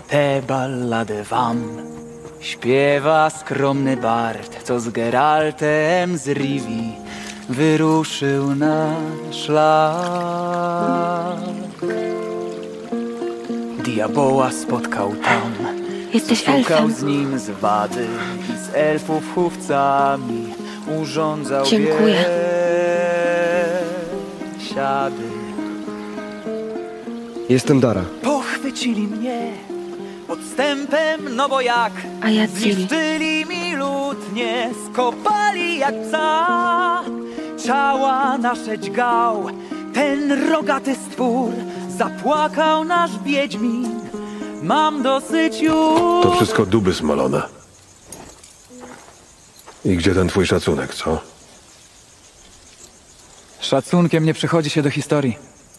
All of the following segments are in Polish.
Tę balladę wam śpiewa skromny bard, co z Geraltem z Rivii wyruszył na szlak. Diaboła spotkał tam, Jesteś szukał elfem. z nim zwady i z elfów chówcami urządzał Dziękuję. biesiady. Jestem Dara. Pochwycili mnie podstępem, no bo jak A ja Ciri. zniszczyli mi lutnię, skopali jak psa. Ciała nasze dźgał ten rogaty stwór, zapłakał nasz wiedźmin. Mam dosyć już. To wszystko duby smolone. I gdzie ten twój szacunek, co? Szacunkiem nie przychodzi się do historii.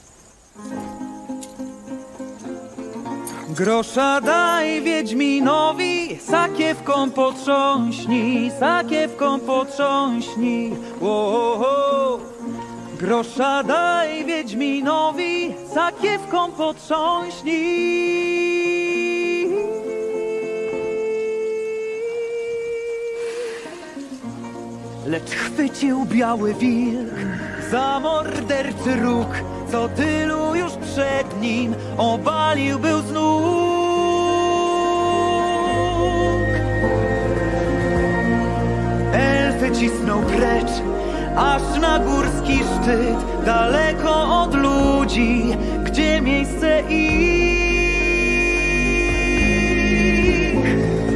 Grosza daj wiedźminowi, sakiewką potrząśnij, sakiewką potrząśnij. Wo-ho-ho. Grosza daj wiedźminowi, sakiewką potrząśnij. Lecz chwycił biały wilk za morderczy róg, co tylu już przed nim obalił był z nóg. Elfy cisnął precz, aż na górski szczyt, daleko od ludzi, gdzie miejsce ich.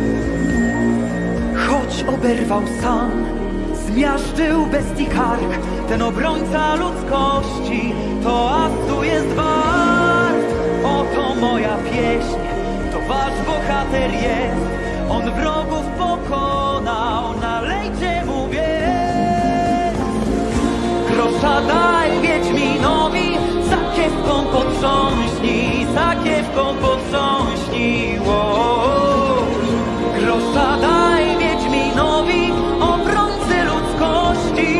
Choć oberwał sam, zmiażdżył bestii kark, ten obrońca ludzkości, to astu jest wart. Oto moja pieśń, to wasz bohater jest, on wrogów pokonał, nalejcie mu wieś. Grosza daj wiedźminowi, sakiewką potrząśnij, sakiewką potrząśnij. Wow. Grosza daj wiedźminowi, obrońcy ludzkości.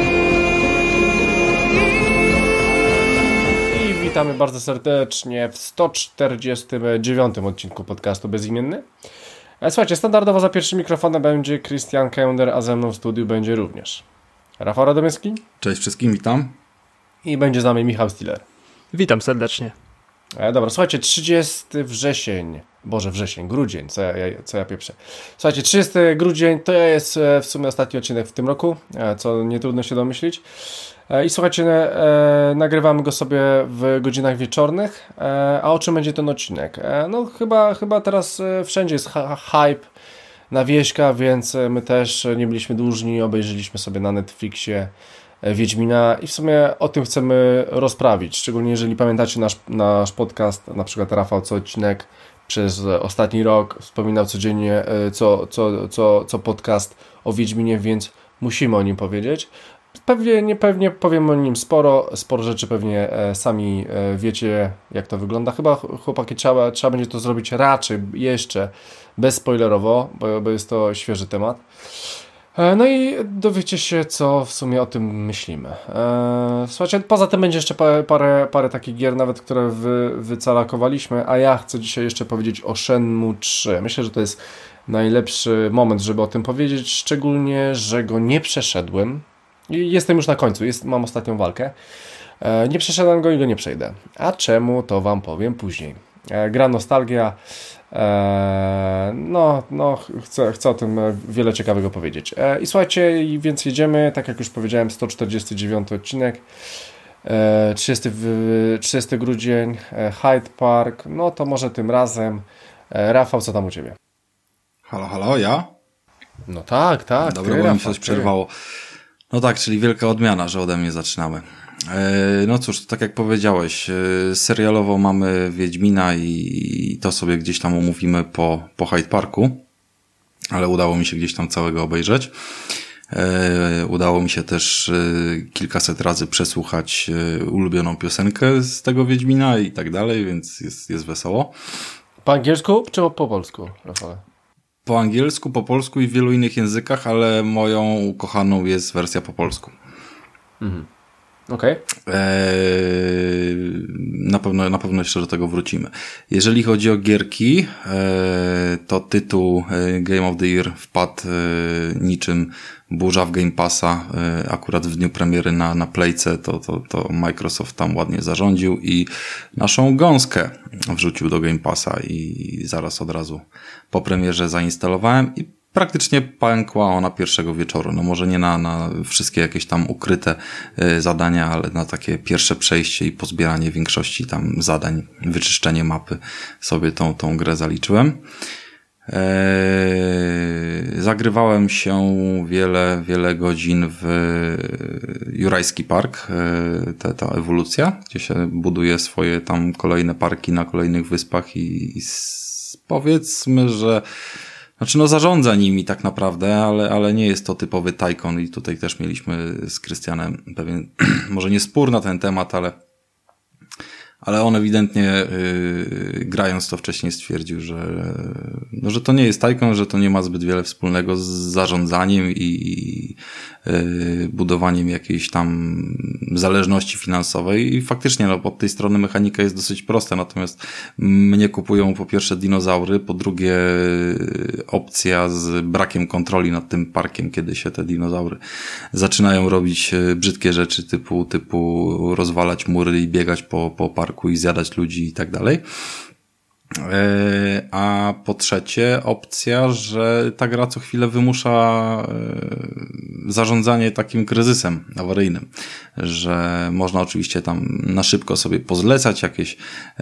I witamy bardzo serdecznie w 149 odcinku podcastu Bezimienny. Słuchajcie, standardowo za pierwszym mikrofonem będzie Christian Kender, a ze mną w studiu będzie również Rafał Radomyski. Cześć wszystkim, witam. I będzie z nami Michał Stiller. Witam serdecznie. Dobra, słuchajcie, 30 grudzień, co ja pieprzę. Słuchajcie, 30 grudzień to jest w sumie ostatni odcinek w tym roku, co nie trudno się domyślić. I słuchajcie, nagrywamy go sobie w godzinach wieczornych. A o czym będzie ten odcinek? No chyba teraz wszędzie jest hype na Wieśka, więc my też nie byliśmy dłużni, obejrzeliśmy sobie na Netflixie Wiedźmina i w sumie o tym chcemy rozprawić, szczególnie jeżeli pamiętacie nasz podcast, na przykład Rafał co odcinek przez ostatni rok wspominał codziennie co podcast o Wiedźminie, więc musimy o nim powiedzieć. Pewnie powiem o nim sporo rzeczy pewnie sami wiecie, jak to wygląda. Chyba chłopaki trzeba będzie to zrobić raczej jeszcze bezspoilerowo, bo jest to świeży temat. No i dowiecie się, co w sumie o tym myślimy. Słuchajcie, poza tym będzie jeszcze parę takich gier nawet, które wycalakowaliśmy, a ja chcę dzisiaj jeszcze powiedzieć o Shenmue 3. Myślę, że to jest najlepszy moment, żeby o tym powiedzieć, szczególnie, że go nie przeszedłem. Jestem już na końcu, mam ostatnią walkę. Nie przeszedłem go i go nie przejdę. A czemu, to wam powiem później. Gra nostalgia. Chcę o tym wiele ciekawego powiedzieć. I słuchajcie, więc jedziemy, tak jak już powiedziałem, 149 odcinek, 30 grudzień, Hyde Park, no to może tym razem. Rafał, co tam u ciebie? Halo, ja? No tak. Dobra, bo mi coś przerwało. No tak, czyli wielka odmiana, że ode mnie zaczynamy. No cóż, tak jak powiedziałeś, serialowo mamy Wiedźmina i to sobie gdzieś tam omówimy po Hyde Parku, ale udało mi się gdzieś tam całego obejrzeć. Udało mi się też kilkaset razy przesłuchać ulubioną piosenkę z tego Wiedźmina i tak dalej, więc jest wesoło. Po angielsku czy po polsku, Rafał? Po angielsku, po polsku i w wielu innych językach, ale moją ukochaną jest wersja po polsku. Mhm. Okej. Na pewno jeszcze do tego wrócimy. Jeżeli chodzi o gierki, to tytuł Game of the Year wpadł niczym burza w Game Passa, akurat w dniu premiery na Playce, to Microsoft tam ładnie zarządził i naszą gąskę wrzucił do Game Passa i zaraz od razu po premierze zainstalowałem i praktycznie pękła ona pierwszego wieczoru. No może nie na wszystkie jakieś tam ukryte zadania, ale na takie pierwsze przejście i pozbieranie większości tam zadań, wyczyszczenie mapy sobie tą grę zaliczyłem. Zagrywałem się wiele godzin w Jurajski Park, ta ewolucja, gdzie się buduje swoje tam kolejne parki na kolejnych wyspach i powiedzmy, że znaczy no zarządza nimi tak naprawdę, ale nie jest to typowy Tycoon i tutaj też mieliśmy z Krystianem pewien, może nie spór na ten temat, ale on ewidentnie grając to wcześniej stwierdził, że to nie jest Tycoon, że to nie ma zbyt wiele wspólnego z zarządzaniem i budowaniem jakiejś tam zależności finansowej i faktycznie no pod tej strony mechanika jest dosyć prosta, natomiast mnie kupują po pierwsze dinozaury, po drugie opcja z brakiem kontroli nad tym parkiem, kiedy się te dinozaury zaczynają robić brzydkie rzeczy typu rozwalać mury i biegać po parku i zjadać ludzi i tak dalej. A po trzecie opcja, że ta gra co chwilę wymusza zarządzanie takim kryzysem awaryjnym, że można oczywiście tam na szybko sobie pozlecać jakieś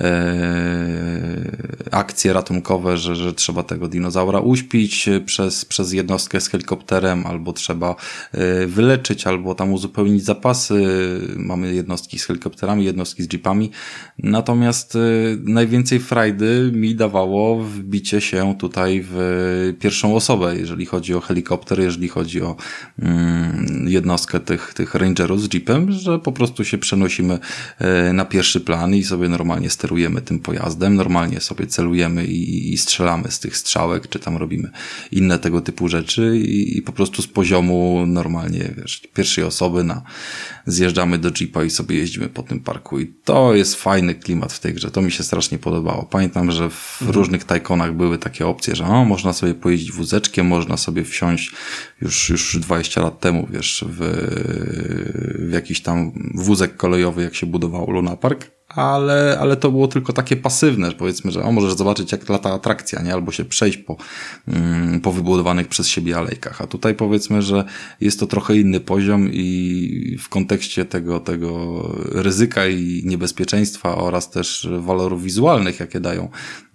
akcje ratunkowe, że trzeba tego dinozaura uśpić przez jednostkę z helikopterem, albo trzeba wyleczyć, albo tam uzupełnić zapasy. Mamy jednostki z helikopterami, jednostki z jeepami. Natomiast najwięcej frajdy mi dawało wbicie się tutaj w pierwszą osobę, jeżeli chodzi o helikopter, jeżeli chodzi o jednostkę tych rangerów z jeepem, że po prostu się przenosimy na pierwszy plan i sobie normalnie sterujemy tym pojazdem, normalnie sobie celujemy i strzelamy z tych strzałek, czy tam robimy inne tego typu rzeczy i po prostu z poziomu normalnie, wiesz, pierwszej osoby zjeżdżamy do jeepa i sobie jeździmy po tym parku i to jest fajny klimat w tej grze, to mi się strasznie podobało. Pamiętam, że w różnych Tycoonach były takie opcje, że można sobie pojeździć wózeczkiem, można sobie wsiąść już 20 lat temu, wiesz, w jakiś tam wózek kolejowy, jak się budowało Luna Park, ale to było tylko takie pasywne, powiedzmy, że możesz zobaczyć jak lata atrakcja, nie? Albo się przejść po wybudowanych przez siebie alejkach, a tutaj powiedzmy, że jest to trochę inny poziom i w kontekście tego ryzyka i niebezpieczeństwa oraz też walorów wizualnych, jakie dają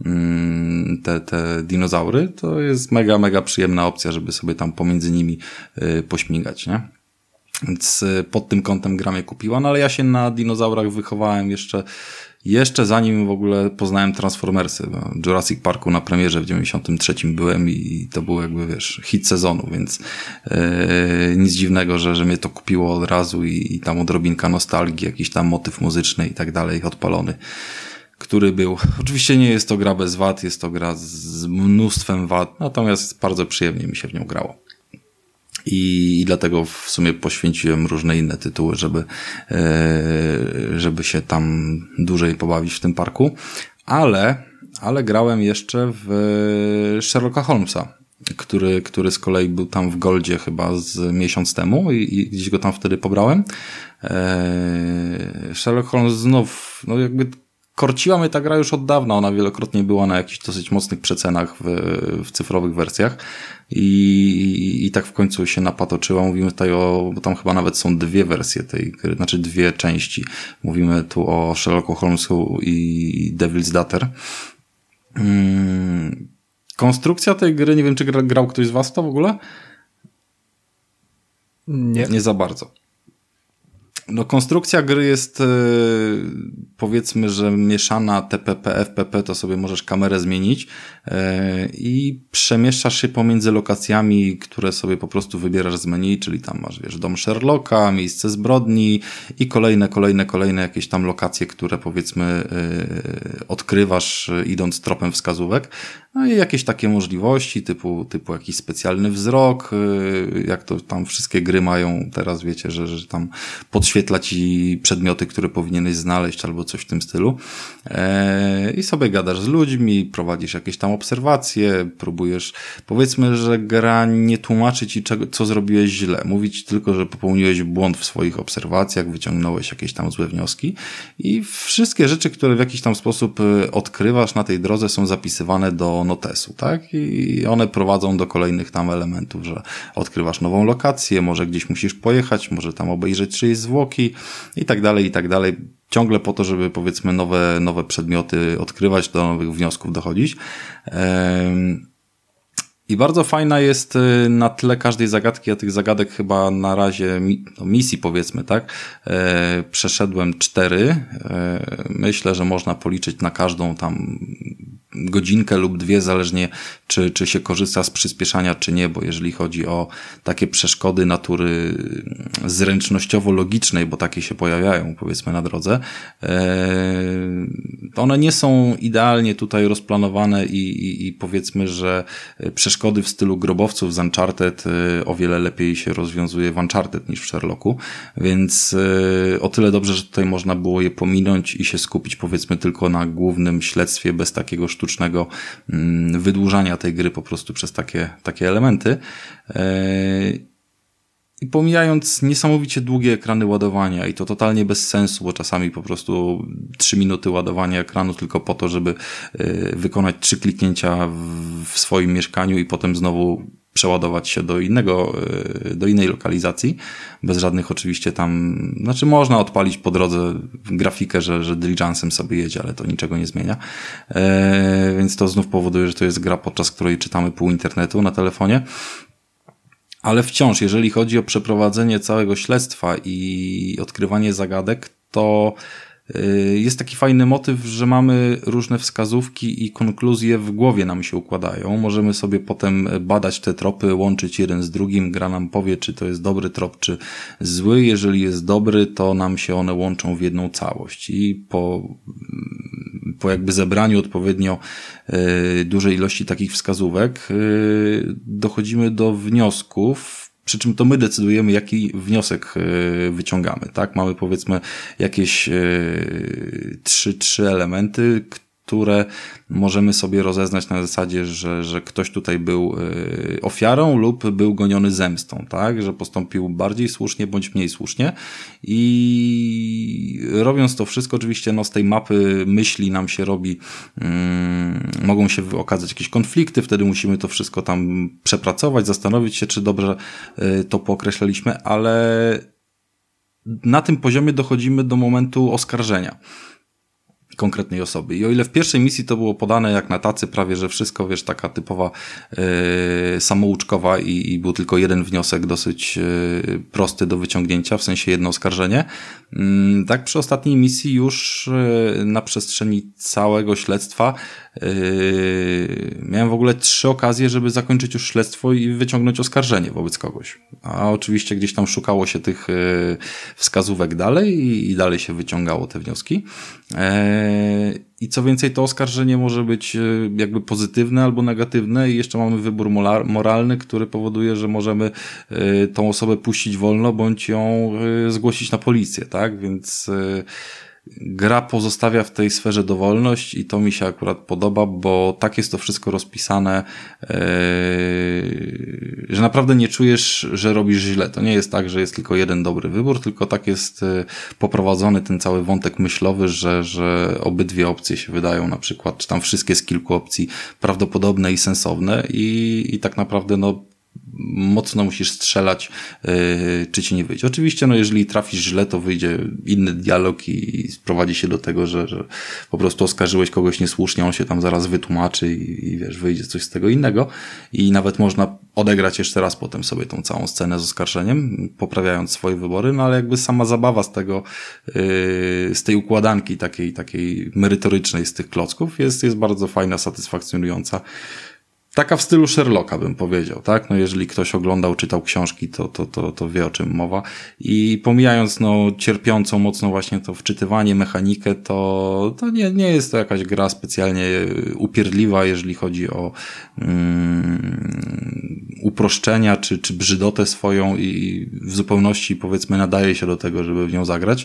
te dinozaury, to jest mega przyjemna opcja, żeby sobie tam pomiędzy nimi pośmigać, nie? Więc pod tym kątem gra mnie kupiła, no ale ja się na dinozaurach wychowałem jeszcze zanim w ogóle poznałem Transformersy. W Jurassic Parku na premierze w 93 byłem i to był jakby, wiesz, hit sezonu, więc nic dziwnego, że mnie to kupiło od razu i tam odrobinka nostalgii, jakiś tam motyw muzyczny i tak dalej odpalony, który był. Oczywiście nie jest to gra bez wad, jest to gra z mnóstwem wad, natomiast bardzo przyjemnie mi się w nią grało. I dlatego w sumie poświęciłem różne inne tytuły, żeby się tam dłużej pobawić w tym parku. Ale grałem jeszcze w Sherlocka Holmesa, który z kolei był tam w Goldzie chyba z miesiąc temu i gdzieś go tam wtedy pobrałem. Sherlock Holmes znów, no jakby korciła mnie ta gra już od dawna, ona wielokrotnie była na jakichś dosyć mocnych przecenach w cyfrowych wersjach i tak w końcu się napatoczyła. Mówimy tutaj bo tam chyba nawet są dwie wersje tej gry, znaczy dwie części. Mówimy tu o Sherlocku Holmesu i Devil's Daughter. Konstrukcja tej gry, nie wiem czy grał ktoś z was w to w ogóle? Nie za bardzo. No konstrukcja gry jest powiedzmy, że mieszana TPP, FPP, to sobie możesz kamerę zmienić i przemieszczasz się pomiędzy lokacjami, które sobie po prostu wybierasz z menu, czyli tam masz, wiesz, dom Sherlocka, miejsce zbrodni i kolejne jakieś tam lokacje, które powiedzmy odkrywasz idąc tropem wskazówek. No i jakieś takie możliwości, typu jakiś specjalny wzrok, jak to tam wszystkie gry mają teraz, wiecie, że tam podświetla ci przedmioty, które powinieneś znaleźć albo coś w tym stylu. I sobie gadasz z ludźmi, prowadzisz jakieś tam obserwacje, próbujesz, powiedzmy, że gra nie tłumaczy ci co zrobiłeś źle. Mówi ci tylko, że popełniłeś błąd w swoich obserwacjach, wyciągnąłeś jakieś tam złe wnioski i wszystkie rzeczy, które w jakiś tam sposób odkrywasz na tej drodze, są zapisywane do notesu, tak? I one prowadzą do kolejnych tam elementów, że odkrywasz nową lokację, może gdzieś musisz pojechać, może tam obejrzeć czyjeś zwłoki i tak dalej, i tak dalej. Ciągle po to, żeby powiedzmy nowe przedmioty odkrywać, do nowych wniosków dochodzić. I bardzo fajna jest na tle każdej zagadki, ja tych zagadek chyba na razie, misji powiedzmy, tak, przeszedłem 4. Myślę, że można policzyć na każdą tam godzinkę lub 2, zależnie czy się korzysta z przyspieszania, czy nie, bo jeżeli chodzi o takie przeszkody natury zręcznościowo-logicznej, bo takie się pojawiają, powiedzmy, na drodze, one nie są idealnie tutaj rozplanowane i powiedzmy, że przeszkody w stylu grobowców z Uncharted o wiele lepiej się rozwiązuje w Uncharted niż w Sherlocku, więc o tyle dobrze, że tutaj można było je pominąć i się skupić, powiedzmy, tylko na głównym śledztwie, bez takiego sztucznego wydłużania tej gry po prostu przez takie elementy. I pomijając niesamowicie długie ekrany ładowania i to totalnie bez sensu, bo czasami po prostu 3 minuty ładowania ekranu tylko po to, żeby wykonać 3 kliknięcia w swoim mieszkaniu i potem znowu przeładować się do innej lokalizacji, bez żadnych oczywiście tam, znaczy można odpalić po drodze grafikę, że diligencem sobie jedzie, ale to niczego nie zmienia. Więc to znów powoduje, że to jest gra, podczas której czytamy pół internetu na telefonie. Ale wciąż, jeżeli chodzi o przeprowadzenie całego śledztwa i odkrywanie zagadek, to jest taki fajny motyw, że mamy różne wskazówki i konkluzje w głowie nam się układają. Możemy sobie potem badać te tropy, łączyć jeden z drugim. Gra nam powie, czy to jest dobry trop, czy zły. Jeżeli jest dobry, to nam się one łączą w jedną całość. I po jakby zebraniu odpowiednio dużej ilości takich wskazówek dochodzimy do wniosków, przy czym to my decydujemy, jaki wniosek wyciągamy, tak? Mamy powiedzmy jakieś 3 elementy, które możemy sobie rozeznać na zasadzie, że ktoś tutaj był ofiarą lub był goniony zemstą, tak? Że postąpił bardziej słusznie bądź mniej słusznie i robiąc to wszystko oczywiście z tej mapy myśli nam się robi, mogą się okazać jakieś konflikty, wtedy musimy to wszystko tam przepracować, zastanowić się, czy dobrze to pookreślaliśmy, ale na tym poziomie dochodzimy do momentu oskarżenia konkretnej osoby. I o ile w pierwszej misji to było podane jak na tacy prawie, że wszystko, wiesz, taka typowa samouczkowa i był tylko jeden wniosek dosyć prosty do wyciągnięcia, w sensie jedno oskarżenie, tak przy ostatniej misji już na przestrzeni całego śledztwa miałem w ogóle 3 okazje, żeby zakończyć już śledztwo i wyciągnąć oskarżenie wobec kogoś. A oczywiście gdzieś tam szukało się tych wskazówek dalej i dalej się wyciągało te wnioski. I co więcej, to oskarżenie może być jakby pozytywne albo negatywne i jeszcze mamy wybór moralny, który powoduje, że możemy tą osobę puścić wolno bądź ją zgłosić na policję, tak? Więc gra pozostawia w tej sferze dowolność i to mi się akurat podoba, bo tak jest to wszystko rozpisane, że naprawdę nie czujesz, że robisz źle. To nie jest tak, że jest tylko jeden dobry wybór, tylko tak jest poprowadzony ten cały wątek myślowy, że obydwie opcje się wydają na przykład, czy tam wszystkie z kilku opcji prawdopodobne i sensowne i tak naprawdę mocno musisz strzelać, czy ci nie wyjdzie. Oczywiście, jeżeli trafisz źle, to wyjdzie inny dialog i sprowadzi się do tego, że po prostu oskarżyłeś kogoś niesłusznie, on się tam zaraz wytłumaczy i wiesz, wyjdzie coś z tego innego i nawet można odegrać jeszcze raz potem sobie tą całą scenę z oskarżeniem, poprawiając swoje wybory, ale jakby sama zabawa z tej układanki takiej merytorycznej z tych klocków jest bardzo fajna, satysfakcjonująca. taka w stylu Sherlocka bym powiedział, tak? No jeżeli ktoś oglądał, czytał książki, to wie o czym mowa. I pomijając cierpiącą mocno właśnie to wczytywanie, mechanikę, to nie jest to jakaś gra specjalnie upierdliwa, jeżeli chodzi o uproszczenia, czy brzydotę swoją i w zupełności powiedzmy nadaje się do tego, żeby w nią zagrać.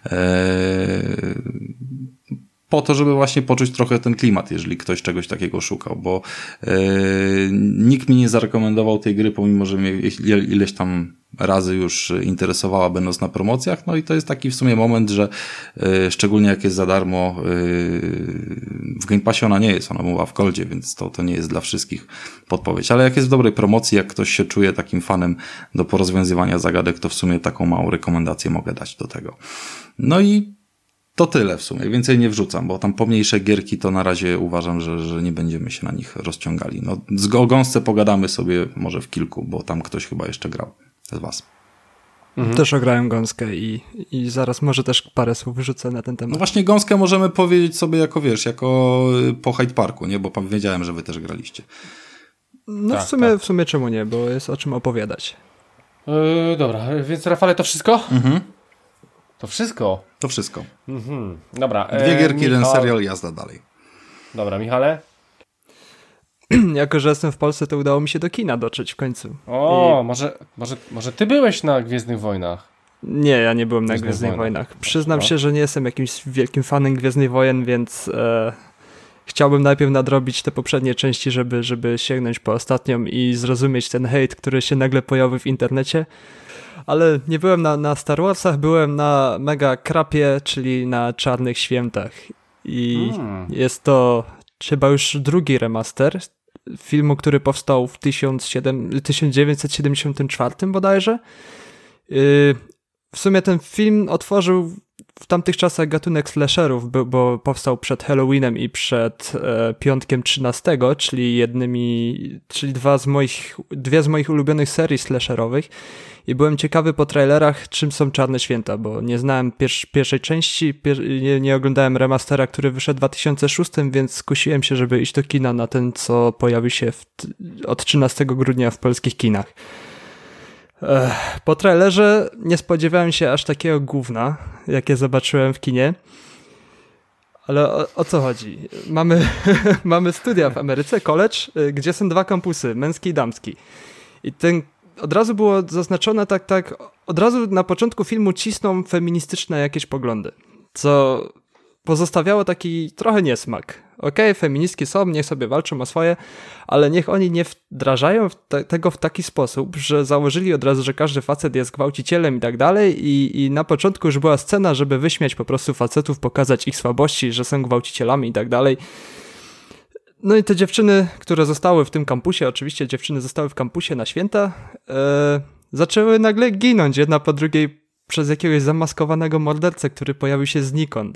Po to, żeby właśnie poczuć trochę ten klimat, jeżeli ktoś czegoś takiego szukał, bo nikt mi nie zarekomendował tej gry, pomimo że mnie ileś tam razy już interesowała, będąc na promocjach, no i to jest taki w sumie moment, że szczególnie jak jest za darmo, w Game Passie ona nie jest, ona była w Goldzie, więc to nie jest dla wszystkich podpowiedź, ale jak jest w dobrej promocji, jak ktoś się czuje takim fanem do porozwiązywania zagadek, to w sumie taką małą rekomendację mogę dać do tego. No i to tyle w sumie, więcej nie wrzucam, bo tam pomniejsze gierki to na razie uważam, że nie będziemy się na nich rozciągali. No, o Gąsce pogadamy sobie może w kilku, bo tam ktoś chyba jeszcze grał z was. Też ograłem Gąskę i zaraz może też parę słów wyrzucę na ten temat. No właśnie Gąskę możemy powiedzieć sobie jako po Hyde Parku, nie? Bo wiedziałem, że wy też graliście. No tak, w sumie czemu nie, bo jest o czym opowiadać. Dobra, więc Rafale, to wszystko? To wszystko? To wszystko. Dobra. 2 gierki, jeden serial, jazda dalej. Dobra, Michale? Jako, że jestem w Polsce, to udało mi się do kina dotrzeć w końcu. Może ty byłeś na Gwiezdnych Wojnach? Nie, ja nie byłem na Gwiezdnych Wojnach. Przyznam się, że nie jestem jakimś wielkim fanem Gwiezdnych Wojen, więc chciałbym najpierw nadrobić te poprzednie części, żeby sięgnąć po ostatnią i zrozumieć ten hejt, który się nagle pojawił w internecie. Ale nie byłem na Star Warsach, byłem na Mega Krapie, czyli na Czarnych Świętach. I jest to chyba już drugi remaster filmu, który powstał w 1974 bodajże. W sumie ten film otworzył w tamtych czasach gatunek slasherów, bo powstał przed Halloweenem i przed Piątkiem 13, czyli dwie z moich ulubionych serii slasherowych. I byłem ciekawy po trailerach, czym są Czarne Święta, bo nie znałem pierwszej części, nie oglądałem remastera, który wyszedł w 2006, więc skusiłem się, żeby iść do kina na ten, co pojawi się od 13 grudnia w polskich kinach. Po trailerze nie spodziewałem się aż takiego gówna, jakie zobaczyłem w kinie. Ale o co chodzi? Mamy studia w Ameryce, college, gdzie są 2 kampusy, męski i damski. I od razu było zaznaczone tak, od razu na początku filmu cisną feministyczne jakieś poglądy, co pozostawiało taki trochę niesmak. Okej, feministki są, niech sobie walczą o swoje, ale niech oni nie wdrażają tego w taki sposób, że założyli od razu, że każdy facet jest gwałcicielem i tak dalej i na początku już była scena, żeby wyśmiać po prostu facetów, pokazać ich słabości, że są gwałcicielami i tak dalej. No i te dziewczyny, które zostały w tym kampusie, oczywiście dziewczyny zostały w kampusie na święta, zaczęły nagle ginąć jedna po drugiej przez jakiegoś zamaskowanego mordercę, który pojawił się znikąd.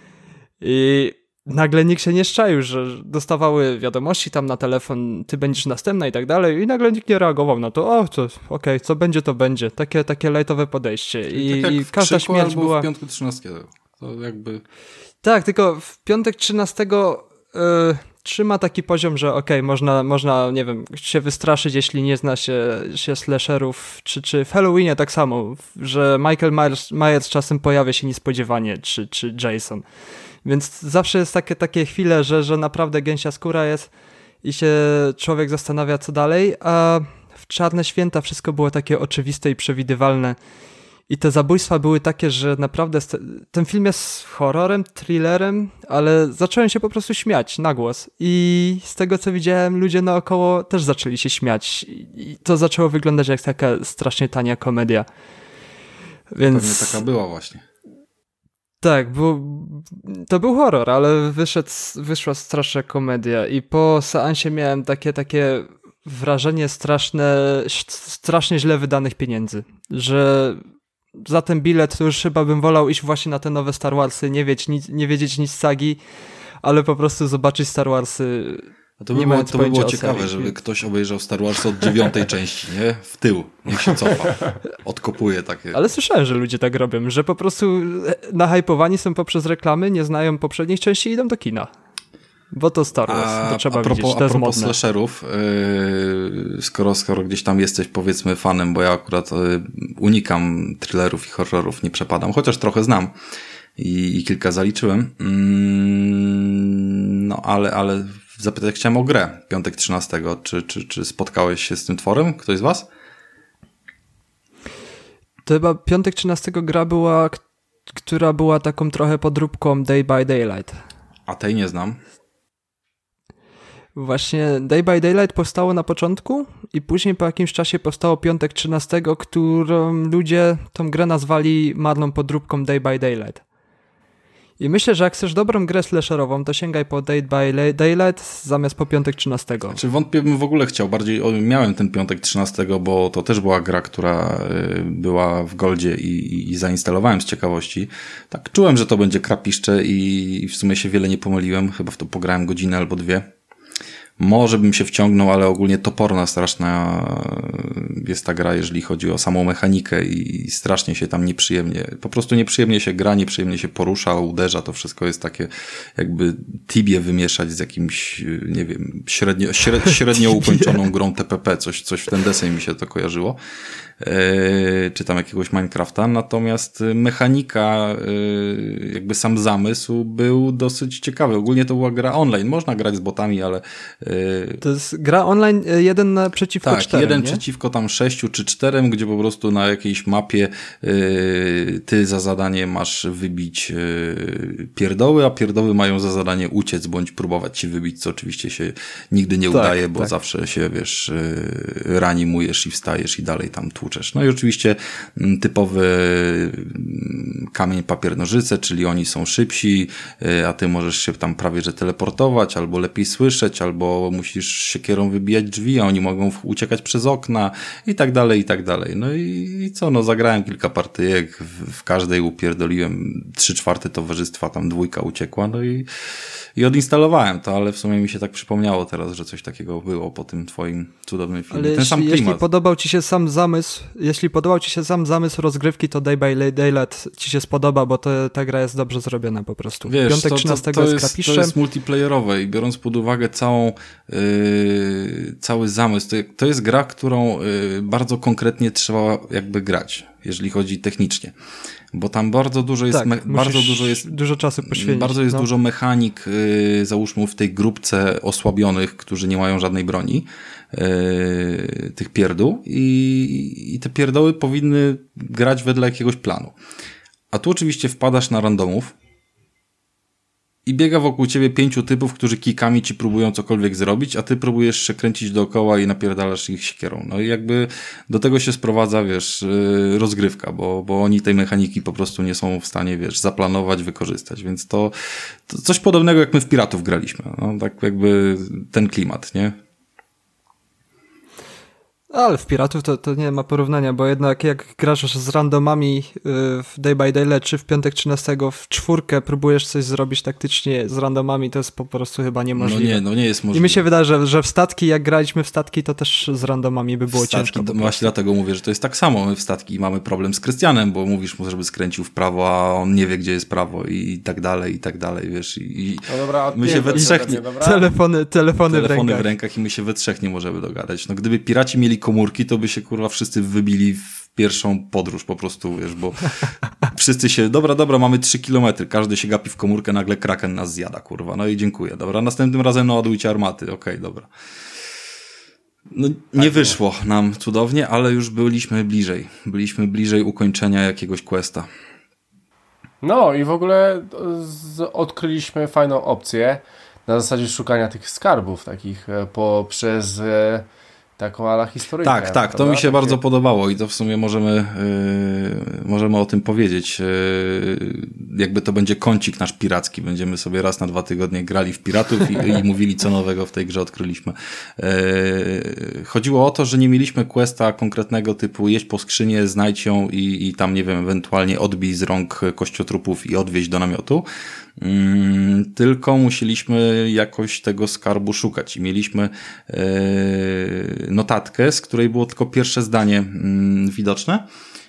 I nagle nikt się nie szczaił, że dostawały wiadomości tam na telefon, ty będziesz następna i tak dalej, i nagle nikt nie reagował na to, okej, co będzie, to będzie. Takie lajtowe podejście. I każda śmierć była... w piątku 13. To jakby... Tak, tylko w piątek 13 trzyma taki poziom, że można, nie wiem, się wystraszyć, jeśli nie zna się slasherów, czy w Halloweenie tak samo, że Michael Myers czasem pojawia się niespodziewanie, czy Jason. Więc zawsze jest takie chwile, że naprawdę gęsia skóra jest i się człowiek zastanawia, co dalej, a w Czarne Święta wszystko było takie oczywiste i przewidywalne. I te zabójstwa były takie, że naprawdę ten film jest horrorem, thrillerem, ale zacząłem się po prostu śmiać na głos. I z tego, co widziałem, ludzie naokoło też zaczęli się śmiać. I to zaczęło wyglądać jak taka strasznie tania komedia. Więc... Pewnie taka była właśnie. Tak, to był horror, ale wyszła straszna komedia. I po seansie miałem takie wrażenie strasznie źle wydanych pieniędzy. Że... za ten bilet to już chyba bym wolał iść właśnie na te nowe Star Warsy, nie wiedzieć nic z sagi, ale po prostu zobaczyć Star Warsy. To by było ciekawe, żeby ktoś obejrzał Star Wars od 9 części, nie? W tył, niech się cofa, odkopuje takie. Ale słyszałem, że ludzie tak robią, że po prostu nahypowani są poprzez reklamy, nie znają poprzednich części i idą do kina. Bo to Star Wars, to trzeba widzieć, to jest a propos modne. slasherów, skoro gdzieś tam jesteś, powiedzmy, fanem, bo ja akurat unikam thrillerów i horrorów, nie przepadam, chociaż trochę znam i kilka zaliczyłem, no ale zapytać chciałem o grę Piątek 13. Czy spotkałeś się z tym tworem? Ktoś z was? To chyba Piątek 13 gra była, która była taką trochę podróbką Day by Daylight. A tej nie znam. Właśnie Day by Daylight powstało na początku i później po jakimś czasie powstało Piątek 13, którą ludzie tą grę nazwali marną podróbką Day by Daylight. I myślę, że jak chcesz dobrą grę slasherową, to sięgaj po Day by Daylight zamiast po Piątek 13. Czy wątpię bym w ogóle chciał, bardziej miałem ten Piątek 13, bo to też była gra, która była w Goldzie i zainstalowałem z ciekawości. Tak, czułem, że to będzie krapiszcze i w sumie się wiele nie pomyliłem, chyba w to pograłem godzinę albo dwie. Może bym się wciągnął, ale ogólnie toporna, straszna jest ta gra, jeżeli chodzi o samą mechanikę i strasznie się tam po prostu nieprzyjemnie się gra, nieprzyjemnie się porusza, uderza, to wszystko jest takie jakby Tibie wymieszać z jakimś, nie wiem, średnio ukończoną grą TPP, coś w ten deseń mi się to kojarzyło. Czy tam jakiegoś Minecrafta, natomiast mechanika, jakby sam zamysł był dosyć ciekawy. Ogólnie to była gra online, można grać z botami, ale... To jest gra online 1 przeciwko 4, jeden nie? przeciwko tam 6 czy 4, gdzie po prostu na jakiejś mapie ty za zadanie masz wybić pierdoły, a pierdoły mają za zadanie uciec, bądź próbować ci wybić, co oczywiście się nigdy nie udaje, bo zawsze się, wiesz, reanimujesz i wstajesz i dalej tam tłuczesz. No i oczywiście typowy kamień, papier, nożyce, czyli oni są szybsi, a ty możesz się tam prawie że teleportować, albo lepiej słyszeć, albo musisz siekierą wybijać drzwi, a oni mogą uciekać przez okna i tak dalej, i tak dalej. No i co, no zagrałem kilka partyjek, w każdej upierdoliłem 3/4 towarzystwa, tam 2 uciekła, no i odinstalowałem to, ale w sumie mi się tak przypomniało teraz, że coś takiego było po tym twoim cudownym filmie. Ale ten sam klimat. jeśli podobał ci się sam zamysł rozgrywki, to Day by Daylight ci się spodoba, bo ta gra jest dobrze zrobiona po prostu. Wiesz, Piątek 13 jest krapiszczem. To jest multiplayerowe i biorąc pod uwagę cały zamysł, to jest gra, którą bardzo konkretnie trzeba jakby grać, jeżeli chodzi technicznie. Bo tam bardzo dużo jest, dużo czasu poświęcić. Bardzo jest dużo mechanik, załóżmy w tej grupce osłabionych, którzy nie mają żadnej broni, tych pierdół i te pierdoły powinny grać wedle jakiegoś planu. A tu oczywiście wpadasz na randomów i biega wokół ciebie 5 typów, którzy kikami ci próbują cokolwiek zrobić, a ty próbujesz się kręcić dookoła i napierdalasz ich siekierą. No i jakby do tego się sprowadza, wiesz, rozgrywka, bo oni tej mechaniki po prostu nie są w stanie, wiesz, zaplanować, wykorzystać. Więc to coś podobnego jak my w Piratów graliśmy. No, tak jakby ten klimat, nie? Ale w Piratów to nie ma porównania, bo jednak jak grasz z randomami w Day by Daylight, czy w Piątek 13 w 4 próbujesz coś zrobić taktycznie z randomami, to jest po prostu chyba niemożliwe. No nie jest możliwe. I mi się wydaje, że w statki, jak graliśmy w statki, to też z randomami by było ciężko. Właśnie dlatego mówię, że to jest tak samo. My w statki mamy problem z Krystianem, bo mówisz mu, żeby skręcił w prawo, a on nie wie, gdzie jest prawo i tak dalej, wiesz. No dobra, my się we trzech telefony w rękach i my się we trzech nie możemy dogadać. No gdyby piraci mieli komórki, to by się kurwa wszyscy wybili w pierwszą podróż po prostu, wiesz, bo wszyscy się, dobra, mamy 3 kilometry, każdy się gapi w komórkę, nagle Kraken nas zjada, kurwa, no i dziękuję, dobra, następnym razem naładujcie armaty, okej, dobra. No nie wyszło nam cudownie, ale już byliśmy bliżej ukończenia jakiegoś questa. No i w ogóle odkryliśmy fajną opcję na zasadzie szukania tych skarbów takich poprzez taką ala historyjkę. Tak, to mi się bardzo podobało i to w sumie możemy o tym powiedzieć. Jakby to będzie kącik nasz piracki. Będziemy sobie raz na 2 tygodnie grali w piratów i mówili, co nowego w tej grze odkryliśmy. Chodziło o to, że nie mieliśmy questa konkretnego typu jeść po skrzynię, znajdź ją i tam, nie wiem, ewentualnie odbij z rąk kościotrupów i odwieźć do namiotu. Tylko musieliśmy jakoś tego skarbu szukać i mieliśmy notatkę, z której było tylko pierwsze zdanie widoczne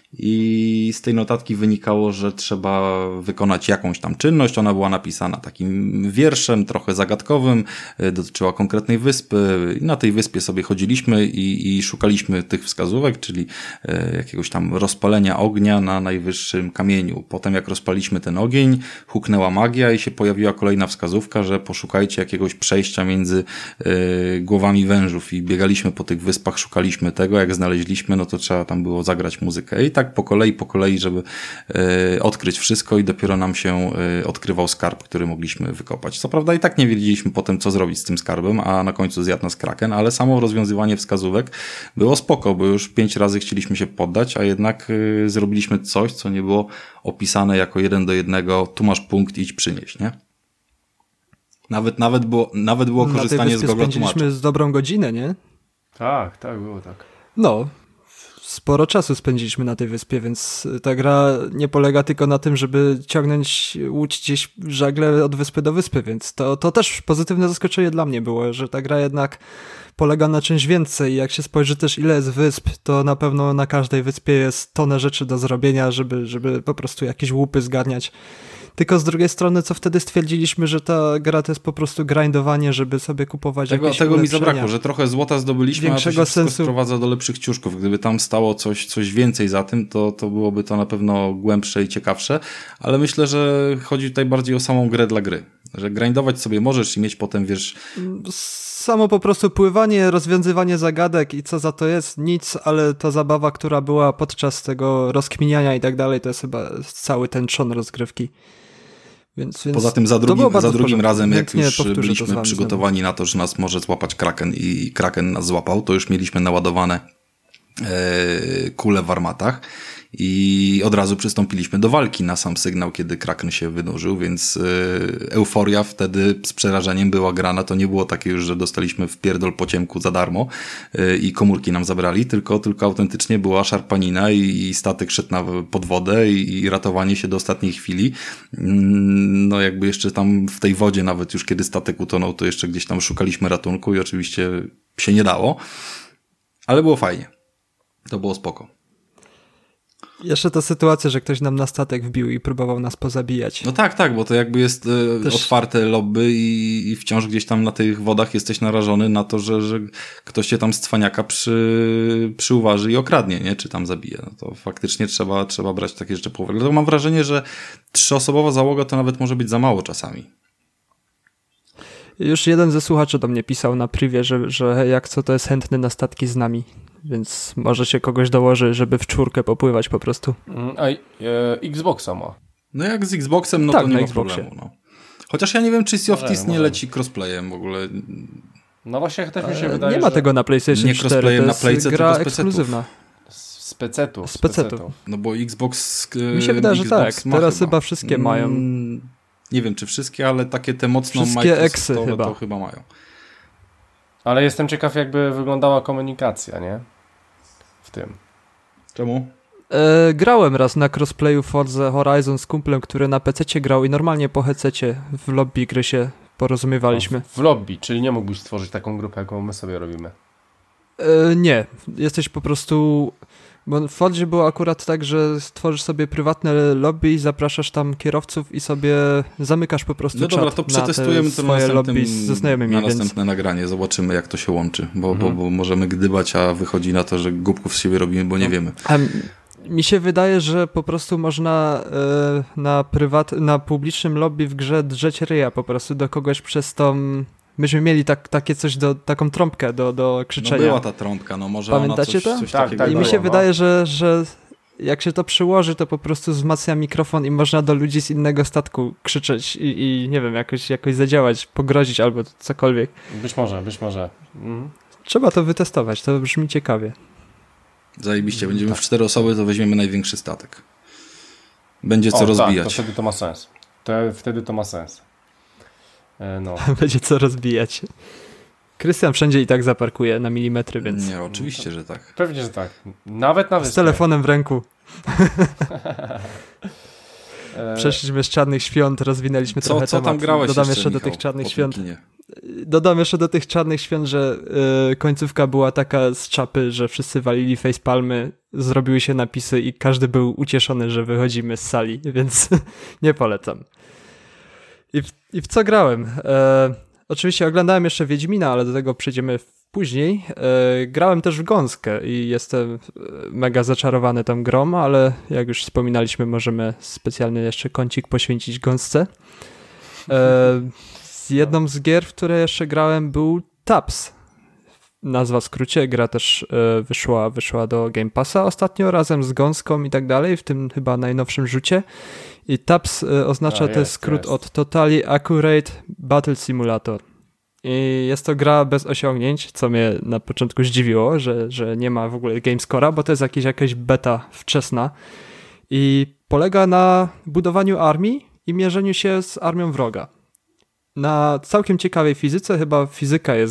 i z tej notatki wynikało, że trzeba wykonać jakąś tam czynność. Ona była napisana takim wierszem, trochę zagadkowym, dotyczyła konkretnej wyspy i na tej wyspie sobie chodziliśmy i szukaliśmy tych wskazówek, czyli jakiegoś tam rozpalenia ognia na najwyższym kamieniu. Potem jak rozpaliśmy ten ogień, huknęła magia i się pojawiła kolejna wskazówka, że poszukajcie jakiegoś przejścia między głowami wężów i biegaliśmy po tych wyspach, szukaliśmy tego, jak znaleźliśmy, no to trzeba tam było zagrać muzykę i tak po kolei, żeby odkryć wszystko i dopiero nam się odkrywał skarb, który mogliśmy wykopać. Co prawda i tak nie wiedzieliśmy potem, co zrobić z tym skarbem, a na końcu zjadł nas kraken, ale samo rozwiązywanie wskazówek było spoko, bo już 5 razy chcieliśmy się poddać, a jednak zrobiliśmy coś, co nie było opisane jako 1:1, tu masz punkt, idź przynieś, nie? Nawet było korzystanie z Google spędziliśmy Tłumacza. z dobrą godzinę, nie? Tak, było tak. No, sporo czasu spędziliśmy na tej wyspie, więc ta gra nie polega tylko na tym, żeby ciągnąć łódź gdzieś żagle od wyspy do wyspy, więc to też pozytywne zaskoczenie dla mnie było, że ta gra jednak polega na czymś więcej. Jak się spojrzy też ile jest wysp, to na pewno na każdej wyspie jest tonę rzeczy do zrobienia, żeby po prostu jakieś łupy zgarniać. Tylko z drugiej strony, co wtedy stwierdziliśmy, że ta gra to jest po prostu grindowanie, żeby sobie kupować jakieś Tego mi ulepszenia. zabrakło, że trochę złota zdobyliśmy, a to się wszystko sensu. sprowadza do lepszych ciuszków. Gdyby tam stało coś więcej za tym, to byłoby to na pewno głębsze i ciekawsze, ale myślę, że chodzi tutaj bardziej o samą grę dla gry. Że grindować sobie możesz i mieć potem, wiesz... Samo po prostu pływanie, rozwiązywanie zagadek i co za to jest, nic, ale ta zabawa, która była podczas tego rozkminiania i tak dalej, to jest chyba cały ten trzon rozgrywki. Więc Poza tym za drugim razem, jak już powtórzę to z byliśmy wami przygotowani na to, że nas może złapać kraken i kraken nas złapał, to już mieliśmy naładowane kule w armatach i od razu przystąpiliśmy do walki na sam sygnał, kiedy kraken się wynurzył, więc euforia wtedy z przerażeniem była grana. To nie było takie już, że dostaliśmy wpierdol po ciemku za darmo i komórki nam zabrali, tylko autentycznie była szarpanina i statek szedł pod wodę i ratowanie się do ostatniej chwili. No jakby jeszcze tam w tej wodzie, nawet już kiedy statek utonął, to jeszcze gdzieś tam szukaliśmy ratunku i oczywiście się nie dało, ale było fajnie. To było spoko. Jeszcze ta sytuacja, że ktoś nam na statek wbił i próbował nas pozabijać. No tak, bo to jakby jest otwarte lobby i wciąż gdzieś tam na tych wodach jesteś narażony na to, że ktoś cię tam z cwaniaka przyuważy i okradnie, nie? Czy tam zabije. No to faktycznie trzeba brać takie rzeczy pod uwagę. Dlatego mam wrażenie, że 3-osobowa załoga to nawet może być za mało czasami. Już jeden ze słuchaczy do mnie pisał na privie, że jak co to jest chętny na statki z nami, więc może się kogoś dołoży, żeby w czwórkę popływać po prostu. Xboxa ma. No jak z Xboxem, no tak, to nie ma Xboxie. problemu. No. Chociaż ja nie wiem, czy Sea of Thieves nie może. leci crossplayem w ogóle. No właśnie też mi się wydaje, Nie ma tego na PlayStation Nie 4, crossplayem to na jest Playce, gra tylko z PC-ów. ekskluzywna. Z PC-tu. Z PC-tu. No bo Xbox... Mi się wydaje, że Xbox tak. ma Teraz chyba wszystkie mają. Nie wiem, czy wszystkie, ale takie te mocno Wszystkie eksy Microsoftowe to chyba. chyba mają. Ale jestem ciekaw, jakby wyglądała komunikacja, nie? W tym. Czemu? Grałem raz na crossplayu Forza Horizon z kumplem, który na PC-cie grał i normalnie po headsetie w lobby gry się porozumiewaliśmy. W lobby, czyli nie mógłbyś stworzyć taką grupę, jaką my sobie robimy. Nie, jesteś po prostu... Bo w Fordzie było akurat tak, że stworzysz sobie prywatne lobby, zapraszasz tam kierowców i sobie zamykasz po prostu No dobra, czat to na przetestujemy te to na swoje następnym, lobby ze znajomymi, na więc... następne nagranie. Zobaczymy, jak to się łączy, bo możemy gdybać, a wychodzi na to, że głupków z siebie robimy, bo nie wiemy. A mi się wydaje, że po prostu można na publicznym lobby w grze drzeć ryja po prostu do kogoś przez tą... Myśmy mieli takie coś, taką trąbkę do krzyczenia. No była ta trąbka, no może Pamiętacie ona to? coś Tak, takiego tak, I mi dała. się no. wydaje, że jak się to przyłoży, to po prostu wzmacnia mikrofon i można do ludzi z innego statku krzyczeć i nie wiem, jakoś zadziałać, pogrozić albo cokolwiek. Być może. Mhm. Trzeba to wytestować, to brzmi ciekawie. Zajebiście, będziemy w 4 osoby, to weźmiemy największy statek. Będzie co Tak, rozbijać. to wtedy to ma sens. Wtedy to ma sens. No. Będzie co rozbijać. Krystian wszędzie i tak zaparkuje na milimetry, więc Nie, oczywiście, że tak. Pewnie, że tak. Nawet na z wyspie. telefonem w ręku. Przeszliśmy z Czarnych Świąt, rozwinęliśmy trochę Co temat. tam grałeś Dodam jeszcze, do Michał, tych Czarnych po Świąt. tym kinie? Dodam jeszcze do tych Czarnych Świąt, że końcówka była taka z czapy, że wszyscy walili facepalmy, zrobiły się napisy i każdy był ucieszony, że wychodzimy z sali, więc nie polecam. I w co grałem? Oczywiście oglądałem jeszcze Wiedźmina, ale do tego przejdziemy później. Grałem też w Gąskę i jestem mega zaczarowany tą grą, ale jak już wspominaliśmy, możemy specjalny jeszcze kącik poświęcić Gąsce. Jedną z gier, w które jeszcze grałem, był Taps. Nazwa w skrócie, gra też wyszła do Game Passa ostatnio razem z Gąską i tak dalej, w tym chyba najnowszym rzucie. I Taps oznacza, to jest skrót od Totally Accurate Battle Simulator. I jest to gra bez osiągnięć, co mnie na początku zdziwiło, że nie ma w ogóle GameScore'a, bo to jest jakaś beta wczesna. I polega na budowaniu armii i mierzeniu się z armią wroga. Na całkiem ciekawej fizyce, chyba fizyka jest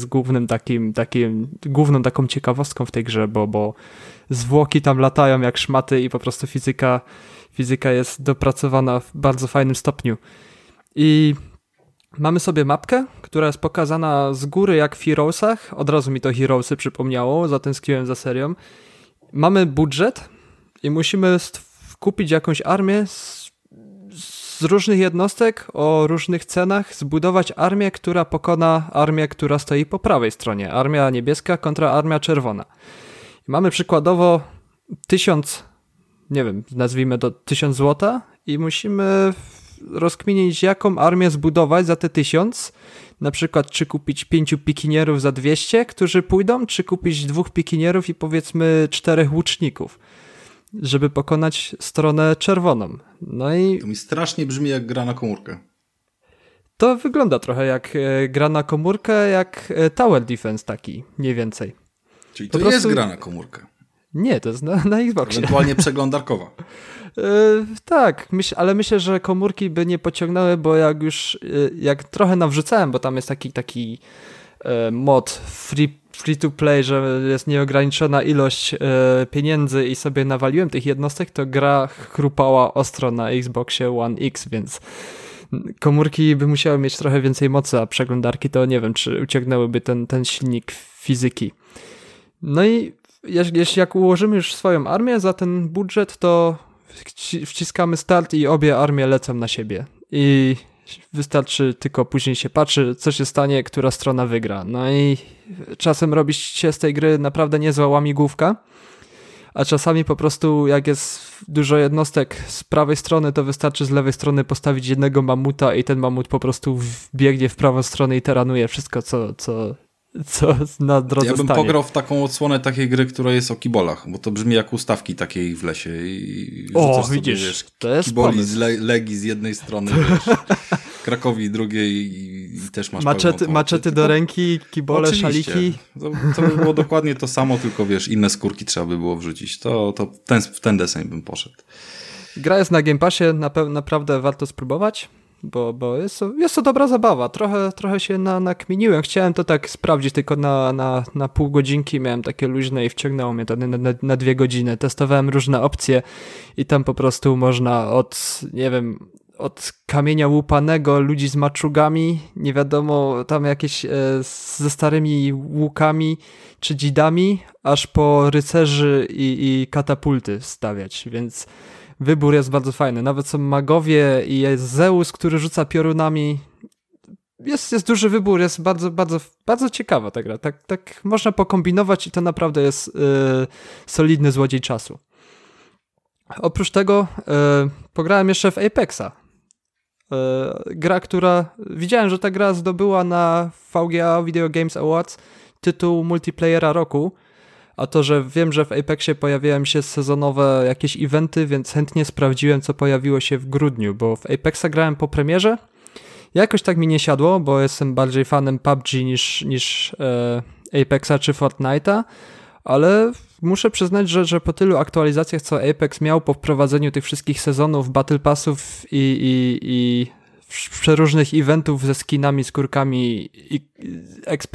główną taką ciekawostką w tej grze, bo zwłoki tam latają jak szmaty i po prostu fizyka jest dopracowana w bardzo fajnym stopniu. I mamy sobie mapkę, która jest pokazana z góry jak w Heroesach. Od razu mi to Heroesy przypomniało, zatęskniłem za serią. Mamy budżet i musimy kupić jakąś armię z różnych jednostek o różnych cenach, zbudować armię, która pokona armię, która stoi po prawej stronie. Armia niebieska kontra armia czerwona. I mamy przykładowo 1000, nie wiem, nazwijmy to 1000 złota i musimy rozkminić, jaką armię zbudować za te 1000. Na przykład, czy kupić 5 pikinierów za 200, którzy pójdą, czy kupić 2 pikinierów i powiedzmy 4 łuczników, żeby pokonać stronę czerwoną. No i To mi strasznie brzmi jak gra na komórkę. to wygląda trochę jak gra na komórkę, jak Tower Defense taki, mniej więcej. Czyli Po to prostu- jest gra na komórkę. Nie, to jest na Xboxie. Ewentualnie przeglądarkowa. Tak, ale myślę, że komórki by nie pociągnęły, bo jak trochę nawrzucałem, bo tam jest taki mod free to play, że jest nieograniczona ilość pieniędzy i sobie nawaliłem tych jednostek, to gra chrupała ostro na Xboxie One X, więc komórki by musiały mieć trochę więcej mocy, a przeglądarki to nie wiem, czy uciągnęłyby ten silnik fizyki. No i jak ułożymy już swoją armię za ten budżet, to wciskamy start i obie armie lecą na siebie. I wystarczy tylko później się patrzy, co się stanie, która strona wygra. No i czasem robi się z tej gry naprawdę niezła łamigłówka, a czasami po prostu jak jest dużo jednostek z prawej strony, to wystarczy z lewej strony postawić jednego mamuta i ten mamut po prostu biegnie w prawą stronę i taranuje wszystko, co na drodze Ja bym stanie. pograł w taką odsłonę takiej gry, która jest o kibolach, bo to brzmi jak ustawki takiej w lesie. I O, rzucasz sobie, widzisz, wiesz, to jest kiboli pomysł. z Legii z jednej strony, wiesz, Krakowi drugiej i też masz pełną Maczety do ręki, kibole, Oczywiście. szaliki. To by było dokładnie to samo, tylko wiesz, inne skórki trzeba by było wrzucić. W ten deseń bym poszedł. Gra jest na Game Passie, naprawdę warto spróbować, bo jest to dobra zabawa. Trochę się nakminiłem. Chciałem to tak sprawdzić tylko na pół godzinki, miałem takie luźne i wciągnęło mnie to na 2 godziny. Testowałem różne opcje i tam po prostu można od kamienia łupanego, ludzi z maczugami, nie wiadomo, tam jakieś ze starymi łukami czy dzidami, aż po rycerzy i katapulty stawiać, więc wybór jest bardzo fajny. Nawet są magowie i jest Zeus, który rzuca piorunami. Jest duży wybór, jest bardzo, bardzo, bardzo ciekawa ta gra. Tak można pokombinować i to naprawdę jest solidny złodziej czasu. Oprócz tego pograłem jeszcze w Apexa. Gra, widziałem, że ta gra zdobyła na VGA Video Games Awards tytuł multiplayera roku, a to, że wiem, że w Apexie pojawiają się sezonowe jakieś eventy, więc chętnie sprawdziłem, co pojawiło się w grudniu, bo w Apexa grałem po premierze. Jakoś tak mi nie siadło, bo jestem bardziej fanem PUBG niż Apexa czy Fortnite'a, ale muszę przyznać, że po tylu aktualizacjach, co Apex miał po wprowadzeniu tych wszystkich sezonów, Battle Passów i przeróżnych eventów ze skinami, skórkami i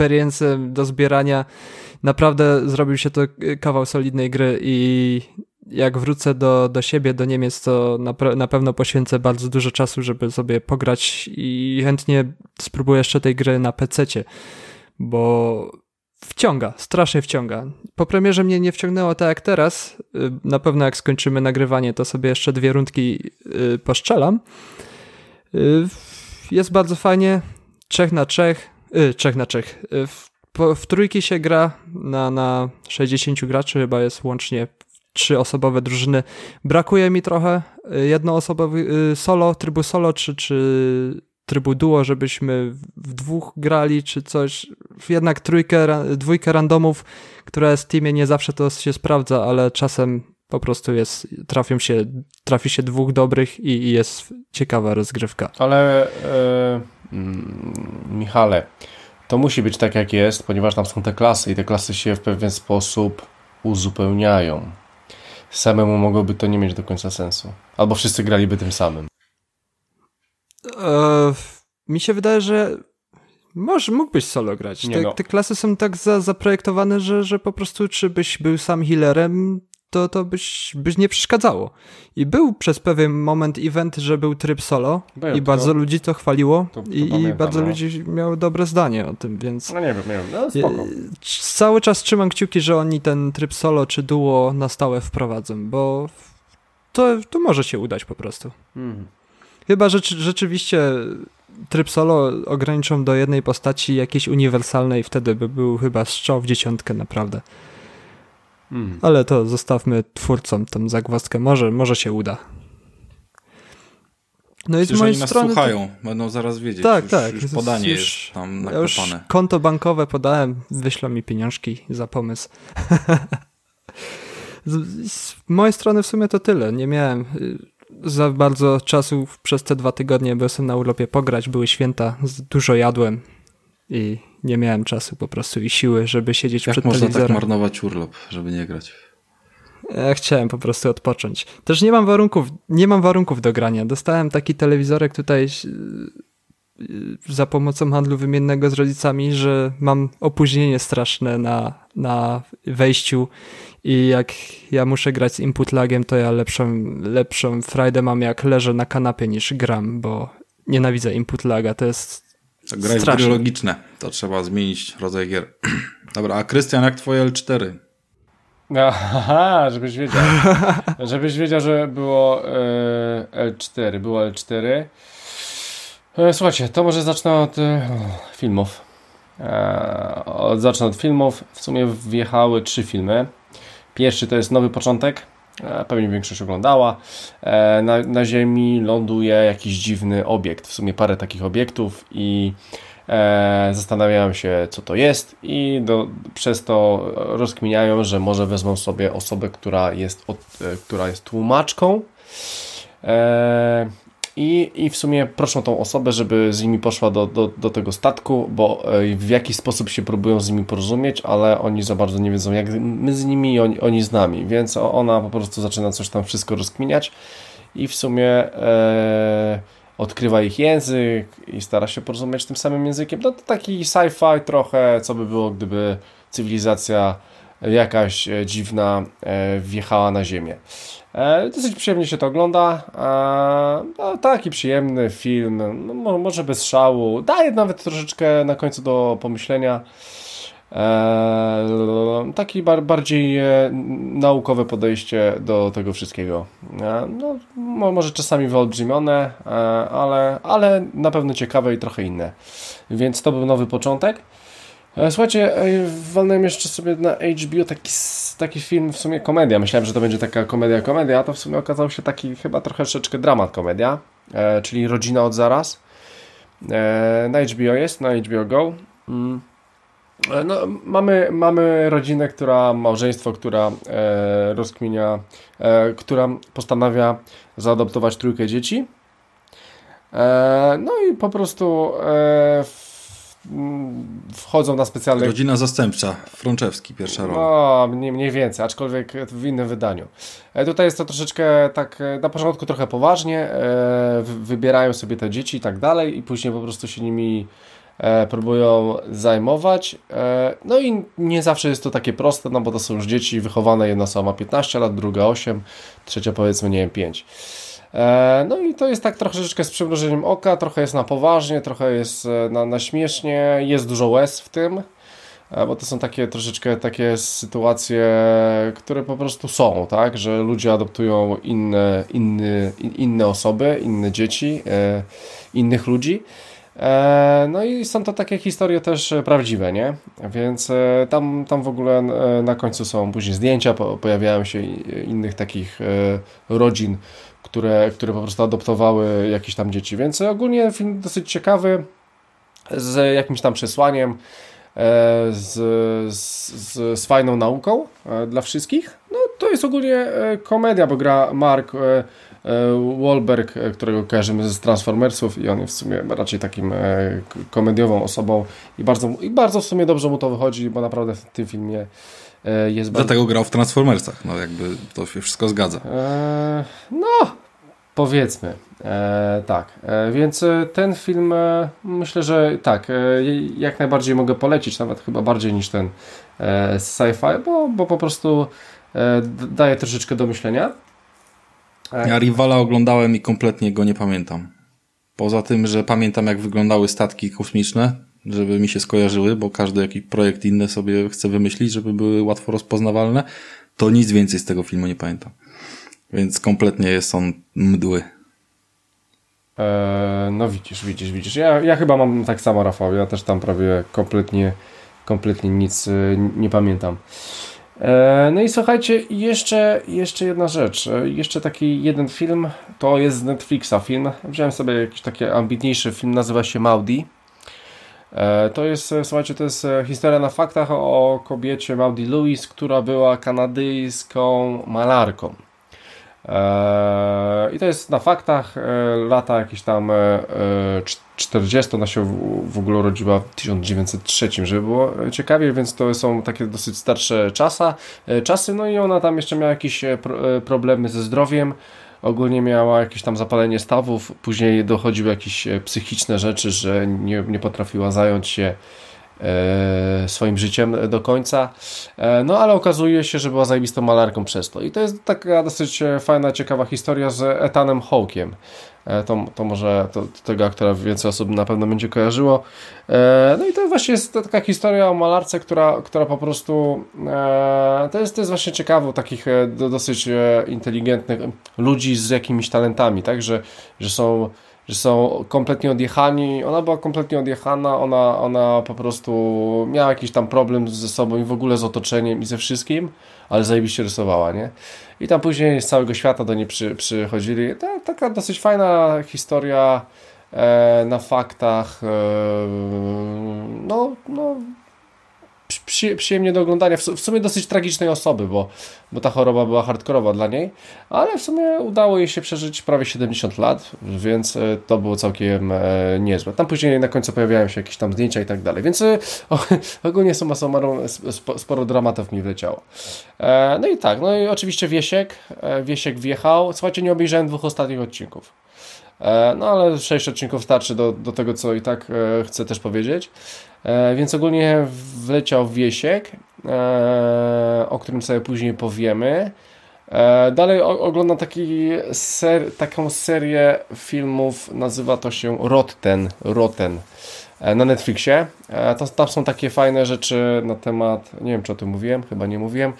experience'em do zbierania, naprawdę zrobił się to kawał solidnej gry i jak wrócę do siebie, do Niemiec, to na pewno poświęcę bardzo dużo czasu, żeby sobie pograć i chętnie spróbuję jeszcze tej gry na PC-cie, bo wciąga, strasznie wciąga. Po premierze mnie nie wciągnęło tak jak teraz. Na pewno jak skończymy nagrywanie, to sobie jeszcze 2 rundki poszczelam. Jest bardzo fajnie. 3 na 3. W trójki się gra na 60 graczy, chyba jest łącznie 3-osobowe drużyny. Brakuje mi trochę jednoosobowy trybu solo, czy trybu duo, żebyśmy w 2 grali, czy coś. Jednak 2 randomów, która jest w teamie, nie zawsze to się sprawdza, ale czasem po prostu trafi się 2 dobrych i jest ciekawa rozgrywka. Ale Michale, to musi być tak jak jest, ponieważ tam są te klasy i te klasy się w pewien sposób uzupełniają. Samemu mogłoby to nie mieć do końca sensu. Albo wszyscy graliby tym samym. Mi się wydaje, że mógłbyś solo grać. Te klasy są tak zaprojektowane, że po prostu czy byś był sam healerem, to byś nie przeszkadzało. I był przez pewien moment event, że był tryb solo i bardzo ludzi to chwaliło i pamiętam, bardzo ludzi miało dobre zdanie o tym, więc... No nie wiem, no spoko. Cały czas trzymam kciuki, że oni ten tryb solo czy duo na stałe wprowadzą, bo to może się udać po prostu. Chyba, że rzeczywiście tryb solo ograniczą do jednej postaci jakiejś uniwersalnej, wtedy by był chyba strzał w 10 naprawdę. Ale to zostawmy twórcom tą zagwozdkę. Może się uda. No i z mojej oni strony... nas słuchają, będą zaraz wiedzieć. Tak. Już podanie jest tam naklepane. Ja już konto bankowe podałem, wyślą mi pieniążki za pomysł. Z mojej strony w sumie to tyle. Nie miałem za bardzo czasu przez te 2 tygodnie, bo jestem na urlopie pograć, były święta, dużo jadłem i nie miałem czasu po prostu i siły, żeby siedzieć przed telewizorem. Jak można tak marnować urlop, żeby nie grać? Ja chciałem po prostu odpocząć. Też nie mam warunków do grania. Dostałem taki telewizorek tutaj za pomocą handlu wymiennego z rodzicami, że mam opóźnienie straszne na wejściu i jak ja muszę grać z input lagiem, to ja lepszą frajdę mam jak leżę na kanapie niż gram, bo nienawidzę input laga, to jest graj w gry logiczne, to trzeba zmienić rodzaj gier. Dobra, a Krystian, jak twoje L4? Aha, żebyś wiedział, że było L4, było L4. Słuchajcie, to może zacznę od filmów. Zacznę od filmów. W sumie wjechały 3 filmy. Pierwszy to jest Nowy Początek. Pewnie większość oglądała. Na Ziemi ląduje jakiś dziwny obiekt. W sumie parę takich obiektów i zastanawiają się, co to jest i przez to rozkminiają, że może wezmą sobie osobę, która jest tłumaczką i w sumie proszą tą osobę, żeby z nimi poszła do tego statku, bo w jakiś sposób się próbują z nimi porozumieć, ale oni za bardzo nie wiedzą, jak my z nimi i oni z nami, więc ona po prostu zaczyna coś tam wszystko rozkminiać i w sumie odkrywa ich język i stara się porozumieć tym samym językiem. No to taki sci-fi trochę, co by było, gdyby cywilizacja jakaś dziwna wjechała na Ziemię. Dosyć przyjemnie się to ogląda. No, taki przyjemny film, no, może bez szału. Daje nawet troszeczkę na końcu do pomyślenia. Taki bardziej naukowe podejście do tego wszystkiego. No, może czasami wyolbrzymione, ale na pewno ciekawe i trochę inne. Więc to był Nowy Początek. Słuchajcie, walnąłem jeszcze sobie na HBO taki film, w sumie komedia. Myślałem, że to będzie taka komedia, a to w sumie okazał się taki chyba troszeczkę dramat komedia, czyli Rodzina od zaraz. Na HBO jest, na HBO Go. No, mamy rodzinę, małżeństwo, która rozkminia, która postanawia zaadoptować 3 dzieci. No i po prostu wchodzą na specjalne... Rodzina zastępcza, Frączewski, pierwsza rola. No, mniej więcej, aczkolwiek w innym wydaniu. Tutaj jest to troszeczkę tak, na początku trochę poważnie, wybierają sobie te dzieci i tak dalej i później po prostu się nimi próbują zajmować. No i nie zawsze jest to takie proste, no bo to są już dzieci wychowane, jedna osoba ma 15 lat, druga 8, trzecia powiedzmy, nie wiem, 5. No i to jest tak troszeczkę z przymrużeniem oka, trochę jest na poważnie, trochę jest na śmiesznie, jest dużo łez w tym, bo to są takie troszeczkę takie sytuacje, które po prostu są, tak, że ludzie adoptują inne osoby, inne dzieci, innych ludzi. No i są to takie historie też prawdziwe, nie? Więc tam w ogóle na końcu są później zdjęcia, pojawiają się innych takich rodzin, które po prostu adoptowały jakieś tam dzieci. Więc ogólnie film dosyć ciekawy, z jakimś tam przesłaniem, z fajną nauką dla wszystkich. No to jest ogólnie komedia, bo gra Mark Wahlberg, którego kojarzymy z Transformersów i on jest w sumie raczej takim komediową osobą i bardzo w sumie dobrze mu to wychodzi, bo naprawdę w tym filmie jest bardzo... Dlatego grał w Transformersach, no jakby to się wszystko zgadza. No, powiedzmy. Tak, więc ten film myślę, że tak, jak najbardziej mogę polecić, nawet chyba bardziej niż ten sci-fi, bo po prostu daje troszeczkę do myślenia. Ja Rivala oglądałem i kompletnie go nie pamiętam. Poza tym, że pamiętam, jak wyglądały statki kosmiczne, żeby mi się skojarzyły, bo każdy jakiś projekt inny sobie chce wymyślić, żeby były łatwo rozpoznawalne, to nic więcej z tego filmu nie pamiętam. Więc kompletnie jest on mdły. No widzisz. Ja chyba mam tak samo, Rafał. Ja też tam prawie kompletnie nic nie pamiętam. No i słuchajcie, jeszcze jedna rzecz. Jeszcze taki jeden film, to jest z Netflixa film. Wziąłem sobie jakiś taki ambitniejszy film, nazywa się Maudie. To jest, słuchajcie, to jest historia na faktach o kobiecie Maudie Lewis, która była kanadyjską malarką. I to jest na faktach, lata jakieś tam 40, ona się w ogóle urodziła w 1903, żeby było ciekawie, więc to są takie dosyć starsze czasy, no i ona tam jeszcze miała jakieś problemy ze zdrowiem, ogólnie miała jakieś tam zapalenie stawów, później dochodziły jakieś psychiczne rzeczy, że nie potrafiła zająć się swoim życiem do końca, no ale okazuje się, że była zajebistą malarką przez to i to jest taka dosyć fajna, ciekawa historia z Ethanem Hawke'iem. To może tego aktora więcej osób na pewno będzie kojarzyło. No i to właśnie jest taka historia o malarce, która po prostu to jest właśnie ciekawe, takich dosyć inteligentnych ludzi z jakimiś talentami, tak, że są kompletnie odjechani, ona była kompletnie odjechana, ona po prostu miała jakiś tam problem ze sobą i w ogóle z otoczeniem i ze wszystkim, ale zajebiście rysowała, nie? I tam później z całego świata do niej przychodzili. Taka dosyć fajna historia na faktach, no przyjemnie do oglądania, w sumie dosyć tragicznej osoby, bo ta choroba była hardkorowa dla niej, ale w sumie udało jej się przeżyć prawie 70 lat, więc to było całkiem niezłe. Tam później na końcu pojawiają się jakieś tam zdjęcia i tak dalej, więc ogólnie summa summarum sporo dramatów mi wleciało. No i tak, no i oczywiście Wiesiek wjechał. Słuchajcie, nie obejrzałem 2 ostatnich odcinków. No ale 6 odcinków starczy do tego, co i tak chcę też powiedzieć. Więc ogólnie wleciał Wiesiek, o którym sobie później powiemy. Dalej oglądam taką serię filmów, nazywa to się Rotten na Netflixie. Tam są takie fajne rzeczy na temat, nie wiem czy o tym mówiłem, chyba nie mówiłem.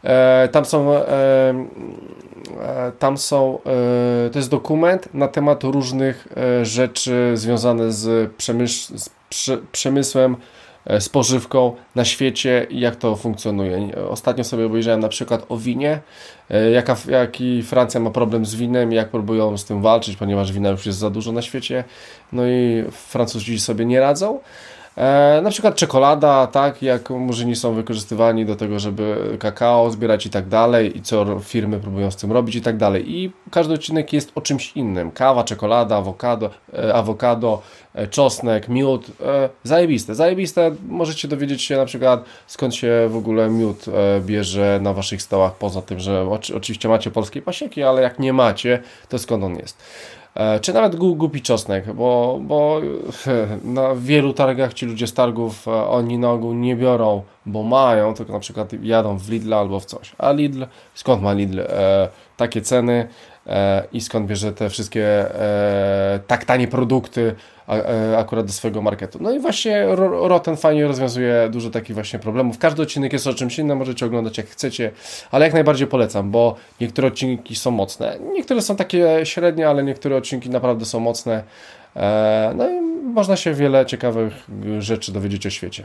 Tam są to jest dokument na temat różnych rzeczy związane z przemysłem, spożywką na świecie i jak to funkcjonuje. Ostatnio sobie obejrzałem na przykład o winie, jaki Francja ma problem z winem i jak próbują z tym walczyć, ponieważ wina już jest za dużo na świecie, no i Francuzi sobie nie radzą. Na przykład czekolada, tak, jak murzyni są wykorzystywani do tego, żeby kakao zbierać i tak dalej i co firmy próbują z tym robić i tak dalej. I każdy odcinek jest o czymś innym. Kawa, czekolada, awokado, czosnek, miód, zajebiste, możecie dowiedzieć się na przykład skąd się w ogóle miód bierze na waszych stołach, poza tym, że oczywiście macie polskie pasieki, ale jak nie macie, to skąd on jest. Czy nawet głupi czosnek, bo na wielu targach ci ludzie z targów, oni na ogół nie biorą, bo mają, tylko na przykład jadą w Lidl albo w coś. A Lidl, skąd ma Lidl takie ceny i skąd bierze te wszystkie tak tanie produkty akurat do swojego marketu. No i właśnie Rotten fajnie rozwiązuje dużo takich właśnie problemów. Każdy odcinek jest o czymś innym, możecie oglądać jak chcecie, ale jak najbardziej polecam, bo niektóre odcinki są mocne. Niektóre są takie średnie, ale niektóre odcinki naprawdę są mocne. No i można się wiele ciekawych rzeczy dowiedzieć o świecie.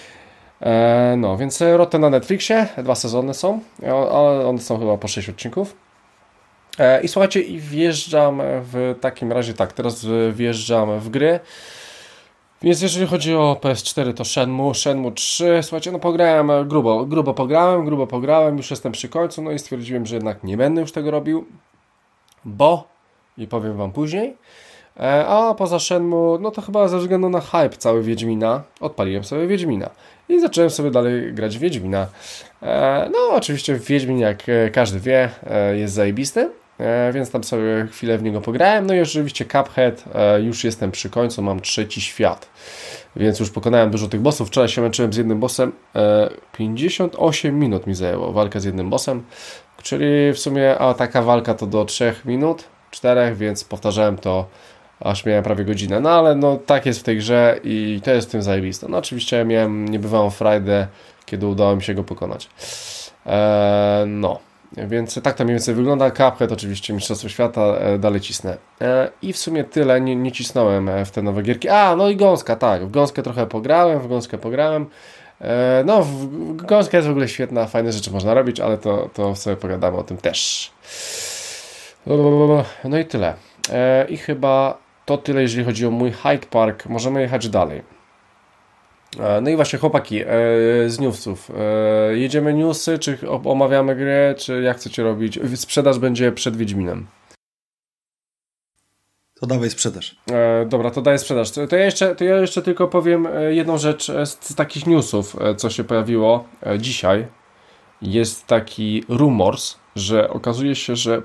No, więc Rotten na Netflixie, 2 sezony są, ale one są chyba po 6 odcinków. I słuchajcie, i wjeżdżam w takim razie, tak, teraz wjeżdżam w gry. Więc jeżeli chodzi o PS4, to Shenmue 3, słuchajcie, no pograłem grubo pograłem, już jestem przy końcu, no i stwierdziłem, że jednak nie będę już tego robił, bo, i powiem wam później, a poza Shenmue, no to chyba ze względu na hype cały Wiedźmina, odpaliłem sobie Wiedźmina i zacząłem sobie dalej grać w Wiedźmina. No oczywiście Wiedźmin, jak każdy wie, jest zajebisty, więc tam sobie chwilę w niego pograłem. No i oczywiście Cuphead, już jestem przy końcu, mam 3. świat, więc już pokonałem dużo tych bossów. Wczoraj się męczyłem z jednym bossem, 58 minut mi zajęło walka z jednym bossem, czyli w sumie taka walka to do 3 minut, 4, więc powtarzałem to aż miałem prawie godzinę, no ale no tak jest w tej grze i to jest w tym zajebiste. No oczywiście miałem niebywałą frajdę, kiedy udało mi się go pokonać. No, więc tak to mniej więcej wygląda. Cuphead oczywiście, Mistrzostwo Świata, dalej cisnę. I w sumie tyle, nie cisnąłem w te nowe gierki. No i Gąska, tak, w Gąskę trochę pograłem, no, Gąska jest w ogóle świetna, fajne rzeczy można robić, ale to sobie pogadamy o tym też. No i tyle. I chyba to tyle, jeżeli chodzi o mój Hyde Park. Możemy jechać dalej. No i właśnie chłopaki, z newsów. Jedziemy newsy, czy omawiamy grę, czy jak chcecie robić? Sprzedaż będzie przed Wiedźminem. To dawaj sprzedaż. Dobra, to daję sprzedaż. To ja jeszcze tylko powiem jedną rzecz z takich newsów, co się pojawiło dzisiaj. Jest taki rumors, że okazuje się, że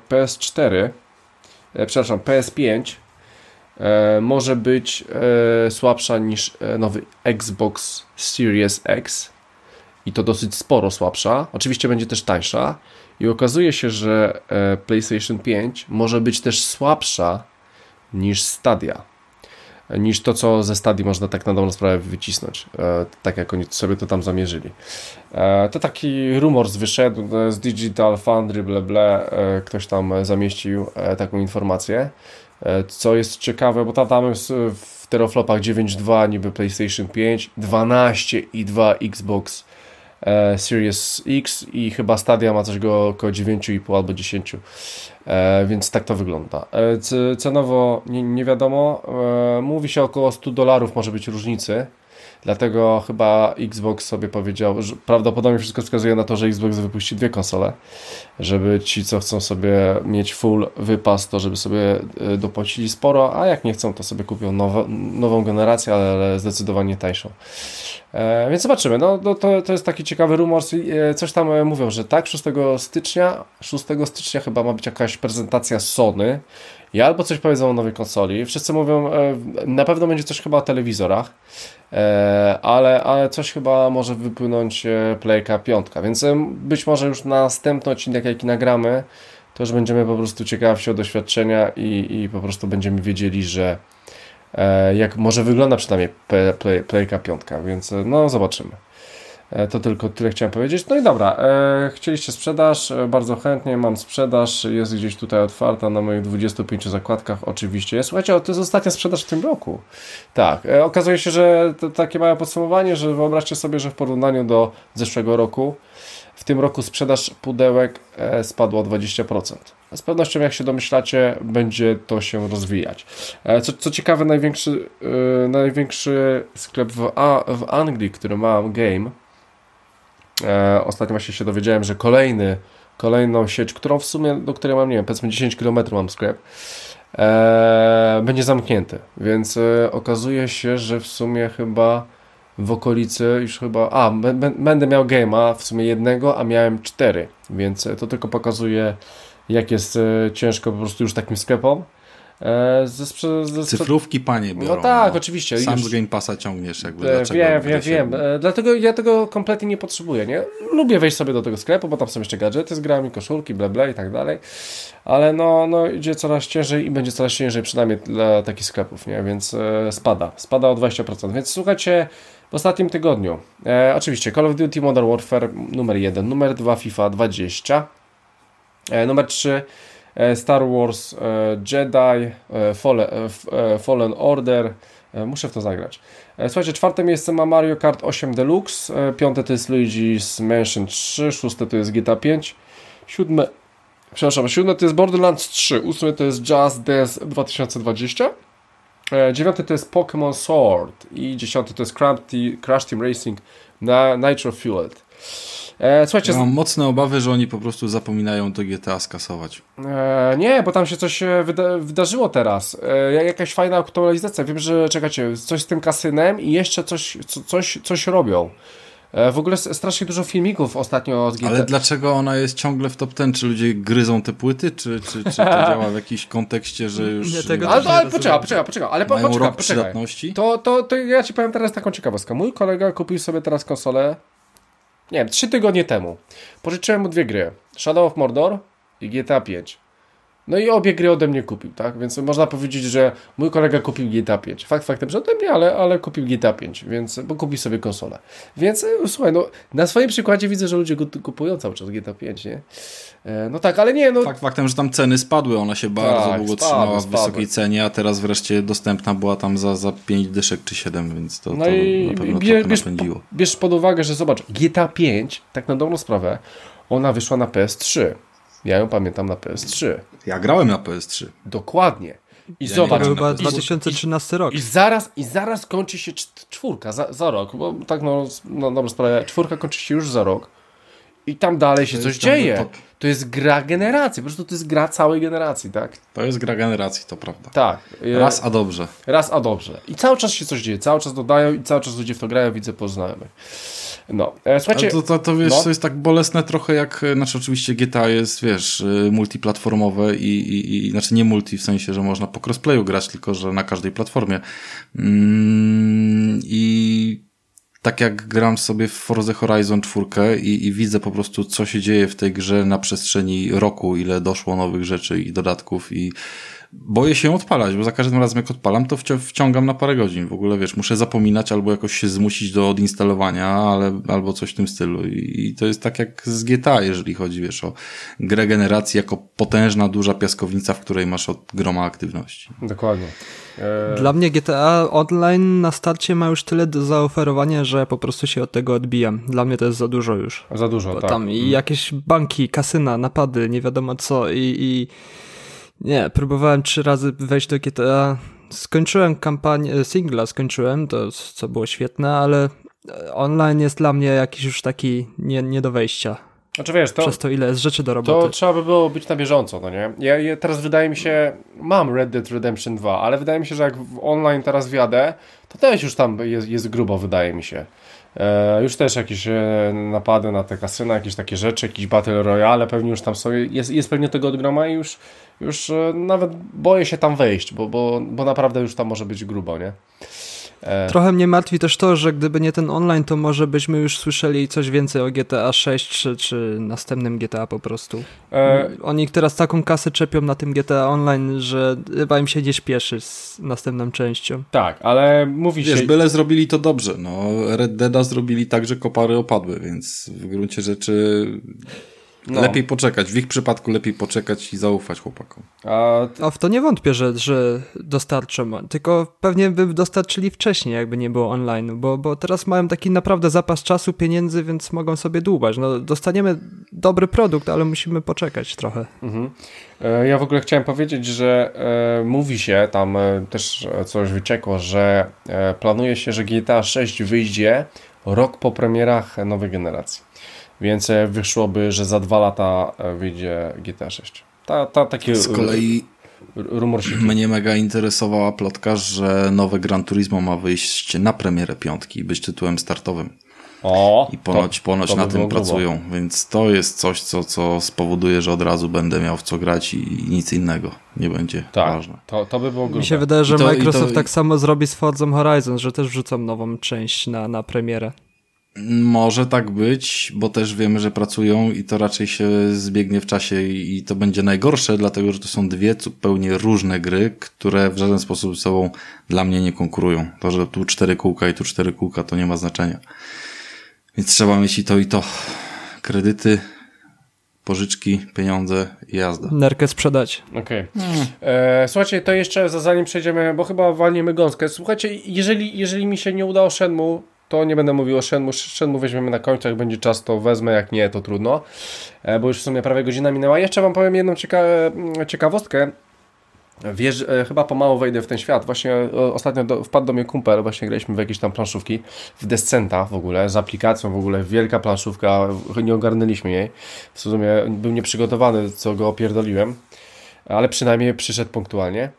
PS5 może być słabsza niż nowy Xbox Series X i to dosyć sporo słabsza. Oczywiście będzie też tańsza i okazuje się, że PlayStation 5 może być też słabsza niż Stadia. Niż to, co ze Stadii można tak na dobrą sprawę wycisnąć. Tak jak oni sobie to tam zamierzyli. To taki rumor wyszedł z Digital Foundry, ktoś tam zamieścił taką informację. Co jest ciekawe, bo tam jest w teraflopach 9.2 niby PlayStation 5, 12.2 Xbox Series X i chyba Stadia ma coś około 9,5 albo 10. Więc tak to wygląda. Cenowo nie wiadomo. Mówi się około $100 może być różnicy. Dlatego chyba Xbox sobie powiedział, że prawdopodobnie wszystko wskazuje na to, że Xbox wypuści 2 konsole, żeby ci, co chcą sobie mieć full wypas, to żeby sobie dopłacili sporo, a jak nie chcą, to sobie kupią nową generację, ale zdecydowanie tańszą. Więc zobaczymy. No, to jest taki ciekawy rumor. Coś tam mówią, że tak, 6 stycznia chyba ma być jakaś prezentacja Sony i albo coś powiedzą o nowej konsoli. Wszyscy mówią, na pewno będzie coś chyba o telewizorach, ale coś chyba może wypłynąć Playka 5, więc być może już na następny odcinek, jaki nagramy, to już będziemy po prostu ciekawi o doświadczenia i po prostu będziemy wiedzieli, że jak może wygląda przynajmniej Playka 5, więc no zobaczymy. To tylko tyle chciałem powiedzieć. No i dobra, chcieliście sprzedaż, bardzo chętnie mam sprzedaż, jest gdzieś tutaj otwarta na moich 25 zakładkach, oczywiście. Słuchajcie, to jest ostatnia sprzedaż w tym roku. Tak, okazuje się, że to takie małe podsumowanie, że wyobraźcie sobie, że w porównaniu do zeszłego roku, w tym roku sprzedaż pudełek spadła o 20%. Z pewnością, jak się domyślacie, będzie to się rozwijać. Co ciekawe, największy sklep w Anglii, który ma Game, ostatnio właśnie się dowiedziałem, że kolejną sieć, którą w sumie, do której mam, nie wiem, powiedzmy 10 km mam sklep, będzie zamknięty, więc okazuje się, że w sumie chyba w okolicy już chyba, będę miał game'a w sumie jednego, a miałem 4, więc to tylko pokazuje, jak jest ciężko po prostu już takim sklepom. Cyfrówki panie biorą. No tak, oczywiście. Sam już z Game Passa ciągniesz jakby. Dlaczego wiem. Dlatego ja tego kompletnie nie potrzebuję, nie? Lubię wejść sobie do tego sklepu, bo tam są jeszcze gadżety z grami, koszulki, bla i tak dalej. Ale no idzie coraz ciężej i będzie coraz ciężej przynajmniej dla takich sklepów, nie? Więc spada o 20%. Więc słuchajcie, w ostatnim tygodniu oczywiście Call of Duty Modern Warfare numer 1, numer 2 FIFA 20, numer 3 Star Wars Jedi Fallen Order. Muszę w to zagrać. Słuchajcie, 4. miejsce ma Mario Kart 8 Deluxe, 5. to jest Luigi's Mansion 3, 6. to jest GTA 5, 7. to jest Borderlands 3, 8. to jest Just Dance 2020, 9. to jest Pokémon Sword i 10. to jest Crash Team Racing na Nitro Fueled. Słuchajcie, ja mam mocne obawy, że oni po prostu zapominają to GTA skasować. Nie, bo tam się coś wydarzyło teraz. Jakaś fajna aktualizacja. Wiem, że czekacie, coś z tym kasynem i jeszcze coś robią. W ogóle strasznie dużo filmików ostatnio z GTA. Ale dlaczego ona jest ciągle w top 10? Czy ludzie gryzą te płyty? Czy to działa w jakimś kontekście, że już... Nie, tego ale poczekaj. Ale mają rok poczekaj. przydatności? To ja ci powiem teraz taką ciekawostkę. Mój kolega kupił sobie teraz konsolę, nie wiem, 3 tygodnie temu. Pożyczyłem mu 2 gry. Shadow of Mordor i GTA 5. No i obie gry ode mnie kupił, tak? Więc można powiedzieć, że mój kolega kupił GTA 5. Faktem, że ode mnie, ale kupił GTA 5, więc, bo kupił sobie konsolę. Więc słuchaj, no na swoim przykładzie widzę, że ludzie kupują cały czas GTA 5, nie? No tak, ale nie, no... Faktem, że tam ceny spadły, ona się bardzo długo trzymała w wysokiej cenie, a teraz wreszcie dostępna była tam za 5 dyszek czy 7, więc to na pewno trochę napędziło. Bierz pod uwagę, że zobacz, GTA 5, tak na dobrą sprawę, ona wyszła na PS3. Ja ją pamiętam na PS3. Ja grałem na PS3. Dokładnie. I Ja zobacz. nie Chyba grałem na PS3. 2013 rok. I zaraz kończy się 4 za rok, bo tak no dobrą sprawę, 4 kończy się już za rok. I tam dalej się coś dzieje. To jest gra generacji, po prostu to jest gra całej generacji, tak? To jest gra generacji, to prawda. Tak. Raz a dobrze. Raz a dobrze. I cały czas się coś dzieje, cały czas dodają i cały czas ludzie w to grają, widzę po znajomych. No, słuchajcie... To wiesz, to jest tak bolesne trochę jak, znaczy oczywiście GTA jest, wiesz, multiplatformowe i znaczy nie multi w sensie, że można po crossplayu grać, tylko że na każdej platformie. I tak jak gram sobie w Forza Horizon 4 i widzę po prostu, co się dzieje w tej grze na przestrzeni roku, ile doszło nowych rzeczy i dodatków i boję się odpalać, bo za każdym razem jak odpalam, to wciągam na parę godzin. W ogóle, wiesz, muszę zapominać albo jakoś się zmusić do odinstalowania, albo coś w tym stylu. I to jest tak jak z GTA, jeżeli chodzi, wiesz, o grę generacji jako potężna, duża piaskownica, w której masz od groma aktywności. Dokładnie. Dla mnie GTA Online na starcie ma już tyle do zaoferowania, że po prostu się od tego odbijam. Dla mnie to jest za dużo już. Za dużo, bo tak. Tam i jakieś banki, kasyna, napady, nie wiadomo co i nie, próbowałem 3 razy wejść do GTA. Skończyłem kampanię, singla skończyłem, to co było świetne, ale online jest dla mnie jakiś już taki nie do wejścia. Znaczy wiesz, Przez to ile jest rzeczy do roboty. To trzeba by było być na bieżąco, no nie? Ja teraz wydaje mi się, mam Red Dead Redemption 2, ale wydaje mi się, że jak w online teraz wjadę, to też już tam jest grubo, wydaje mi się. Już też jakieś napady na te kasyna, jakieś takie rzeczy, jakieś Battle Royale pewnie już tam są, jest pewnie tego od groma i już nawet boję się tam wejść, bo naprawdę już tam może być grubo, nie? Trochę mnie martwi też to, że gdyby nie ten online, to może byśmy już słyszeli coś więcej o GTA 6 czy następnym GTA po prostu. Oni teraz taką kasę czepią na tym GTA Online, że chyba im się nie śpieszy z następną częścią. Tak, ale mówi się... Wiesz, byle zrobili to dobrze. No, Red Deada zrobili tak, że kopary opadły, więc w gruncie rzeczy... Lepiej poczekać. W ich przypadku lepiej poczekać i zaufać chłopakom. A w to nie wątpię, że dostarczą. Tylko pewnie by dostarczyli wcześniej, jakby nie było online, bo teraz mają taki naprawdę zapas czasu, pieniędzy, więc mogą sobie dłubać. No, dostaniemy dobry produkt, ale musimy poczekać trochę. Mhm. Ja w ogóle chciałem powiedzieć, że mówi się, tam też coś wyciekło, że planuje się, że GTA 6 wyjdzie rok po premierach nowej generacji. Więc wyszłoby, że za 2 lata wyjdzie GTA 6. Takie... rumorsiki. Mnie mega interesowała plotka, że nowe Gran Turismo ma wyjść na premierę piątki i być tytułem startowym. O, I ponoć to na by tym było pracują, więc to jest coś, co spowoduje, że od razu będę miał w co grać i nic innego nie będzie ważne. To by było grube. Mi się wydaje, że I to- Microsoft tak samo zrobi z Forzą Horizon, że też wrzucą nową część na premierę. Może tak być, bo też wiemy, że pracują i to raczej się zbiegnie w czasie i to będzie najgorsze, dlatego że to są dwie zupełnie różne gry, które w żaden sposób ze sobą dla mnie nie konkurują. To, że tu 4 kółka i tu 4 kółka, to nie ma znaczenia. Więc trzeba mieć i to. Kredyty, pożyczki, pieniądze i jazda. Nerkę sprzedać. Okej. Słuchajcie, to jeszcze zanim przejdziemy, bo chyba walniemy gąskę. Słuchajcie, jeżeli mi się nie uda o Shenmue, to nie będę mówił o Shenmue. Shenmue weźmiemy na końcu, jak będzie czas, to wezmę, jak nie, to trudno. Bo już w sumie prawie godzina minęła. Jeszcze wam powiem jedną ciekawostkę. Wiesz, chyba pomału wejdę w ten świat. Właśnie ostatnio wpadł do mnie kumpel, właśnie graliśmy w jakieś tam planszówki, w Descenta w ogóle, z aplikacją w ogóle, wielka planszówka, nie ogarnęliśmy jej. W sumie był nieprzygotowany, co go opierdoliłem, ale przynajmniej przyszedł punktualnie.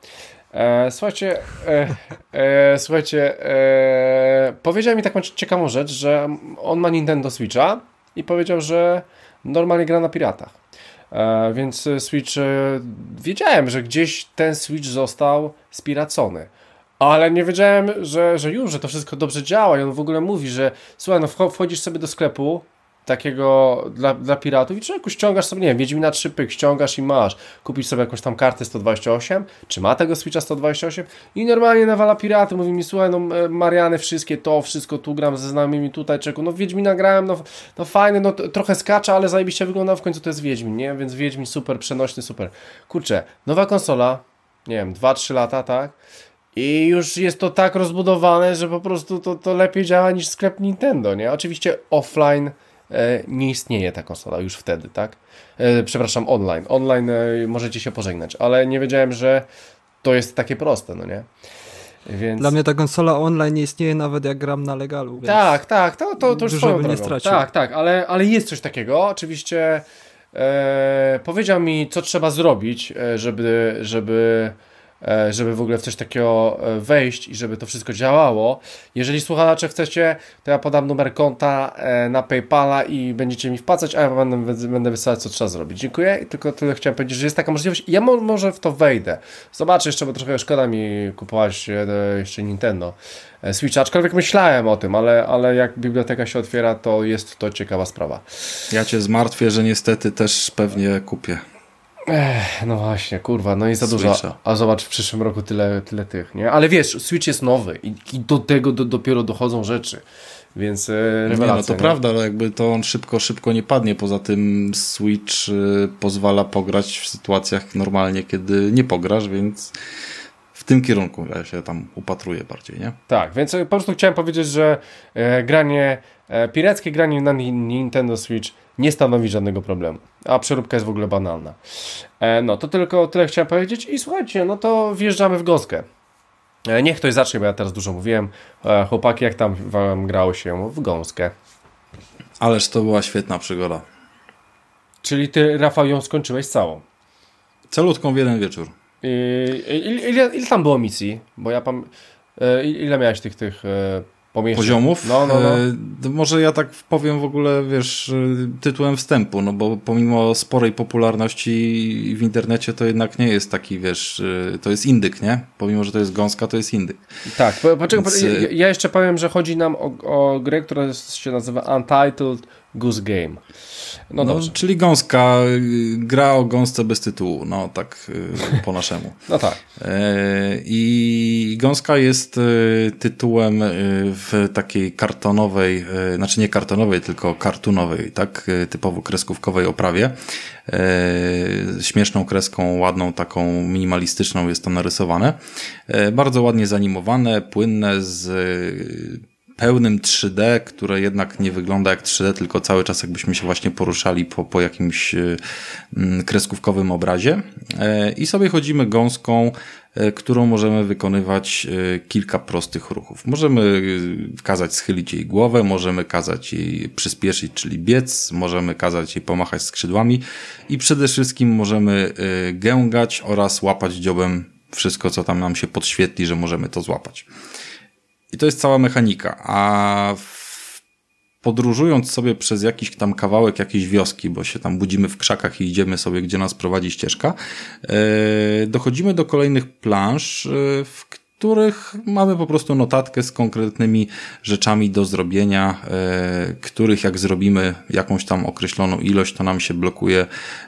Słuchajcie, powiedział mi taką ciekawą rzecz, że on ma Nintendo Switcha i powiedział, że normalnie gra na piratach. Więc Switch, wiedziałem, że gdzieś ten Switch został spiracony, ale nie wiedziałem, że to wszystko dobrze działa i on w ogóle mówi, że słuchaj, no wchodzisz sobie do sklepu takiego dla piratów i człowieku ściągasz sobie, nie wiem, Wiedźmina 3 pyk, ściągasz i masz, kupisz sobie jakąś tam kartę 128, czy ma tego Switcha 128 i normalnie nawala piraty, mówi mi, słuchaj, no Mariany wszystkie, to wszystko, tu gram ze znajomymi, tutaj czeku, no Wiedźmina grałem, no fajny, no trochę skacza, ale zajebiście wygląda, w końcu to jest Wiedźmin, nie? Więc Wiedźmin super, przenośny, super. Kurczę, nowa konsola, nie wiem, 2-3 lata, tak? I już jest to tak rozbudowane, że po prostu to lepiej działa niż sklep Nintendo, nie? Oczywiście offline nie istnieje ta konsola już wtedy, tak? Przepraszam, online. Online możecie się pożegnać, ale nie wiedziałem, że to jest takie proste, no nie? Więc... Dla mnie ta konsola online nie istnieje nawet jak gram na legalu. Więc Tak, to już dużo swoją by nie drogą. stracił. Tak, ale jest coś takiego. Oczywiście powiedział mi, co trzeba zrobić, żeby w ogóle w coś takiego wejść i żeby to wszystko działało. Jeżeli słuchacze chcecie, to ja podam numer konta na PayPala i będziecie mi wpłacać, a ja będę wysyłać, co trzeba zrobić. Dziękuję i tylko tyle chciałem powiedzieć, że jest taka możliwość. Ja może w to wejdę. Zobaczę jeszcze, bo trochę szkoda mi kupować jeszcze Nintendo Switcha, aczkolwiek myślałem o tym, ale jak biblioteka się otwiera, to jest to ciekawa sprawa. Ja cię zmartwię, że niestety też pewnie kupię. No właśnie, kurwa, no i za dużo. Switcha. A zobacz, w przyszłym roku tyle tych, nie? Ale wiesz, Switch jest nowy i do tego dopiero dochodzą rzeczy, więc rewelacja. Nie, no to prawda, ale jakby to on szybko nie padnie. Poza tym Switch pozwala pograć w sytuacjach normalnie, kiedy nie pograsz, więc w tym kierunku ja się tam upatruję bardziej, nie? Tak, więc po prostu chciałem powiedzieć, że pirackie granie na Nintendo Switch nie stanowi żadnego problemu, a przeróbka jest w ogóle banalna. No to tylko tyle chciałem powiedzieć i słuchajcie, no to wjeżdżamy w gąskę. Niech ktoś zacznie, bo ja teraz dużo mówiłem. Chłopaki, jak tam wam grało się w gąskę? Ależ to była świetna przygoda. Czyli ty, Rafał, ją skończyłeś całą. Celutką w jeden wieczór. Ile tam było misji? Bo ja ile miałeś tych pomieszczeń? Poziomów? No. Może ja tak powiem w ogóle, wiesz, tytułem wstępu, no bo pomimo sporej popularności w internecie to jednak nie jest taki, wiesz, to jest indyk, nie? Pomimo, że to jest gąska, to jest indyk. Tak, poczekaj, ja jeszcze powiem, że chodzi nam o grę, która się nazywa Untitled Goose Game. No dobrze. Czyli gąska, gra o gąsce bez tytułu, no tak po naszemu. No tak. I gąska jest tytułem w takiej kartonowej, znaczy nie kartonowej, tylko kartunowej, tak, typowo kreskówkowej oprawie. Śmieszną kreską, ładną, taką minimalistyczną jest to narysowane. Bardzo ładnie zanimowane, płynne, z pełnym 3D, które jednak nie wygląda jak 3D, tylko cały czas jakbyśmy się właśnie poruszali po jakimś kreskówkowym obrazie. I sobie chodzimy gąską, którą możemy wykonywać kilka prostych ruchów. Możemy kazać schylić jej głowę, możemy kazać jej przyspieszyć, czyli biec, możemy kazać jej pomachać skrzydłami i przede wszystkim możemy gęgać oraz łapać dziobem wszystko, co tam nam się podświetli, że możemy to złapać. I to jest cała mechanika, a podróżując sobie przez jakiś tam kawałek jakiejś wioski, bo się tam budzimy w krzakach i idziemy sobie, gdzie nas prowadzi ścieżka, dochodzimy do kolejnych plansz, w których mamy po prostu notatkę z konkretnymi rzeczami do zrobienia, których jak zrobimy jakąś tam określoną ilość, to nam się blokuje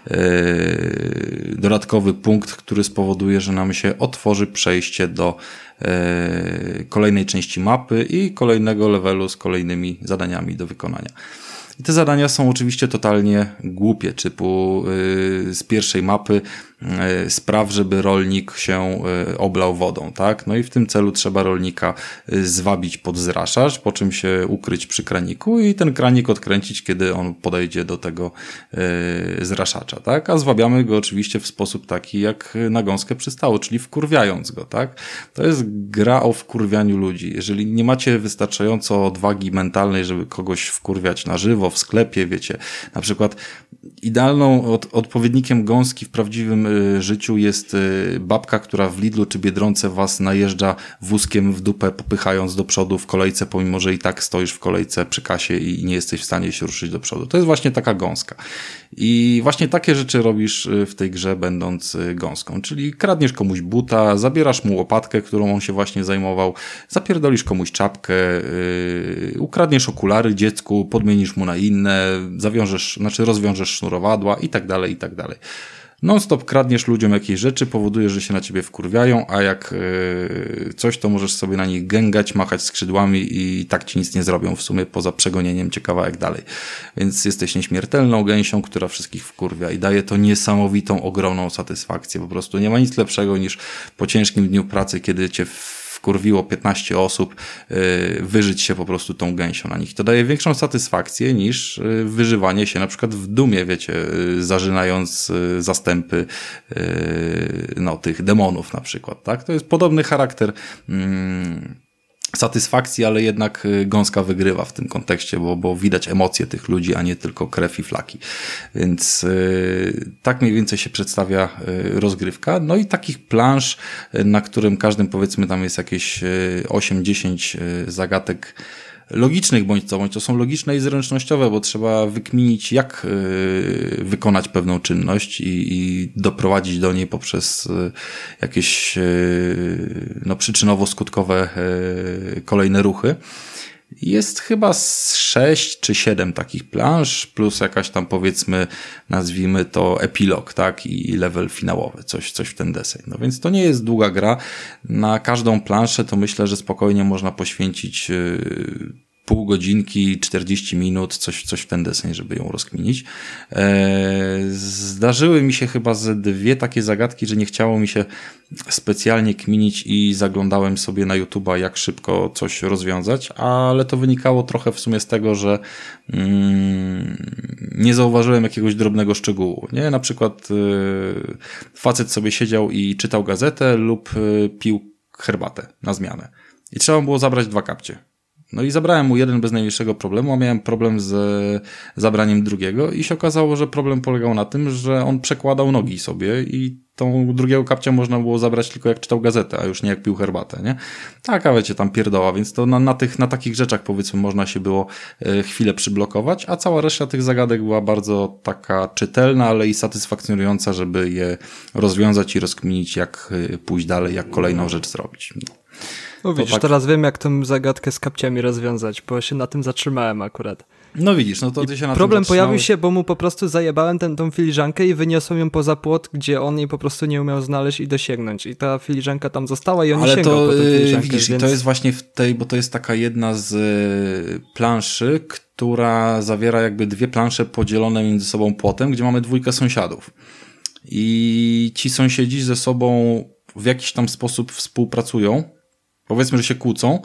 dodatkowy punkt, który spowoduje, że nam się otworzy przejście do kolejnej części mapy i kolejnego levelu z kolejnymi zadaniami do wykonania. I te zadania są oczywiście totalnie głupie, typu z pierwszej mapy spraw, żeby rolnik się oblał wodą, tak? No i w tym celu trzeba rolnika zwabić pod zraszacz, po czym się ukryć przy kraniku i ten kranik odkręcić, kiedy on podejdzie do tego zraszacza, tak? A zwabiamy go oczywiście w sposób taki, jak na gąskę przystało, czyli wkurwiając go, tak? To jest gra o wkurwianiu ludzi. Jeżeli nie macie wystarczająco odwagi mentalnej, żeby kogoś wkurwiać na żywo, w sklepie, wiecie, na przykład idealną odpowiednikiem gąski w prawdziwym życiu jest babka, która w Lidlu czy Biedronce was najeżdża wózkiem w dupę, popychając do przodu w kolejce, pomimo że i tak stoisz w kolejce przy kasie i nie jesteś w stanie się ruszyć do przodu. To jest właśnie taka gąska. I właśnie takie rzeczy robisz w tej grze, będąc gąską. Czyli kradniesz komuś buta, zabierasz mu łopatkę, którą on się właśnie zajmował, zapierdolisz komuś czapkę, ukradniesz okulary dziecku, podmienisz mu na inne, rozwiążesz sznurowadła i tak dalej, i tak dalej. Non-stop kradniesz ludziom jakieś rzeczy, powoduje, że się na ciebie wkurwiają, a jak coś, to możesz sobie na nich gęgać, machać skrzydłami i tak ci nic nie zrobią w sumie, poza przegonieniem cię kawałek dalej. Więc jesteś nieśmiertelną gęsią, która wszystkich wkurwia i daje to niesamowitą, ogromną satysfakcję. Po prostu nie ma nic lepszego niż po ciężkim dniu pracy, kiedy cię wkurwiło 15 osób, wyżyć się po prostu tą gęsią na nich. To daje większą satysfakcję niż wyżywanie się na przykład w Dumie, wiecie, zażynając zastępy tych demonów na przykład, tak? To jest podobny charakter satysfakcji, ale jednak gąska wygrywa w tym kontekście, bo widać emocje tych ludzi, a nie tylko krew i flaki. Więc tak mniej więcej się przedstawia rozgrywka. No i takich plansz, na którym każdym powiedzmy tam jest jakieś 8-10 zagadek logicznych, bądź to są logiczne i zręcznościowe, bo trzeba wykminić, jak wykonać pewną czynność i doprowadzić do niej poprzez jakieś przyczynowo-skutkowe kolejne ruchy. Jest chyba 6 czy 7 takich plansz, plus jakaś tam powiedzmy, nazwijmy to epilog, tak? I level finałowy, coś w ten deseń. No więc to nie jest długa gra. Na każdą planszę to myślę, że spokojnie można poświęcić pół godzinki, 40 minut, coś w ten deseń, żeby ją rozkminić. Zdarzyły mi się chyba ze 2 takie zagadki, że nie chciało mi się specjalnie kminić i zaglądałem sobie na YouTube'a, jak szybko coś rozwiązać, ale to wynikało trochę w sumie z tego, że nie zauważyłem jakiegoś drobnego szczegółu. Nie? Na przykład facet sobie siedział i czytał gazetę lub pił herbatę na zmianę. I trzeba było zabrać 2 kapcie. No i zabrałem mu jeden bez najmniejszego problemu, a miałem problem z zabraniem drugiego i się okazało, że problem polegał na tym, że on przekładał nogi sobie i tą drugiego kapcia można było zabrać tylko jak czytał gazetę, a już nie jak pił herbatę, nie? Taka, wiecie, tam pierdoła, więc to na takich rzeczach powiedzmy można się było chwilę przyblokować, a cała reszta tych zagadek była bardzo taka czytelna, ale i satysfakcjonująca, żeby je rozwiązać i rozkminić, jak pójść dalej, jak kolejną rzecz zrobić. No widzisz, tak. Teraz wiem, jak tą zagadkę z kapciami rozwiązać, bo się na tym zatrzymałem akurat. No widzisz, no to ty się na problem tym pojawił się, bo mu po prostu zajebałem tą filiżankę i wyniosłem ją poza płot, gdzie on jej po prostu nie umiał znaleźć i dosięgnąć. I ta filiżanka tam została i on nie sięgał po tę filiżankę. Widzisz, więc... i to jest właśnie bo to jest taka jedna z planszy, która zawiera jakby 2 plansze podzielone między sobą płotem, gdzie mamy 2 sąsiadów. I ci sąsiedzi ze sobą w jakiś tam sposób współpracują. Powiedzmy, że się kłócą,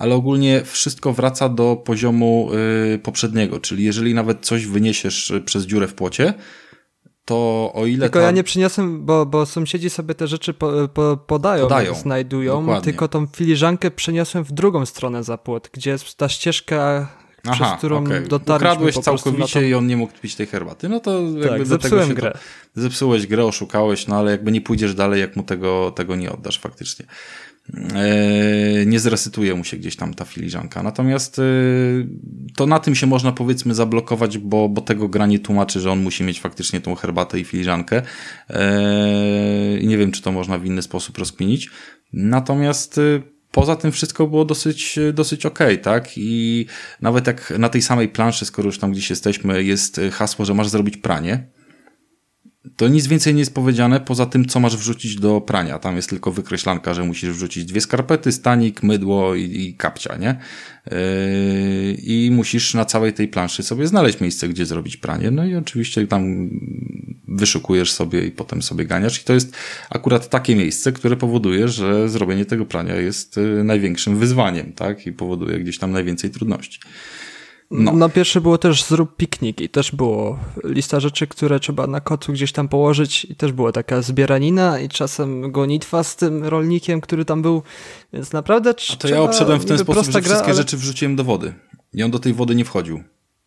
ale ogólnie wszystko wraca do poziomu poprzedniego, czyli jeżeli nawet coś wyniesiesz przez dziurę w płocie, to o ile tylko ja nie przyniosłem, bo sąsiedzi sobie te rzeczy podają, znajdują, dokładnie. tylko tą filiżankę przeniosłem w drugą stronę za płot, gdzie jest ta ścieżka, przez którą dotarliśmy. Ukradłeś po prostu całkowicie i on nie mógł pić tej herbaty. No to jakby tak, do zepsułem tego grę. Zepsułeś grę, oszukałeś, no ale jakby nie pójdziesz dalej, jak mu tego nie oddasz faktycznie. Nie zresetuje mu się gdzieś tam ta filiżanka. Natomiast to na tym się można powiedzmy zablokować, bo tego gra nie tłumaczy, że on musi mieć faktycznie tą herbatę i filiżankę. I nie wiem, czy to można w inny sposób rozkminić. Natomiast poza tym wszystko było dosyć okej, tak? I nawet jak na tej samej planszy, skoro już tam gdzieś jesteśmy, jest hasło, że masz zrobić pranie, to nic więcej nie jest powiedziane poza tym, co masz wrzucić do prania. Tam jest tylko wykreślanka, że musisz wrzucić 2 skarpety, stanik, mydło i kapcia, nie? I musisz na całej tej planszy sobie znaleźć miejsce, gdzie zrobić pranie. No i oczywiście tam wyszukujesz sobie i potem sobie ganiasz. I to jest akurat takie miejsce, które powoduje, że zrobienie tego prania jest największym wyzwaniem, tak? I powoduje gdzieś tam najwięcej trudności. No. Na pierwsze było też zrób piknik i też było lista rzeczy, które trzeba na kocu gdzieś tam położyć i też była taka zbieranina i czasem gonitwa z tym rolnikiem, który tam był, więc naprawdę A to ja obszedłem w ten sposób, że wszystkie rzeczy wrzuciłem do wody i on do tej wody nie wchodził.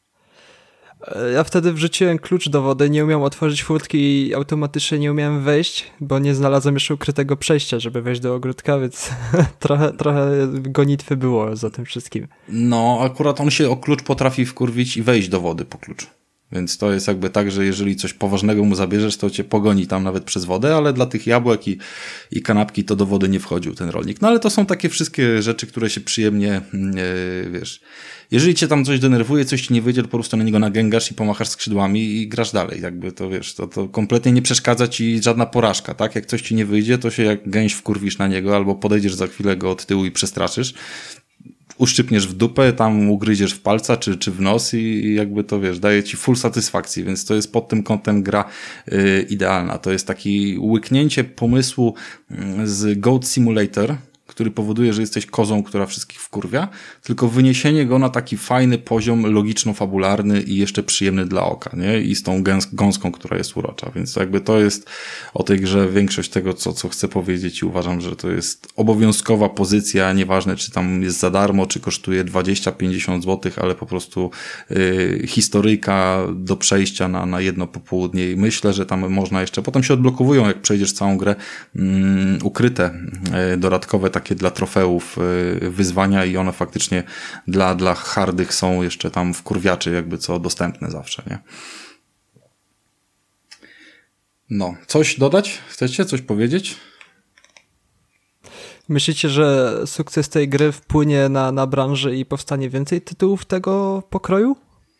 Ja wtedy wrzuciłem klucz do wody, nie umiałem otworzyć furtki i automatycznie nie umiałem wejść, bo nie znalazłem jeszcze ukrytego przejścia, żeby wejść do ogródka, więc trochę gonitwy było za tym wszystkim. No, akurat on się o klucz potrafi wkurwić i wejść do wody po klucz. Więc to jest jakby tak, że jeżeli coś poważnego mu zabierzesz, to cię pogoni tam nawet przez wodę, ale dla tych jabłek i kanapki to do wody nie wchodził ten rolnik. No ale to są takie wszystkie rzeczy, które się przyjemnie, wiesz, jeżeli cię tam coś denerwuje, coś ci nie wyjdzie, to po prostu na niego nagęgasz i pomachasz skrzydłami i grasz dalej. Jakby to, wiesz, to kompletnie nie przeszkadza ci żadna porażka, tak? Jak coś ci nie wyjdzie, to się jak gęś wkurwisz na niego albo podejdziesz za chwilę go od tyłu i przestraszysz. Uszczypniesz w dupę, tam ugryziesz w palca czy w nos i jakby to, wiesz, daje ci full satysfakcji, więc to jest pod tym kątem gra idealna. To jest taki łyknięcie pomysłu z Goat Simulator, który powoduje, że jesteś kozą, która wszystkich wkurwia, tylko wyniesienie go na taki fajny poziom logiczno-fabularny i jeszcze przyjemny dla oka, nie? I z tą gąską, która jest urocza, więc jakby to jest o tej grze większość tego, co chcę powiedzieć i uważam, że to jest obowiązkowa pozycja, nieważne czy tam jest za darmo, czy kosztuje 20-50 zł, ale po prostu historyjka do przejścia na jedno popołudnie i myślę, że tam można jeszcze, potem się odblokowują, jak przejdziesz całą grę, ukryte dodatkowe takie dla trofeów wyzwania i one faktycznie dla hardych są jeszcze tam wkurwiaczy jakby co dostępne zawsze, nie? No, coś dodać? Chcecie coś powiedzieć? Myślicie, że sukces tej gry wpłynie na branżę i powstanie więcej tytułów tego pokroju?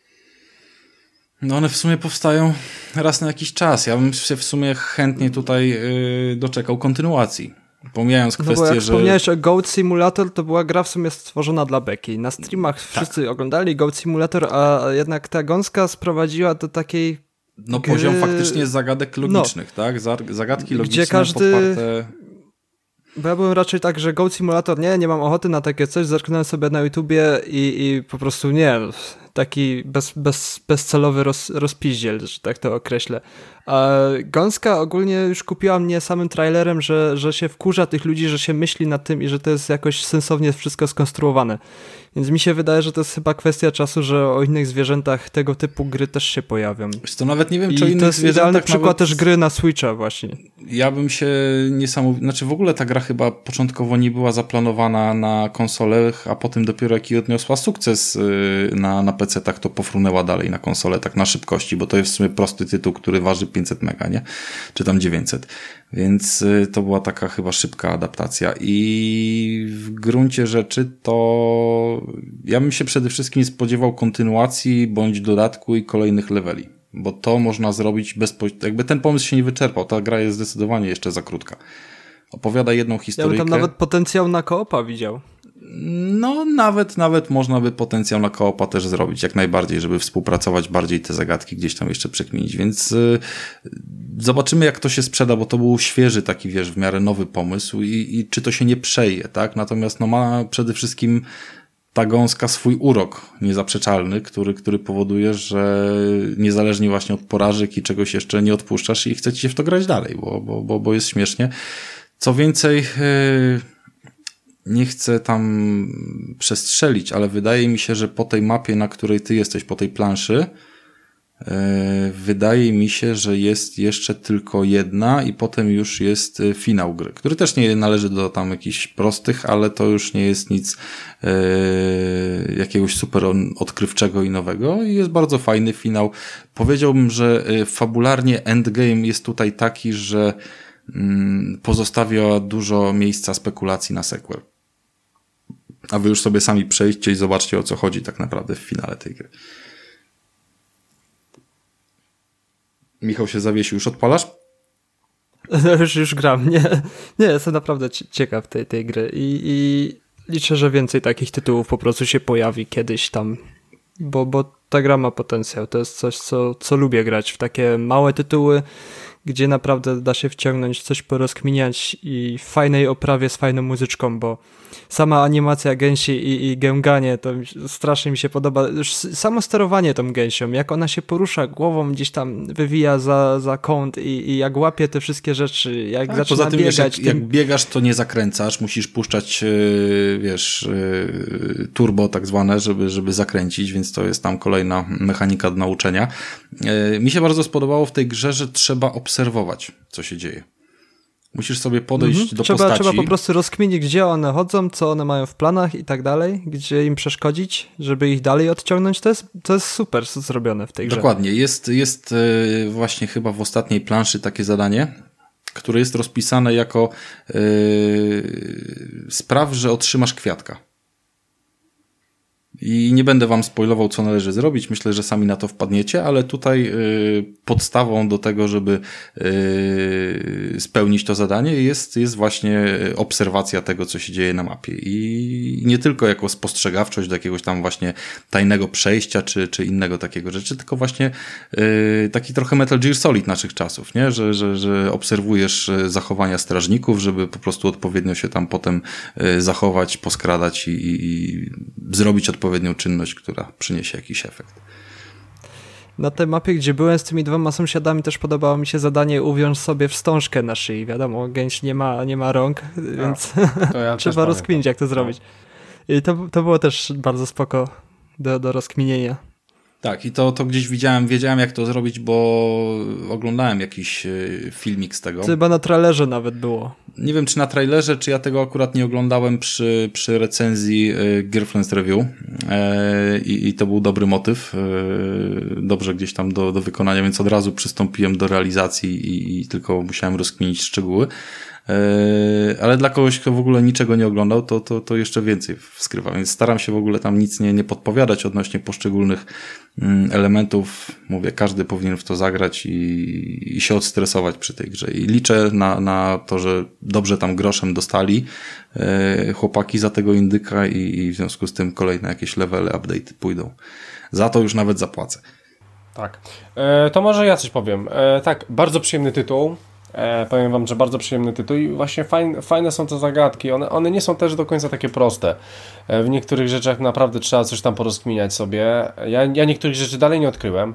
No one w sumie powstają raz na jakiś czas. Ja bym się w sumie chętnie tutaj doczekał kontynuacji. Pomijając kwestię, bo jak że... wspomniałeś o Goat Simulator, to była gra w sumie stworzona dla beki. Na streamach wszyscy oglądali Goat Simulator, a jednak ta gąska sprowadziła do takiej no gry... poziom faktycznie zagadek logicznych, tak? Zagadki logiczne gdzie każdy... podparte... Bo ja byłem raczej tak, że Goat Simulator nie mam ochoty na takie coś, zerknąłem sobie na YouTubie i po prostu taki bezcelowy rozpiździel, że tak to określę. A gąska ogólnie już kupiła mnie samym trailerem, że się wkurza tych ludzi, że się myśli nad tym i że to jest jakoś sensownie wszystko skonstruowane. Więc mi się wydaje, że to jest chyba kwestia czasu, że o innych zwierzętach tego typu gry też się pojawią. To nawet nie wiem, czy o I innych to jest zwierzętach idealny przykład nawet... też gry na Switcha właśnie. Ja bym się znaczy w ogóle ta gra chyba początkowo nie była zaplanowana na konsolę, a potem dopiero jak odniosła sukces na PC-tach, to pofrunęła dalej na konsolę, tak na szybkości, bo to jest w sumie prosty tytuł, który waży 500 mega, nie? Czy tam 900. Więc to była taka chyba szybka adaptacja i w gruncie rzeczy to ja bym się przede wszystkim spodziewał kontynuacji bądź dodatku i kolejnych leveli, bo to można zrobić jakby ten pomysł się nie wyczerpał, ta gra jest zdecydowanie jeszcze za krótka. Opowiada jedną historyjkę. Ja bym tam nawet potencjał na koopa widział. No, nawet można by potencjał na koopa też zrobić, jak najbardziej, żeby współpracować bardziej te zagadki gdzieś tam jeszcze przekminić, więc Zobaczymy, jak to się sprzeda, bo to był świeży taki, wiesz, w miarę nowy pomysł i czy to się nie przeje, tak? Natomiast no ma przede wszystkim ta gąska swój urok niezaprzeczalny, który powoduje, że niezależnie właśnie od porażek i czegoś jeszcze nie odpuszczasz i chcecie się w to grać dalej, bo jest śmiesznie. Co więcej, nie chcę tam przestrzelić, ale wydaje mi się, że po tej mapie, na której ty jesteś, po tej planszy, wydaje mi się, że jest jeszcze tylko jedna i potem już jest finał gry, który też nie należy do tam jakichś prostych, ale to już nie jest nic jakiegoś super odkrywczego i nowego i jest bardzo fajny finał. Powiedziałbym, że fabularnie endgame jest tutaj taki, że pozostawia dużo miejsca spekulacji na sequel. A wy już sobie sami przejdźcie i zobaczcie, o co chodzi tak naprawdę w finale tej gry. Michał się zawiesił. Już odpalasz? Już gram. Nie, jestem naprawdę ciekaw tej gry i liczę, że więcej takich tytułów po prostu się pojawi kiedyś tam, bo ta gra ma potencjał. To jest coś, co lubię grać, w takie małe tytuły, gdzie naprawdę da się wciągnąć, coś porozkminiać i w fajnej oprawie z fajną muzyczką, bo sama animacja gęsi i gęganie, to strasznie mi się podoba. Już samo sterowanie tą gęsią, jak ona się porusza głową, gdzieś tam wywija za kąt i jak łapie te wszystkie rzeczy, jak zaczyna poza tym, biegać. Wiesz, jak biegasz, to nie zakręcasz, musisz puszczać, wiesz, turbo tak zwane, żeby zakręcić, więc to jest tam kolejna mechanika do nauczenia. Mi się bardzo spodobało w tej grze, że trzeba obserwować, co się dzieje. Musisz sobie podejść do postaci. Trzeba po prostu rozkminić, gdzie one chodzą, co one mają w planach i tak dalej, gdzie im przeszkodzić, żeby ich dalej odciągnąć. To jest super zrobione w tej grze. Dokładnie. Jest właśnie chyba w ostatniej planszy takie zadanie, które jest rozpisane jako spraw, że otrzymasz kwiatka. I nie będę wam spoilował, co należy zrobić. Myślę, że sami na to wpadniecie, ale tutaj podstawą do tego, żeby spełnić to zadanie jest właśnie obserwacja tego, co się dzieje na mapie. I nie tylko jako spostrzegawczość do jakiegoś tam właśnie tajnego przejścia, czy innego takiego rzeczy, tylko właśnie taki trochę Metal Gear Solid naszych czasów, nie? Że obserwujesz zachowania strażników, żeby po prostu odpowiednio się tam potem zachować, poskradać i zrobić odpowiednią czynność, która przyniesie jakiś efekt. Na tej mapie, gdzie byłem z tymi 2 sąsiadami, też podobało mi się zadanie uwiąż sobie wstążkę na szyi. Wiadomo, gęś nie ma rąk, więc ja trzeba rozkminić, jak to zrobić. I to było też bardzo spoko do rozkminienia. Tak, i to gdzieś wiedziałem jak to zrobić, bo oglądałem jakiś filmik z tego. To chyba na trailerze nawet było. Nie wiem, czy na trailerze, czy ja tego akurat nie oglądałem przy recenzji Girlfriend's Review i to był dobry motyw, dobrze gdzieś tam do wykonania, więc od razu przystąpiłem do realizacji i tylko musiałem rozkminić szczegóły. Ale dla kogoś, kto w ogóle niczego nie oglądał, to jeszcze więcej wskrywa, więc staram się w ogóle tam nic nie podpowiadać odnośnie poszczególnych elementów. Mówię, każdy powinien w to zagrać i się odstresować przy tej grze. I liczę na to, że dobrze tam groszem dostali chłopaki za tego indyka i w związku z tym kolejne jakieś levely, update'y pójdą. Za to już nawet zapłacę. Tak. To może ja coś powiem. Tak, bardzo przyjemny tytuł. Powiem wam, że bardzo przyjemny tytuł i właśnie fajne są te zagadki. One nie są też do końca takie proste. W niektórych rzeczach naprawdę trzeba coś tam porozkminiać sobie. Ja niektórych rzeczy dalej nie odkryłem.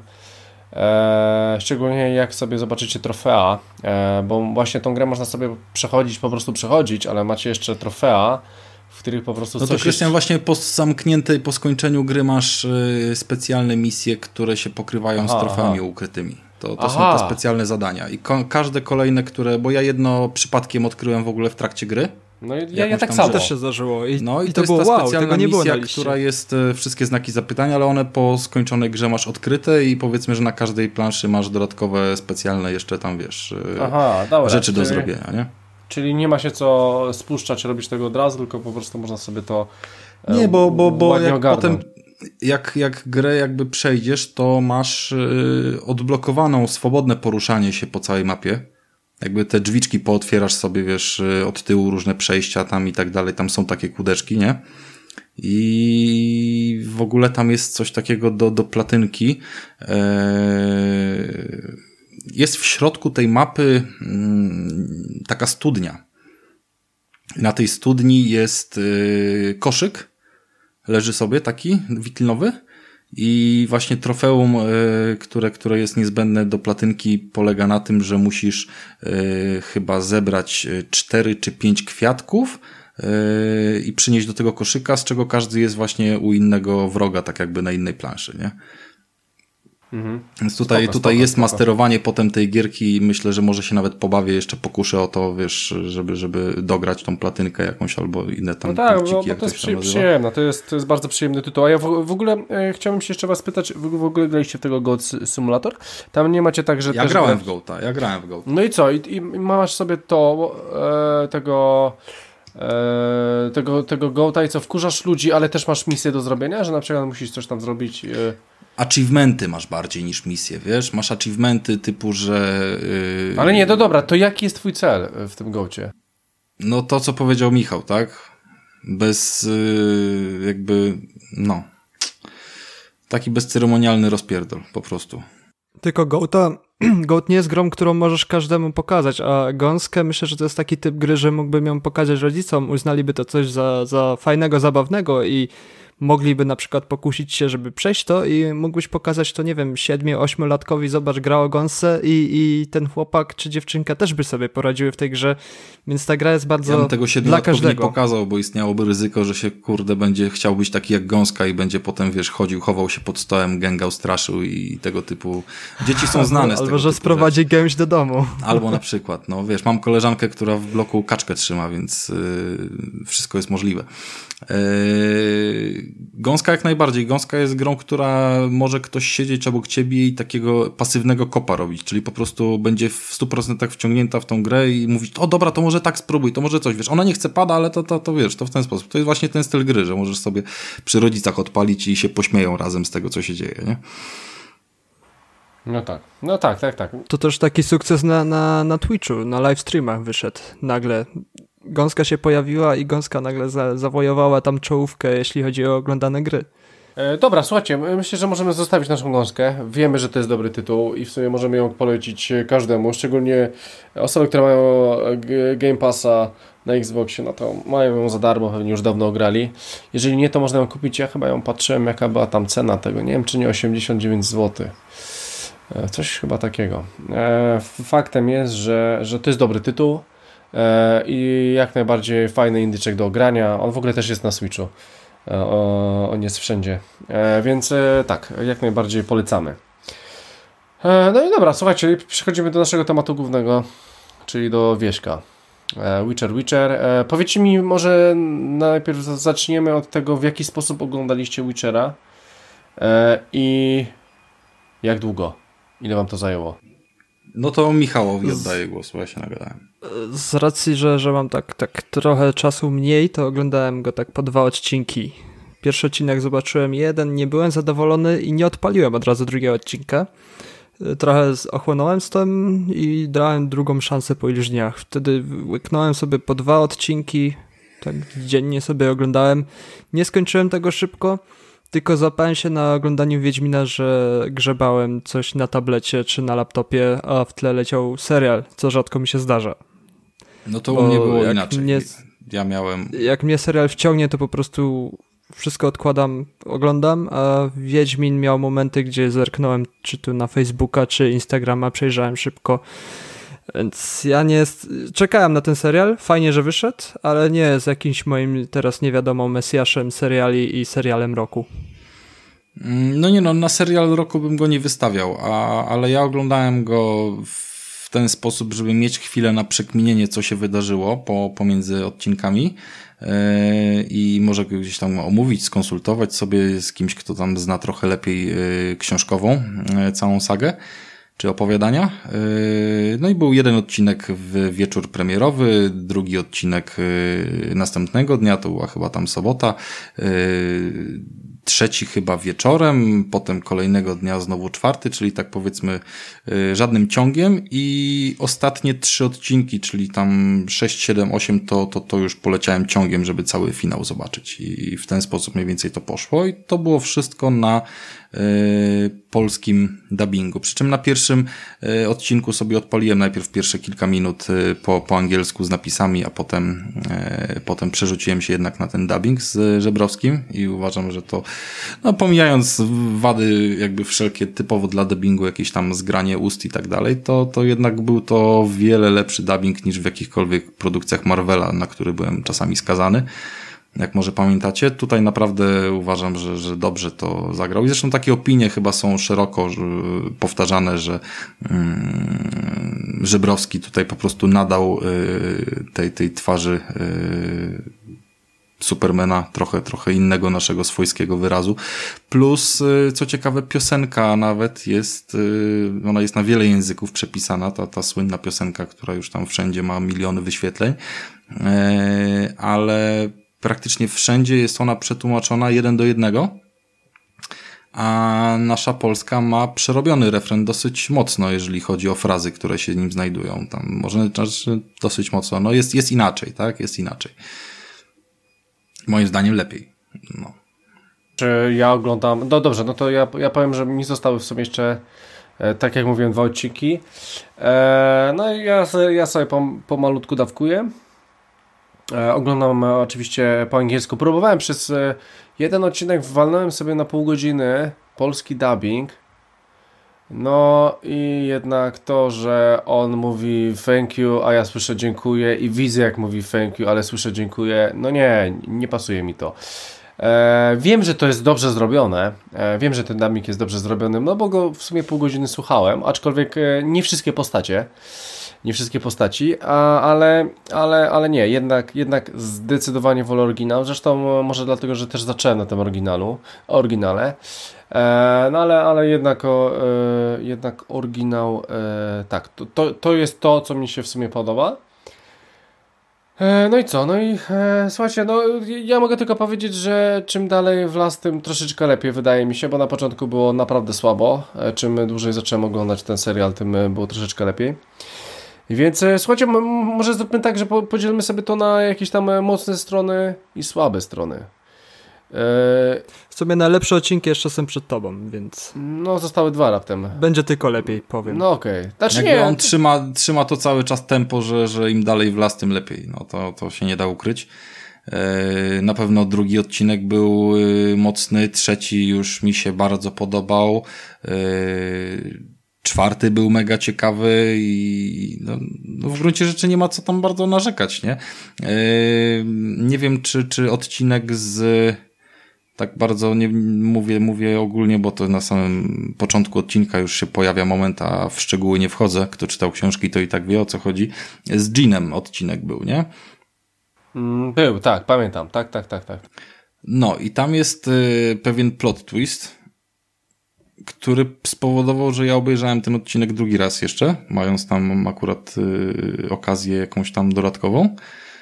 Szczególnie jak sobie zobaczycie trofea, bo właśnie tą grę można sobie po prostu przechodzić, ale macie jeszcze trofea, w których po prostu no to Krystian, właśnie po zamkniętej, po skończeniu gry masz specjalne misje, które się pokrywają z trofeami ukrytymi. To są te specjalne zadania. I każde kolejne, bo ja jedno przypadkiem odkryłem w ogóle w trakcie gry. No ja tak samo. też się zdarzyło. I to było jest ta specjalna tego nie było misja, na liście. która jest wszystkie znaki zapytania, ale one po skończonej grze masz odkryte i powiedzmy, że na każdej planszy masz dodatkowe, specjalne jeszcze tam, wiesz, rzeczy do zrobienia, nie? Czyli nie ma się co spuszczać, robić tego od razu, tylko po prostu można sobie to nie, bo jak ogarnąć. potem jak grę jakby przejdziesz, to masz odblokowaną swobodne poruszanie się po całej mapie. Jakby te drzwiczki pootwierasz sobie, wiesz, od tyłu różne przejścia tam i tak dalej, tam są takie kółdeczki, nie? I w ogóle tam jest coś takiego do platynki, jest w środku tej mapy taka studnia. Na tej studni jest koszyk, leży sobie taki witrynowy i właśnie trofeum, które jest niezbędne do platynki, polega na tym, że musisz chyba zebrać 4 czy 5 kwiatków i przynieść do tego koszyka, z czego każdy jest właśnie u innego wroga, tak jakby na innej planszy, nie? Więc tutaj jest masterowanie potem tej gierki i myślę, że może się nawet pobawię, jeszcze pokuszę o to, wiesz, żeby dograć tą platynkę jakąś albo inne tam punkciki, bo to jest przyjemne, to jest bardzo przyjemny tytuł. A ja w ogóle chciałbym się jeszcze was pytać, w ogóle graliście w tego Goat Simulator? Tam nie macie tak, że... Ja grałem w Goata. No i co? I masz sobie tego Goata i co, wkurzasz ludzi, ale też masz misję do zrobienia, że na przykład musisz coś tam zrobić... Achievementy masz bardziej niż misje, wiesz? Masz achievementy typu, że... Ale nie, dobra, to jaki jest twój cel w tym Goacie? No to, co powiedział Michał, tak? Bez jakby, no... Taki bezceremonialny rozpierdol, po prostu. Tylko Goat nie jest grą, którą możesz każdemu pokazać, a Gąskę myślę, że to jest taki typ gry, że mógłbym ją pokazać rodzicom, uznaliby to coś za fajnego, zabawnego i mogliby na przykład pokusić się, żeby przejść to i mógłbyś pokazać to, nie wiem, 7-8-latkowi, zobacz, gra o Gąsce i ten chłopak czy dziewczynka też by sobie poradziły w tej grze, więc ta gra jest bardzo ja bym tego dla każdego. Nie pokazał, bo istniałoby ryzyko, że się, będzie chciał być taki jak Gąska i będzie potem, wiesz, chował się pod stołem, gęgał, straszył i tego typu... Dzieci są znane z tego Albo, że sprowadzi gęś do domu. Albo na przykład, no wiesz, mam koleżankę, która w bloku kaczkę trzyma, więc wszystko jest możliwe. Gąska jak najbardziej. Gąska jest grą, która może ktoś siedzieć obok ciebie i takiego pasywnego kopa robić, czyli po prostu będzie w 100% wciągnięta w tą grę i mówić, o dobra, to może tak spróbuj, to może coś, wiesz, ona nie chce pada, ale to wiesz, to w ten sposób. To jest właśnie ten styl gry, że możesz sobie przy rodzicach odpalić i się pośmieją razem z tego, co się dzieje, nie? No tak. To też taki sukces na Twitchu, na live streamach wyszedł nagle. Gąska się pojawiła i Gąska nagle zawojowała tam czołówkę, jeśli chodzi o oglądane gry. Dobra, słuchajcie, myślę, że możemy zostawić naszą Gąskę. Wiemy, że to jest dobry tytuł i w sumie możemy ją polecić każdemu, szczególnie osoby, które mają Game Passa na Xboxie, no to mają ją za darmo, pewnie już dawno grali. Jeżeli nie, to można ją kupić. Ja chyba ją patrzyłem, jaka była tam cena tego. Nie wiem, czy nie 89 zł. Coś chyba takiego. Faktem jest, że to jest dobry tytuł i jak najbardziej fajny indyczek do grania. On w ogóle też jest na Switchu. On jest wszędzie. Więc tak, jak najbardziej polecamy. No i dobra, słuchajcie, przechodzimy do naszego tematu głównego, czyli do Wieśka. Witcher. Powiedzcie mi, może najpierw zaczniemy od tego, w jaki sposób oglądaliście Witchera i jak długo? Ile wam to zajęło? No to Michałowi oddaję głos, bo ja się nagadałem. Z racji, że mam tak trochę czasu mniej, to oglądałem go tak po 2 odcinki. Pierwszy odcinek zobaczyłem jeden, nie byłem zadowolony i nie odpaliłem od razu drugiego odcinka. Trochę ochłonąłem z tym i dałem drugą szansę po iluś dniach. Wtedy łyknąłem sobie po 2 odcinki, tak dziennie sobie oglądałem. Nie skończyłem tego szybko, tylko złapałem się na oglądaniu Wiedźmina, że grzebałem coś na tablecie czy na laptopie, a w tle leciał serial, co rzadko mi się zdarza. No to u mnie było inaczej. Ja miałem... Jak mnie serial wciągnie, to po prostu wszystko odkładam, oglądam, a Wiedźmin miał momenty, gdzie zerknąłem czy tu na Facebooka, czy Instagrama, przejrzałem szybko. Więc ja czekałem na ten serial, fajnie, że wyszedł, ale nie jest jakimś moim teraz nie wiadomo mesjaszem seriali i serialem roku. No na serial roku bym go nie wystawiał, ale ja oglądałem go w ten sposób, żeby mieć chwilę na przekminienie, co się wydarzyło pomiędzy odcinkami i może gdzieś tam omówić, skonsultować sobie z kimś, kto tam zna trochę lepiej książkową całą sagę czy opowiadania. No i był jeden odcinek w wieczór premierowy, drugi odcinek następnego dnia, to była chyba tam sobota, trzeci chyba wieczorem, potem kolejnego dnia znowu czwarty, czyli tak powiedzmy żadnym ciągiem i ostatnie 3 odcinki, czyli tam 6, 7, 8 to już poleciałem ciągiem, żeby cały finał zobaczyć i w ten sposób mniej więcej to poszło i to było wszystko na polskim dubbingu. Przy czym na pierwszym odcinku sobie odpaliłem najpierw pierwsze kilka minut po angielsku z napisami, a potem przerzuciłem się jednak na ten dubbing z Żebrowskim i uważam, że to, no pomijając wady jakby wszelkie typowo dla dubbingu, jakieś tam zgranie ust i tak dalej, to jednak był to wiele lepszy dubbing niż w jakichkolwiek produkcjach Marvela, na który byłem czasami skazany. Jak może pamiętacie, tutaj naprawdę uważam, że dobrze to zagrał. I zresztą takie opinie chyba są szeroko powtarzane, że Żebrowski tutaj po prostu nadał tej twarzy Supermana trochę innego naszego swojskiego wyrazu. Plus, co ciekawe, piosenka nawet jest, ona jest na wiele języków przepisana, ta słynna piosenka, która już tam wszędzie ma miliony wyświetleń, ale praktycznie wszędzie jest ona przetłumaczona 1:1, a nasza polska ma przerobiony refren dosyć mocno, jeżeli chodzi o frazy, które się w nim znajdują. Tam może dosyć mocno, no jest inaczej, tak? Jest inaczej. Moim zdaniem lepiej. No. Czy ja oglądam... No dobrze, no to ja powiem, że mi zostały w sumie jeszcze, tak jak mówiłem, 2 odcinki. No i ja sobie pomalutku dawkuję. Oglądam oczywiście po angielsku. Próbowałem przez jeden odcinek, walnąłem sobie na pół godziny polski dubbing. No i jednak to, że on mówi thank you, a ja słyszę dziękuję i widzę jak mówi thank you, ale słyszę dziękuję. No nie pasuje mi to. Wiem, że to jest dobrze zrobione. Wiem, że ten dubbing jest dobrze zrobiony, no bo go w sumie pół godziny słuchałem, aczkolwiek nie wszystkie postaci, ale nie, jednak zdecydowanie wolę oryginał. Zresztą może dlatego, że też zacząłem na tym oryginale. No ale jednak oryginał, tak, to jest to, co mi się w sumie podoba. No i co? No i słuchajcie, no ja mogę tylko powiedzieć, że czym dalej w las, tym troszeczkę lepiej wydaje mi się, bo na początku było naprawdę słabo. Czym dłużej zacząłem oglądać ten serial, tym było troszeczkę lepiej. Więc słuchajcie, może zróbmy tak, że podzielmy sobie to na jakieś tam mocne strony i słabe strony. W sumie najlepsze odcinki jeszcze są przed tobą, więc... No, zostały 2 raptem. Będzie tylko lepiej, powiem. No okej. Znaczy jakby nie. on trzyma to cały czas tempo, że im dalej w las, tym lepiej. No to się nie da ukryć. Na pewno drugi odcinek był mocny, trzeci już mi się bardzo podobał. 4 był mega ciekawy i no w gruncie rzeczy nie ma co tam bardzo narzekać, nie? Nie wiem, czy odcinek z... Tak bardzo nie mówię ogólnie, bo to na samym początku odcinka już się pojawia moment, a w szczegóły nie wchodzę. Kto czytał książki, to i tak wie, o co chodzi. Z Jeanem odcinek był, nie? Był, tak, pamiętam. Tak. No i tam jest pewien plot twist, który spowodował, że ja obejrzałem ten odcinek drugi raz jeszcze, mając tam akurat okazję jakąś tam dodatkową.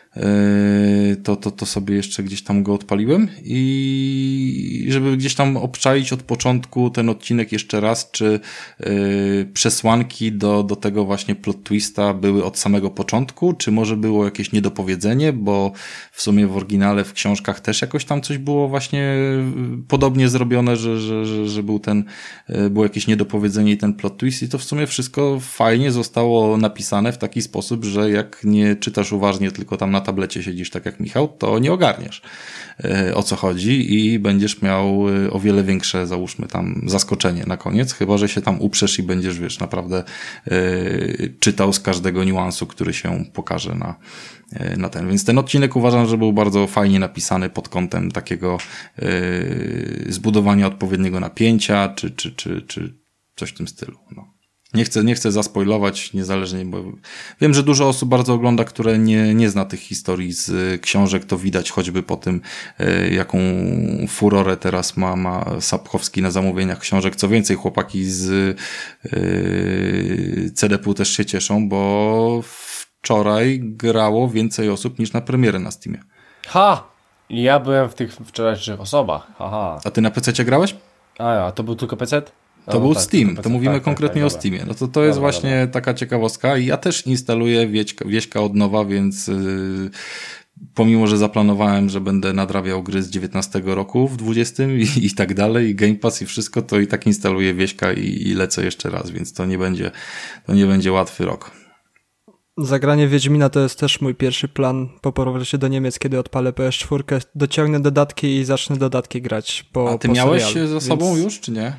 To sobie jeszcze gdzieś tam go odpaliłem i żeby gdzieś tam obczaić od początku ten odcinek jeszcze raz, czy przesłanki do tego właśnie plot twista były od samego początku, czy może było jakieś niedopowiedzenie, bo w sumie w oryginale, w książkach też jakoś tam coś było właśnie podobnie zrobione, że było jakieś niedopowiedzenie i ten plot twist i to w sumie wszystko fajnie zostało napisane w taki sposób, że jak nie czytasz uważnie, tylko tam na tablecie siedzisz tak jak Michał, to nie ogarniesz o co chodzi i będziesz miał o wiele większe, załóżmy tam zaskoczenie na koniec, chyba że się tam uprzesz i będziesz, wiesz, naprawdę czytał z każdego niuansu, który się pokaże na ten. Więc ten odcinek uważam, że był bardzo fajnie napisany pod kątem takiego zbudowania odpowiedniego napięcia, czy coś w tym stylu. No. Nie chcę zaspoilować, niezależnie, bo wiem, że dużo osób bardzo ogląda, które nie zna tych historii z książek, to widać choćby po tym, jaką furorę teraz ma Sapkowski na zamówieniach książek. Co więcej, chłopaki z CDP też się cieszą, bo wczoraj grało więcej osób niż na premierę na Steamie. Ja byłem w tych wczorajszych osobach. A ty na PC grałeś? A to był tylko PC? To był tak, Steam, to mówimy konkretnie o Steamie. No to jest właśnie taka ciekawostka i ja też instaluję Wieśka od nowa, więc pomimo, że zaplanowałem, że będę nadrabiał gry z 19 roku w 20 i tak dalej, i Game Pass i wszystko, to i tak instaluję Wieśka i lecę jeszcze raz, więc to nie będzie łatwy rok. Zagranie Wiedźmina to jest też mój pierwszy plan po powrocie do Niemiec, kiedy odpalę PS4, dociągnę dodatki i zacznę dodatki grać po A ty po miałeś serialu, za sobą więc... już, czy nie?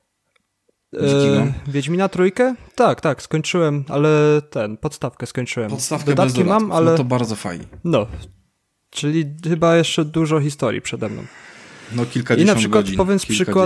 Wikigo? Wiedźmina trójkę? Tak, skończyłem, ale podstawkę skończyłem. Podstawkę dodatki bez mam, ale... No to bardzo fajnie. No, czyli chyba jeszcze dużo historii przede mną. No kilkadziesiąt I na przykład godzin. powiem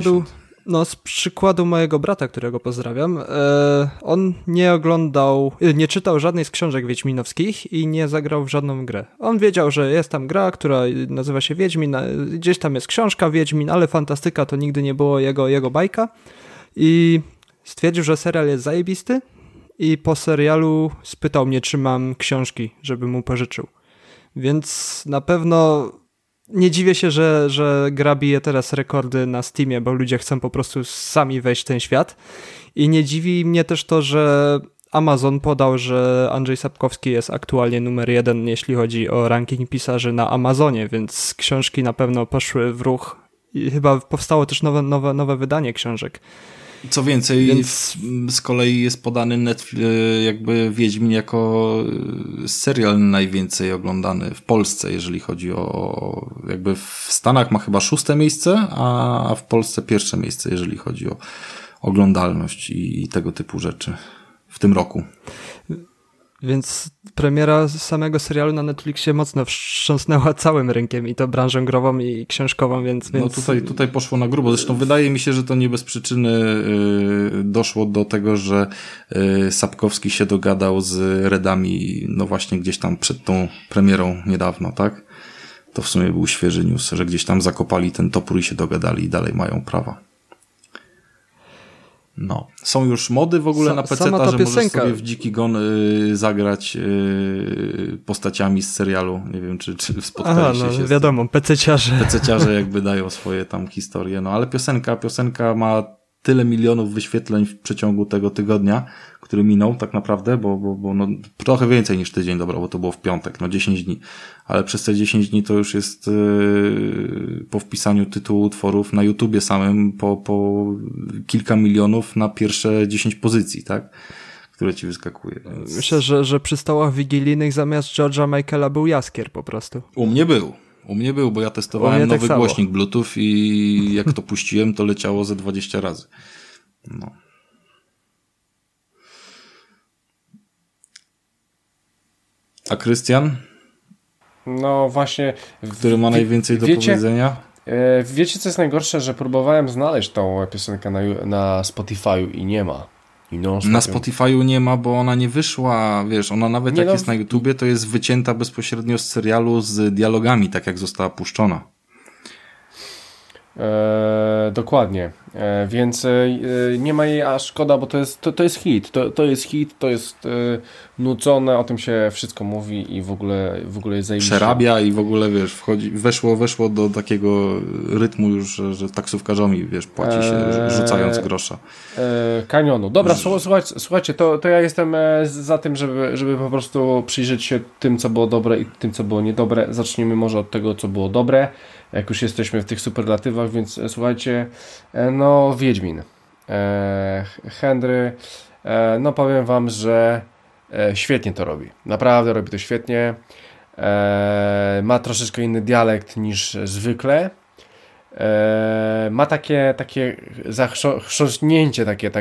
z przykładu mojego brata, którego pozdrawiam, on nie czytał żadnej z książek wiedźminowskich i nie zagrał w żadną grę. On wiedział, że jest tam gra, która nazywa się Wiedźmin, gdzieś tam jest książka Wiedźmin, ale fantastyka to nigdy nie było jego bajka i stwierdził, że serial jest zajebisty i po serialu spytał mnie, czy mam książki, żeby mu pożyczył. Więc na pewno nie dziwię się, że gra bije teraz rekordy na Steamie, bo ludzie chcą po prostu sami wejść w ten świat. I nie dziwi mnie też to, że Amazon podał, że Andrzej Sapkowski jest aktualnie numer 1, jeśli chodzi o ranking pisarzy na Amazonie, więc książki na pewno poszły w ruch. I chyba powstało też nowe wydanie książek. Co więcej, z kolei jest podany jakby Wiedźmin jako serial najwięcej oglądany w Polsce, jeżeli chodzi o jakby w Stanach ma chyba 6. miejsce, a w Polsce 1. miejsce, jeżeli chodzi o oglądalność i tego typu rzeczy w tym roku. Więc premiera samego serialu na Netflixie mocno wstrząsnęła całym rynkiem i to branżą grową i książkową, więc... No tutaj poszło na grubo. Zresztą wydaje mi się, że to nie bez przyczyny doszło do tego, że Sapkowski się dogadał z Redami no właśnie gdzieś tam przed tą premierą niedawno, tak? To w sumie był świeży news, że gdzieś tam zakopali ten topór i się dogadali i dalej mają prawa. No. Są już mody w ogóle na PC-ta, że możesz sobie w Dziki Gon zagrać postaciami z serialu. Nie wiem, czy spotkaliście się. Wiadomo, PC-ciarze. PC-ciarze jakby dają swoje tam historie. No ale piosenka ma tyle milionów wyświetleń w przeciągu tego tygodnia, który minął tak naprawdę, bo no, trochę więcej niż tydzień, dobra, bo to było w piątek, 10 dni. Ale przez te 10 dni to już jest po wpisaniu tytułu utworów na YouTubie samym po kilka milionów na pierwsze 10 pozycji, tak? Które ci wyskakuje. Więc... Myślę, że przy stołach wigilijnych zamiast George'a Michaela był Jaskier po prostu. U mnie był, bo ja testowałem nowy głośnik Bluetooth i jak to puściłem, to leciało ze 20 razy. No. A Krystian? No właśnie. Który ma najwięcej do powiedzenia? Wiecie, co jest najgorsze? Że próbowałem znaleźć tą piosenkę na Spotify'u i nie ma. Na Spotify'u nie ma, bo ona nie wyszła, wiesz, ona nawet jak jest na YouTubie, to jest wycięta bezpośrednio z serialu z dialogami, tak jak została puszczona. Dokładnie. Więc nie ma jej, a szkoda, bo to jest hit. To jest hit, to jest nucone, o tym się wszystko mówi i w ogóle jest zajebiście. Przerabia i w ogóle, wiesz, weszło do takiego rytmu już, że taksówkarzami, wiesz, płaci się rzucając grosza. Kanionu. Dobra, słuchajcie, to ja jestem za tym, żeby po prostu przyjrzeć się tym, co było dobre i tym, co było niedobre. Zacznijmy może od tego, co było dobre, jak już jesteśmy w tych superlatywach, więc słuchajcie, no Wiedźmin. Henry, no powiem wam, że świetnie to robi. Naprawdę robi to świetnie. Ma troszeczkę inny dialekt niż zwykle. Ma takie chrząśnięcie, takie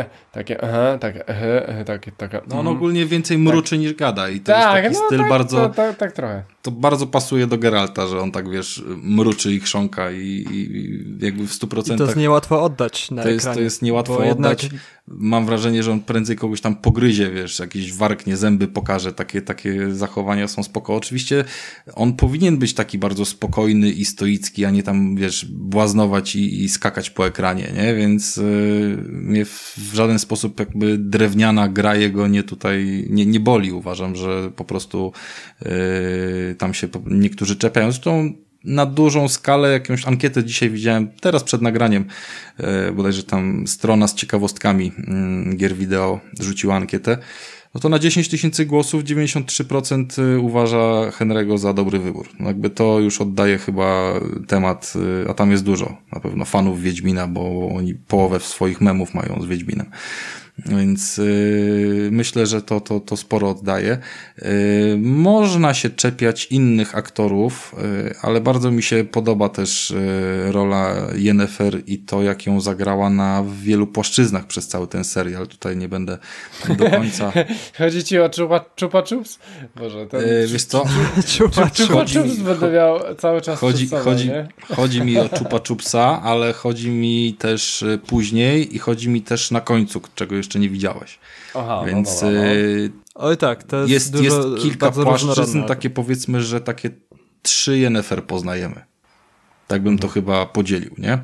No on ogólnie więcej mruczy niż gada i to jest taki styl bardzo... Tak trochę. To bardzo pasuje do Geralta, że on tak, wiesz, mruczy i chrząka i jakby w 100%... I to jest niełatwo oddać na ekranie. To jest niełatwo oddać. Mam wrażenie, że on prędzej kogoś tam pogryzie, wiesz, jakiś warknie, zęby pokaże, takie zachowania są spoko. Oczywiście on powinien być taki bardzo spokojny i stoicki, a nie tam, wiesz, błaznować i skakać po ekranie, nie? Więc mnie w żaden sposób jakby drewniana gra jego nie boli. Uważam, że po prostu tam się niektórzy czepiają. Zresztą na dużą skalę jakąś ankietę dzisiaj widziałem, teraz przed nagraniem, bodajże tam strona z ciekawostkami gier wideo rzuciła ankietę. no to na 10 000 głosów 93% uważa Henry'ego za dobry wybór. No jakby to już oddaje chyba temat, a tam jest dużo na pewno fanów Wiedźmina, bo oni połowę swoich memów mają z Wiedźminem. Więc myślę, że to sporo oddaje. Można się czepiać innych aktorów, ale bardzo mi się podoba też rola Yennefer i to, jak ją zagrała na wielu płaszczyznach przez cały ten serial. Tutaj nie będę do końca... Chodzi ci o Chupa Chups? Boże, ten... Wiesz co? Chupa Chups będę miał cały czas chodzi mi o Chupa Chupsa, ale chodzi mi też później i chodzi mi też na końcu, czego jeszcze nie widziałeś. Aha, więc Oj tak, to jest kilka bardzo płaszczyzn, takie powiedzmy, że takie 3 Yennefer poznajemy. Tak bym to chyba podzielił, nie?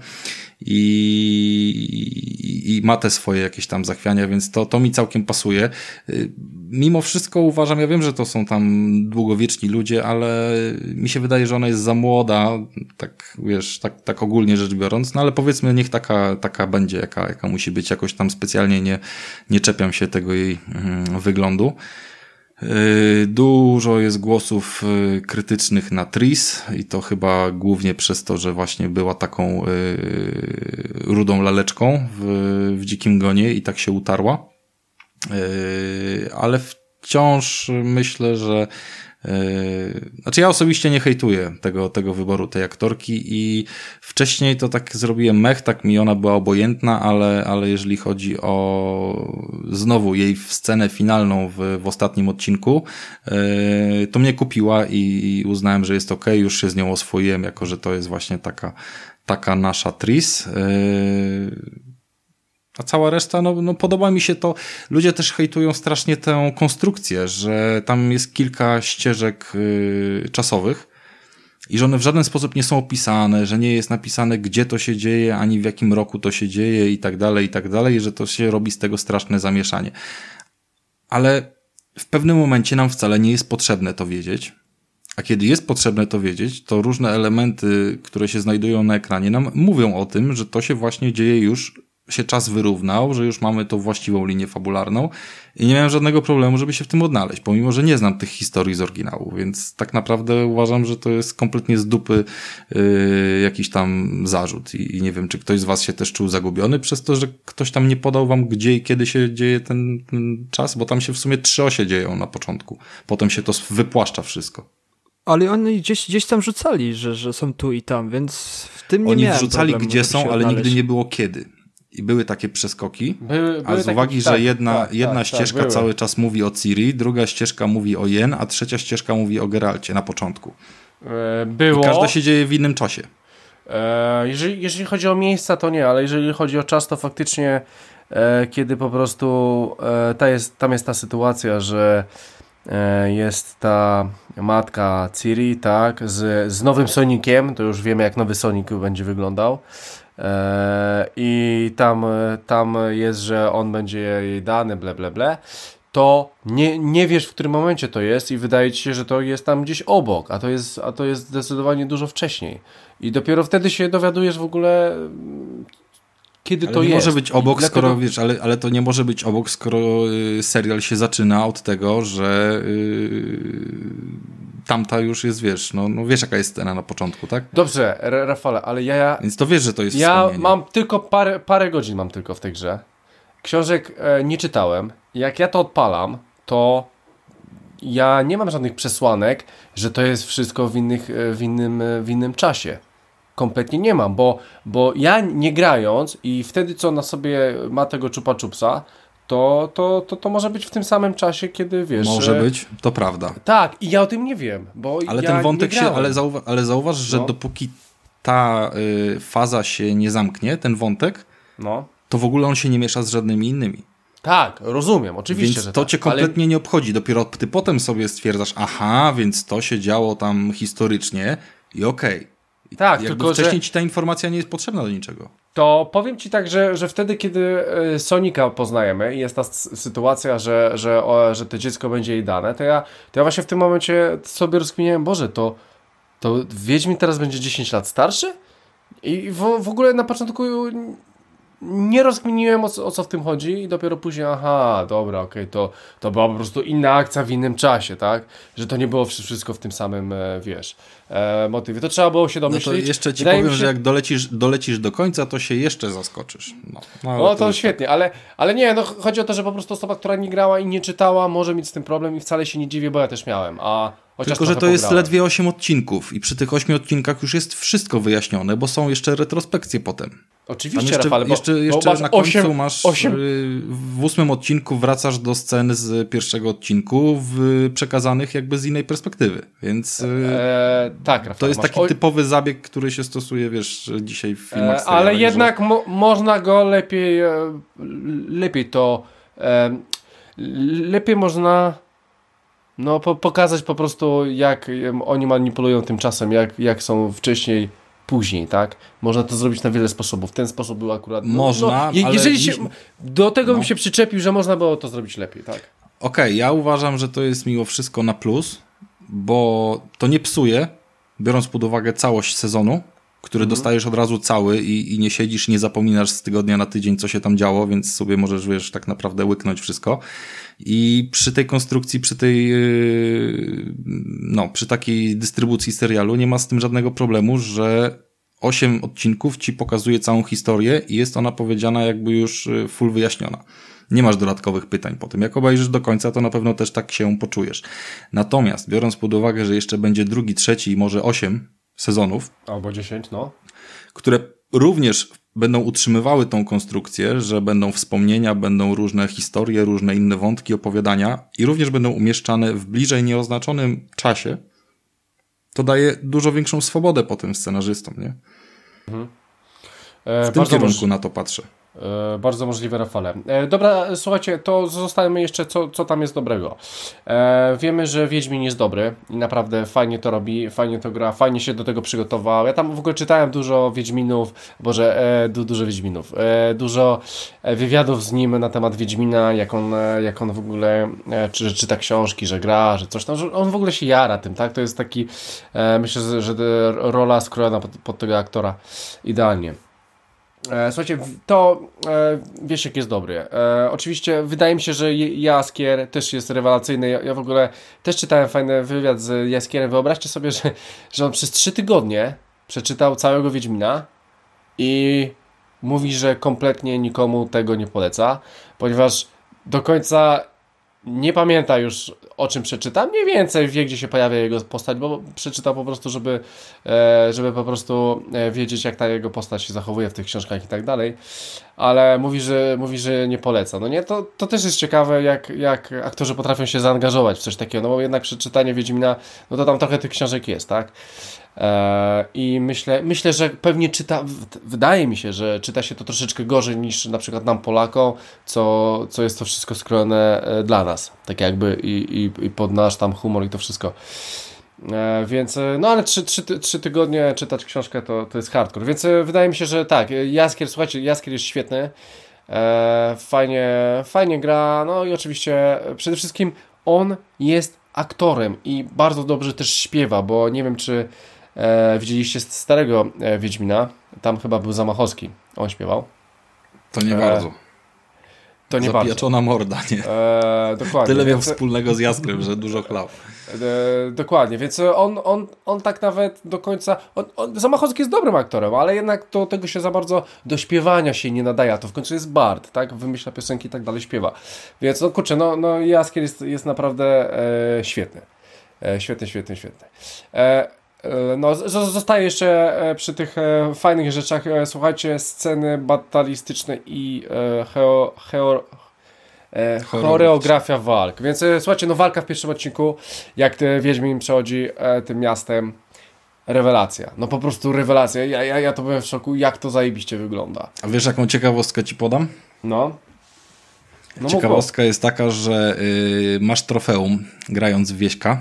I ma te swoje jakieś tam zachwiania, więc to mi całkiem pasuje. Mimo wszystko uważam, ja wiem, że to są tam długowieczni ludzie, ale mi się wydaje, że ona jest za młoda, tak wiesz, tak ogólnie rzecz biorąc, no ale powiedzmy, niech taka będzie, jaka musi być, jakoś tam specjalnie nie czepiam się tego jej wyglądu. Dużo jest głosów krytycznych na Triss i to chyba głównie przez to, że właśnie była taką rudą laleczką w Dzikim Gonie i tak się utarła. Ale wciąż myślę, że znaczy ja osobiście nie hejtuję tego wyboru tej aktorki i wcześniej to tak zrobiłem mech, tak mi ona była obojętna, ale jeżeli chodzi o znowu jej scenę finalną w ostatnim odcinku, to mnie kupiła i uznałem, że jest okej, już się z nią oswoiłem, jako że to jest właśnie taka nasza Triss. A cała reszta, no podoba mi się to. Ludzie też hejtują strasznie tę konstrukcję, że tam jest kilka ścieżek czasowych i że one w żaden sposób nie są opisane, że nie jest napisane, gdzie to się dzieje, ani w jakim roku to się dzieje i tak dalej, i że to się robi z tego straszne zamieszanie. Ale w pewnym momencie nam wcale nie jest potrzebne to wiedzieć. A kiedy jest potrzebne to wiedzieć, to różne elementy, które się znajdują na ekranie, nam mówią o tym, że to się właśnie dzieje już, się czas wyrównał, że już mamy tą właściwą linię fabularną i nie miałem żadnego problemu, żeby się w tym odnaleźć, pomimo, że nie znam tych historii z oryginału, więc tak naprawdę uważam, że to jest kompletnie z dupy jakiś tam zarzut i nie wiem, czy ktoś z was się też czuł zagubiony przez to, że ktoś tam nie podał wam, gdzie i kiedy się dzieje ten czas, bo tam się w sumie 3 osie dzieją na początku, potem się to wypłaszcza wszystko. Ale oni gdzieś tam rzucali, że są tu i tam, więc w tym nie oni miałem wrzucali, problemu, gdzie są, ale odnaleźć. nigdy nie było kiedy. I były takie przeskoki, a z takie, uwagi, że jedna ścieżka były. cały czas mówi o Ciri, druga ścieżka mówi o Yen, a trzecia ścieżka mówi o Geralcie na początku. Było. I każda się dzieje w innym czasie. Jeżeli chodzi o miejsca, to nie, ale jeżeli chodzi o czas, to faktycznie kiedy po prostu tam jest ta sytuacja, że jest ta matka Ciri, tak, z nowym Soniciem, to już wiemy, jak nowy Sonic będzie wyglądał. I tam jest, że on będzie jej dany, to nie wiesz, w którym momencie to jest i wydaje ci się, że to jest tam gdzieś obok, a to jest zdecydowanie dużo wcześniej. I dopiero wtedy się dowiadujesz w ogóle, kiedy ale to nie jest. może być obok, dlatego... skoro wiesz, ale to nie może być obok, skoro serial się zaczyna od tego, że tamta już jest, wiesz, no wiesz, jaka jest scena na początku, tak? Dobrze, Rafale, ale ja Więc to wiesz, że to jest ja wspomnienie. mam tylko parę godzin mam tylko w tej grze. Książek nie czytałem. Jak ja to odpalam, to ja nie mam żadnych przesłanek, że to jest wszystko w innym czasie. Kompletnie nie mam, bo ja nie grając i wtedy co na sobie ma tego Chupa Chupsa, to może być w tym samym czasie, kiedy wiesz... Może być, to prawda. Tak, i ja o tym nie wiem, bo Ale ja ten wątek nie się, grałem. ale zauważ, że dopóki ta faza się nie zamknie, ten wątek, No. to w ogóle on się nie miesza z żadnymi innymi. Tak, rozumiem, oczywiście, Więc że to tak. cię kompletnie nie obchodzi. Dopiero ty potem sobie stwierdzasz, aha, więc to się działo tam historycznie i okej. Tak, Jakby tylko wcześniej że ci ta informacja nie jest potrzebna do niczego. to powiem ci tak, że wtedy, kiedy Sonika poznajemy i jest ta sytuacja, że to dziecko będzie jej dane, to ja właśnie w tym momencie sobie rozkminiałem, Boże, to Wiedźmin teraz będzie 10 lat starszy? I w ogóle na początku nie rozkminiłem o co w tym chodzi i dopiero później, aha, dobra, okej, to była po prostu inna akcja w innym czasie, tak? Że to nie było wszystko w tym samym, wiesz, motywie. To trzeba było się No domyślić. to jeszcze ci Wydaje powiem, mi się... że jak dolecisz do końca, to się jeszcze zaskoczysz. No to świetnie, ale nie, no chodzi o to, że po prostu osoba, która nie grała i nie czytała, może mieć z tym problem i wcale się nie dziwię, bo ja też miałem, Tylko, że to jest ledwie 8 odcinków i przy tych 8 odcinkach już jest wszystko wyjaśnione, bo są jeszcze retrospekcje potem. Oczywiście, jeszcze, Rafale, jeszcze masz na końcu masz w 8 odcinku wracasz do scen z pierwszego odcinku przekazanych jakby z innej perspektywy, więc tak, Rafale, to jest taki typowy zabieg, który się stosuje, wiesz, dzisiaj w filmach ale jednak można go lepiej można pokazać po prostu, jak oni manipulują tym czasem, jak są wcześniej, później, tak? Można to zrobić na wiele sposobów. Ten sposób był akurat... Można, jeżeli do tego bym się przyczepił, że można było to zrobić lepiej, tak? Okej, ja uważam, że to jest mimo wszystko na plus, bo to nie psuje, biorąc pod uwagę całość sezonu, który dostajesz od razu cały i nie siedzisz, nie zapominasz z tygodnia na tydzień, co się tam działo, więc sobie możesz, wiesz, tak naprawdę łyknąć wszystko. I przy tej konstrukcji, przy takiej dystrybucji serialu nie ma z tym żadnego problemu, że 8 odcinków ci pokazuje całą historię i jest ona powiedziana jakby już full wyjaśniona. Nie masz dodatkowych pytań po tym. Jak obejrzysz do końca, to na pewno też tak się poczujesz. Natomiast biorąc pod uwagę, że jeszcze będzie drugi, trzeci i może 8 sezonów. Albo 10, które również będą utrzymywały tą konstrukcję, że będą wspomnienia, będą różne historie, różne inne wątki, opowiadania i również będą umieszczane w bliżej nieoznaczonym czasie, to daje dużo większą swobodę potem scenarzystom, nie? W tym kierunku na to patrzę. Bardzo możliwe, Rafale. Dobra, słuchajcie, to zostajemy jeszcze, co tam jest dobrego. Wiemy, że Wiedźmin jest dobry i naprawdę fajnie to robi, fajnie to gra, fajnie się do tego przygotował. Ja tam w ogóle czytałem dużo Wiedźminów, dużo wywiadów z nim na temat Wiedźmina, jak on w ogóle że czyta książki, że gra, że coś tam, że on w ogóle się jara tym, tak? To jest taki, myślę, że rola skrojona pod tego aktora idealnie. Słuchajcie, to Wiesiek jest dobry. Oczywiście wydaje mi się, że Jaskier też jest rewelacyjny. Ja w ogóle też czytałem fajny wywiad z Jaskierem. Wyobraźcie sobie, że on przez 3 tygodnie przeczytał całego Wiedźmina i mówi, że kompletnie nikomu tego nie poleca, ponieważ do końca nie pamięta już, o czym przeczyta. Mniej więcej wie, gdzie się pojawia jego postać, bo przeczytał po prostu, żeby po prostu wiedzieć, jak ta jego postać się zachowuje w tych książkach i tak dalej. Ale mówi, że nie poleca. No nie, to też jest ciekawe, jak aktorzy potrafią się zaangażować w coś takiego, no bo jednak przeczytanie Wiedźmina, no to tam trochę tych książek jest, tak? I myślę, że pewnie wydaje mi się, że czyta się to troszeczkę gorzej niż na przykład nam Polakom, co jest to wszystko skrojone dla nas, tak jakby i pod nasz tam humor i to wszystko. Więc, no ale 3 tygodnie czytać książkę to jest hardcore, więc wydaje mi się, że tak, Jaskier, słuchajcie, Jaskier jest świetny, fajnie gra, no i oczywiście przede wszystkim on jest aktorem i bardzo dobrze też śpiewa, bo nie wiem, czy widzieliście starego Wiedźmina, tam chyba był Zamachowski, on śpiewał. To nie bardzo. To nie Zapijaczona morda, nie? Dokładnie. Tyle miał wspólnego z Jaskrem, że dużo chlał. Dokładnie, więc on tak nawet do końca... Zamachowski jest dobrym aktorem, ale jednak do tego się za bardzo do śpiewania się nie nadaje, a to w końcu jest bard, tak? Wymyśla piosenki i tak dalej, śpiewa. Więc no kurczę, no Jaskier jest naprawdę świetny. Świetny. No, zostaję jeszcze przy tych fajnych rzeczach. Słuchajcie, sceny batalistyczne i choreografia walk. Więc słuchajcie, no walka w pierwszym odcinku, jak Wiedźmin przechodzi tym miastem, rewelacja. No po prostu rewelacja. Ja to byłem w szoku, jak to zajebiście wygląda. A wiesz, jaką ciekawostkę ci podam? No Ciekawostka jest taka, że masz trofeum grając w Wieśka.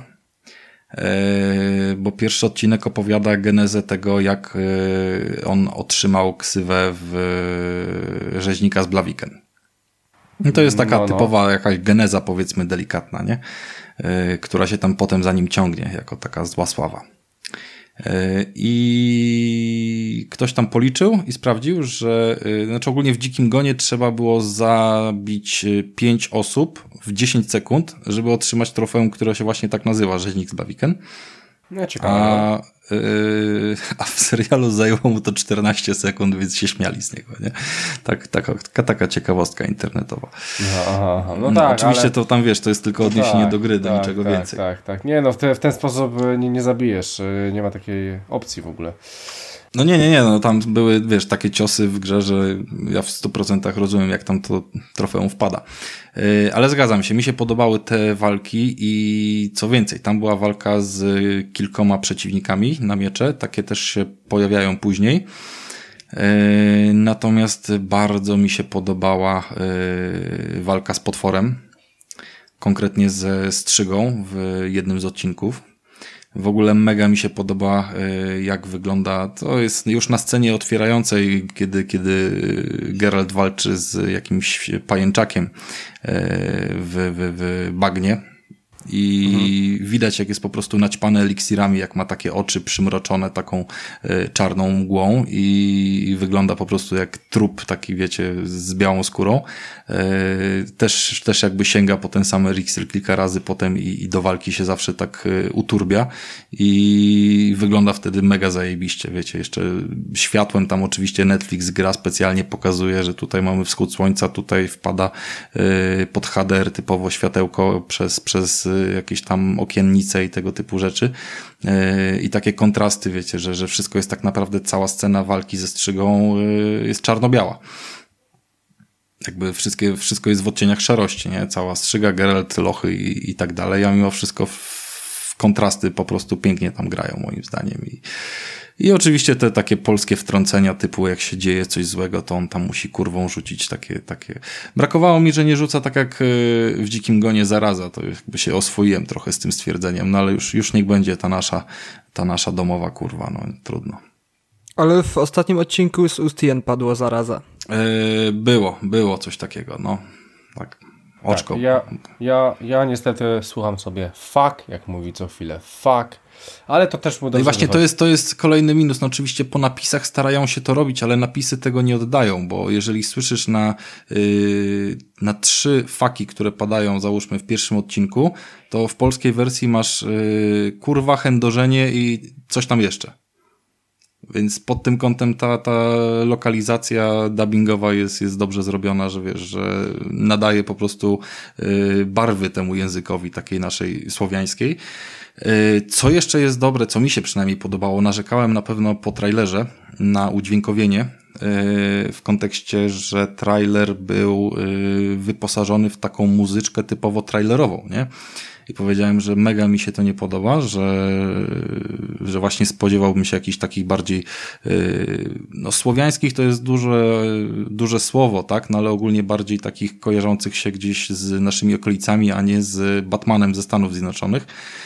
Bo pierwszy odcinek opowiada genezę tego, jak on otrzymał ksywę w rzeźnika z Blaviken. I to jest taka typowa jakaś geneza, powiedzmy delikatna, nie? Która się tam potem za nim ciągnie, jako taka zła sława. I ktoś tam policzył i sprawdził, że znaczy ogólnie w Dzikim Gonie trzeba było zabić 5 osób w 10 sekund, żeby otrzymać trofeum, które się właśnie tak nazywa, Rzeźnik z Bawiken. No, ciekawe. A w serialu zajęło mu to 14 sekund, więc się śmiali z niego, nie? Taka ciekawostka internetowa. Aha. No tak, oczywiście ale... to tam, wiesz, to jest tylko odniesienie do gry, do niczego więcej. Tak. Nie, no w ten sposób nie zabijesz. Nie ma takiej opcji w ogóle. No nie, no tam były, wiesz, takie ciosy w grze, że ja w 100% rozumiem, jak tam to trofeum wpada. Ale zgadzam się, mi się podobały te walki i co więcej, tam była walka z kilkoma przeciwnikami na miecze, takie też się pojawiają później. Natomiast bardzo mi się podobała walka z potworem, konkretnie ze strzygą w jednym z odcinków. W ogóle mega mi się podoba, jak wygląda, to jest już na scenie otwierającej, kiedy Geralt walczy z jakimś pajęczakiem w bagnie i widać, jak jest po prostu naćpane eliksirami, jak ma takie oczy przymroczone taką czarną mgłą i wygląda po prostu jak trup taki, wiecie, z białą skórą. Też jakby sięga po ten sam eliksir kilka razy potem i do walki się zawsze tak uturbia i wygląda wtedy mega zajebiście, wiecie, jeszcze światłem tam oczywiście Netflix gra specjalnie pokazuje, że tutaj mamy wschód słońca, tutaj wpada pod HDR typowo światełko przez jakieś tam okiennice i tego typu rzeczy i takie kontrasty, wiecie, że wszystko jest tak naprawdę, cała scena walki ze strzygą jest czarno-biała. Jakby wszystko jest w odcieniach szarości, nie? Cała strzyga, Geralt, lochy i tak dalej, a mimo wszystko w kontrasty po prostu pięknie tam grają, moim zdaniem. I oczywiście te takie polskie wtrącenia typu jak się dzieje coś złego, to on tam musi kurwą rzucić takie. Brakowało mi, że nie rzuca tak jak w Dzikim Gonie zaraza, to jakby się oswoiłem trochę z tym stwierdzeniem, no ale już niech będzie ta nasza domowa kurwa, no trudno. Ale w ostatnim odcinku z ust Jen padło zaraza. Było coś takiego, no. Tak. Oczko. Tak, ja niestety słucham sobie fuck, jak mówi co chwilę fuck, ale to też mu dobrze. No i właśnie to jest kolejny minus. No oczywiście po napisach starają się to robić, ale napisy tego nie oddają, bo jeżeli słyszysz na 3 faki, które padają, załóżmy w pierwszym odcinku, to w polskiej wersji masz kurwa, chędożenie i coś tam jeszcze. Więc pod tym kątem ta lokalizacja dubbingowa jest dobrze zrobiona, że wiesz, że nadaje po prostu barwy temu językowi takiej naszej słowiańskiej. Co jeszcze jest dobre, co mi się przynajmniej podobało, narzekałem na pewno po trailerze na udźwiękowienie w kontekście, że trailer był wyposażony w taką muzyczkę typowo trailerową, nie? I powiedziałem, że mega mi się to nie podoba, że właśnie spodziewałbym się jakichś takich bardziej no słowiańskich to jest duże słowo, tak? No ale ogólnie bardziej takich kojarzących się gdzieś z naszymi okolicami, a nie z Batmanem ze Stanów Zjednoczonych.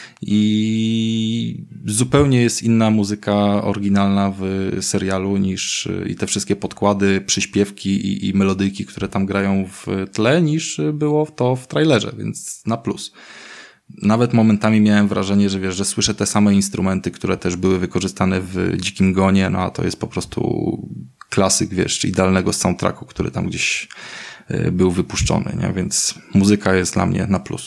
I zupełnie jest inna muzyka oryginalna w serialu niż i te wszystkie podkłady, przyśpiewki i melodyjki, które tam grają w tle, niż było to w trailerze, więc na plus. Nawet momentami miałem wrażenie, że wiesz, że słyszę te same instrumenty, które też były wykorzystane w Dzikim Gonie, no a to jest po prostu klasyk, wiesz, idealnego soundtracku, który tam gdzieś był wypuszczony, nie? Więc muzyka jest dla mnie na plus.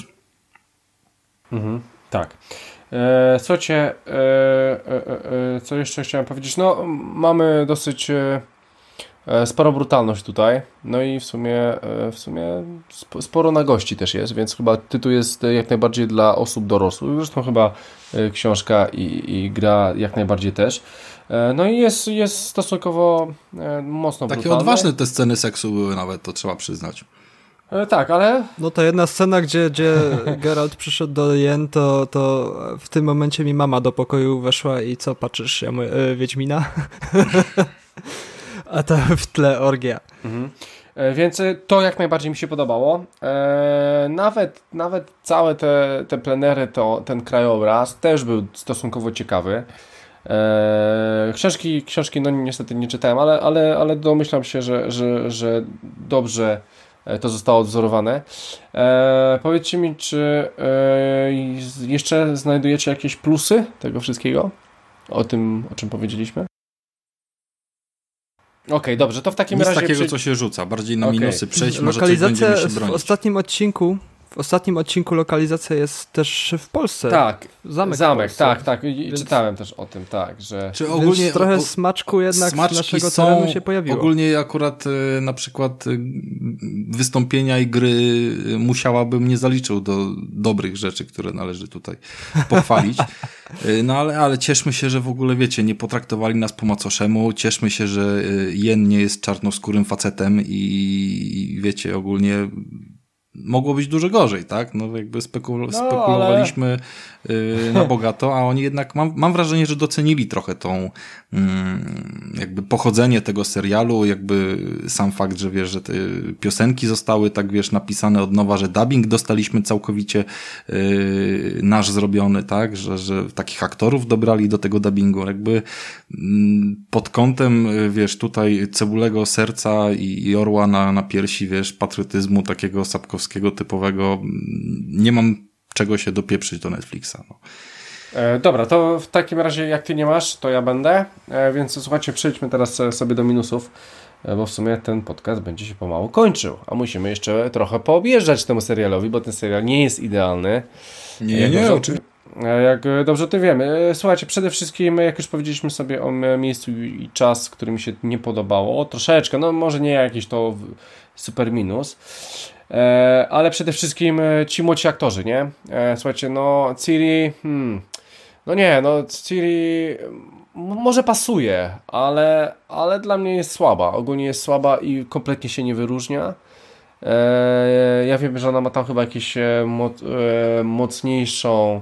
Tak. Słuchajcie, co jeszcze chciałem powiedzieć? No, mamy dosyć sporo brutalność tutaj, no i w sumie sporo nagości też jest, więc chyba tytuł jest jak najbardziej dla osób dorosłych, zresztą chyba książka i gra jak najbardziej też. No i jest stosunkowo mocno takie brutalne. Odważne te sceny seksu były nawet, to trzeba przyznać. Tak, ale... No to jedna scena, gdzie Geralt przyszedł do Jen, to w tym momencie mi mama do pokoju weszła i co, patrzysz, ja mówię, Wiedźmina? A to w tle orgia. Więc to jak najbardziej mi się podobało. Nawet całe te plenery, ten krajobraz też był stosunkowo ciekawy. Książki no niestety nie czytałem, ale domyślam się, że dobrze to zostało odzorowane. Powiedzcie mi, czy jeszcze znajdujecie jakieś plusy tego wszystkiego? O tym, o czym powiedzieliśmy? Okej, dobrze, to w takim Nic razie... takiego, co się rzuca, bardziej na Okej. minusy przejść, może coś Lokalizacja będziemy się w bronić. ostatnim odcinku lokalizacja jest też w Polsce. Tak, Zamek w tak, Polsce. tak. I Więc- czytałem też o tym, tak, że... Czy Więc ogólnie trochę smaczku jednak z smaczki naszego są, terenu się pojawiło. Ogólnie akurat na przykład wystąpienia i gry musiałabym nie zaliczył do dobrych rzeczy, które należy tutaj pochwalić. No ale cieszmy się, że w ogóle wiecie, nie potraktowali nas po macoszemu, cieszmy się, że Jen nie jest czarnoskórym facetem i wiecie, ogólnie mogło być dużo gorzej, tak? No jakby spekulowaliśmy na bogato, a oni jednak, mam wrażenie, że docenili trochę tą jakby pochodzenie tego serialu, jakby sam fakt, że wiesz, że te piosenki zostały tak, wiesz, napisane od nowa, że dubbing dostaliśmy całkowicie nasz zrobiony, tak? Że takich aktorów dobrali do tego dubbingu, jakby pod kątem, wiesz, tutaj cebulego serca i orła na piersi, wiesz, patriotyzmu takiego sapkowskiego typowego, nie mam czego się dopieprzyć do Netflixa, no. Dobra, to w takim razie jak ty nie masz, to ja będę, więc słuchajcie, przejdźmy teraz sobie do minusów, bo w sumie ten podcast będzie się pomału kończył, a musimy jeszcze trochę poobjeżdżać temu serialowi, bo ten serial nie jest idealny. Nie, oczywiście. Jak dobrze to wiemy. Słuchajcie, przede wszystkim, jak już powiedzieliśmy sobie o miejscu i czas, który mi się nie podobało, troszeczkę, no może nie jakiś to super minus, ale przede wszystkim ci młodzi aktorzy, nie? Słuchajcie, no Ciri, Ciri może pasuje, ale dla mnie jest słaba, ogólnie jest słaba i kompletnie się nie wyróżnia. Ja wiem, że ona ma tam chyba jakieś mocniejszą,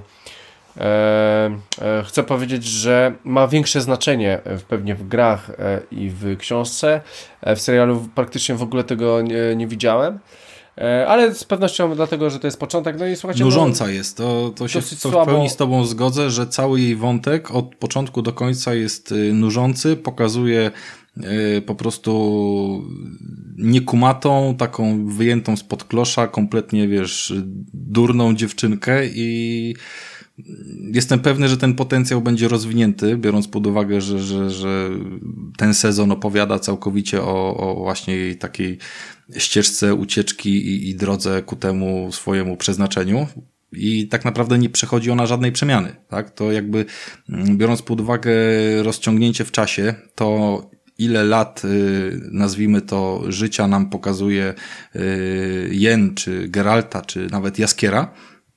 chcę powiedzieć, że ma większe znaczenie pewnie w grach i w książce. W serialu praktycznie w ogóle tego nie widziałem. Ale z pewnością dlatego, że to jest początek. No i słuchajcie, nużąca jest. To się w pełni z tobą zgodzę, że cały jej wątek od początku do końca jest nużący, pokazuje po prostu niekumatą, taką wyjętą spod klosza, kompletnie, wiesz, durną dziewczynkę i jestem pewny, że ten potencjał będzie rozwinięty, biorąc pod uwagę, że ten sezon opowiada całkowicie o właśnie jej takiej ścieżce ucieczki i drodze ku temu swojemu przeznaczeniu. I tak naprawdę nie przechodzi ona żadnej przemiany, tak? To jakby, biorąc pod uwagę rozciągnięcie w czasie, to ile lat, nazwijmy to, życia nam pokazuje Jen, czy Geralta, czy nawet Jaskiera,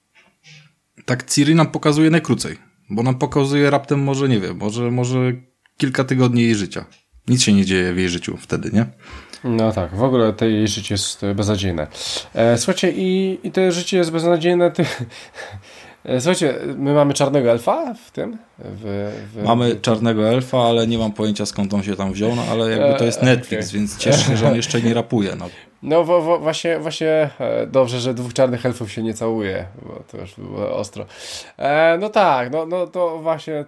tak Ciri nam pokazuje najkrócej, bo nam pokazuje raptem może, nie wiem, może kilka tygodni jej życia. Nic się nie dzieje w jej życiu wtedy, nie? No tak, w ogóle to jej życie jest beznadziejne. Słuchajcie, i to życie jest beznadziejne. Słuchajcie, my mamy czarnego elfa w tym? Mamy czarnego elfa, ale nie mam pojęcia, skąd on się tam wziął, no ale jakby to jest Netflix, więc cieszę się, że on jeszcze nie rapuje. No właśnie dobrze, że dwóch czarnych elfów się nie całuje, bo to już było ostro. No tak, no to właśnie...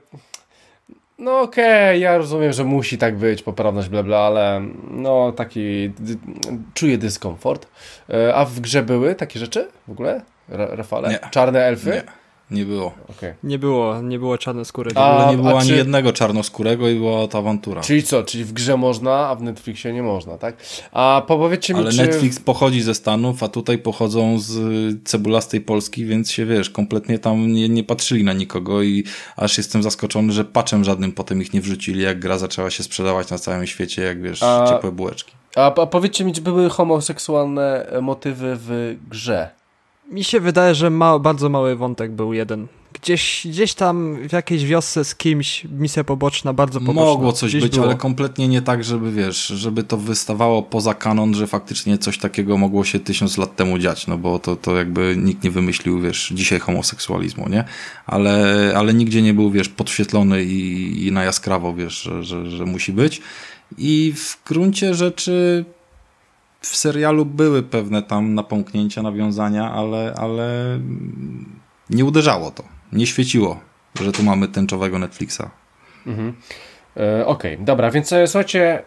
No okej, ja rozumiem, że musi tak być, poprawność bla bla, ale no taki czuję dyskomfort. A w grze były takie rzeczy w ogóle? Rafale? Nie. Czarne elfy? Nie było. Okay. Nie było czarnoskóry. W ogóle nie było ani jednego czarnoskórego i była to awantura. Czyli co? Czyli w grze można, a w Netflixie nie można, tak? A powiedzcie mi, ale Netflix pochodzi ze Stanów, a tutaj pochodzą z cebulastej Polski, więc się, wiesz, kompletnie tam nie patrzyli na nikogo i aż jestem zaskoczony, że patchem żadnym potem ich nie wrzucili, jak gra zaczęła się sprzedawać na całym świecie, jak wiesz, ciepłe bułeczki. A powiedzcie mi, czy były homoseksualne motywy w grze? Mi się wydaje, że bardzo mały wątek był jeden. Gdzieś tam w jakiejś wiosce z kimś, misja poboczna, bardzo poboczna. Mogło coś gdzieś być, było. ale kompletnie nie tak, żeby wiesz, żeby to wystawało poza kanon, że faktycznie coś takiego mogło się 1000 lat temu dziać, no bo to jakby nikt nie wymyślił, wiesz, dzisiaj homoseksualizmu, nie? Ale nigdzie nie był, wiesz, podświetlony i na jaskrawo, wiesz, że musi być. I w gruncie rzeczy w serialu były pewne tam napomknięcia, nawiązania, ale nie uderzało to. Nie świeciło, że tu mamy tęczowego Netflixa. Mhm. Okej, dobra, więc słuchajcie,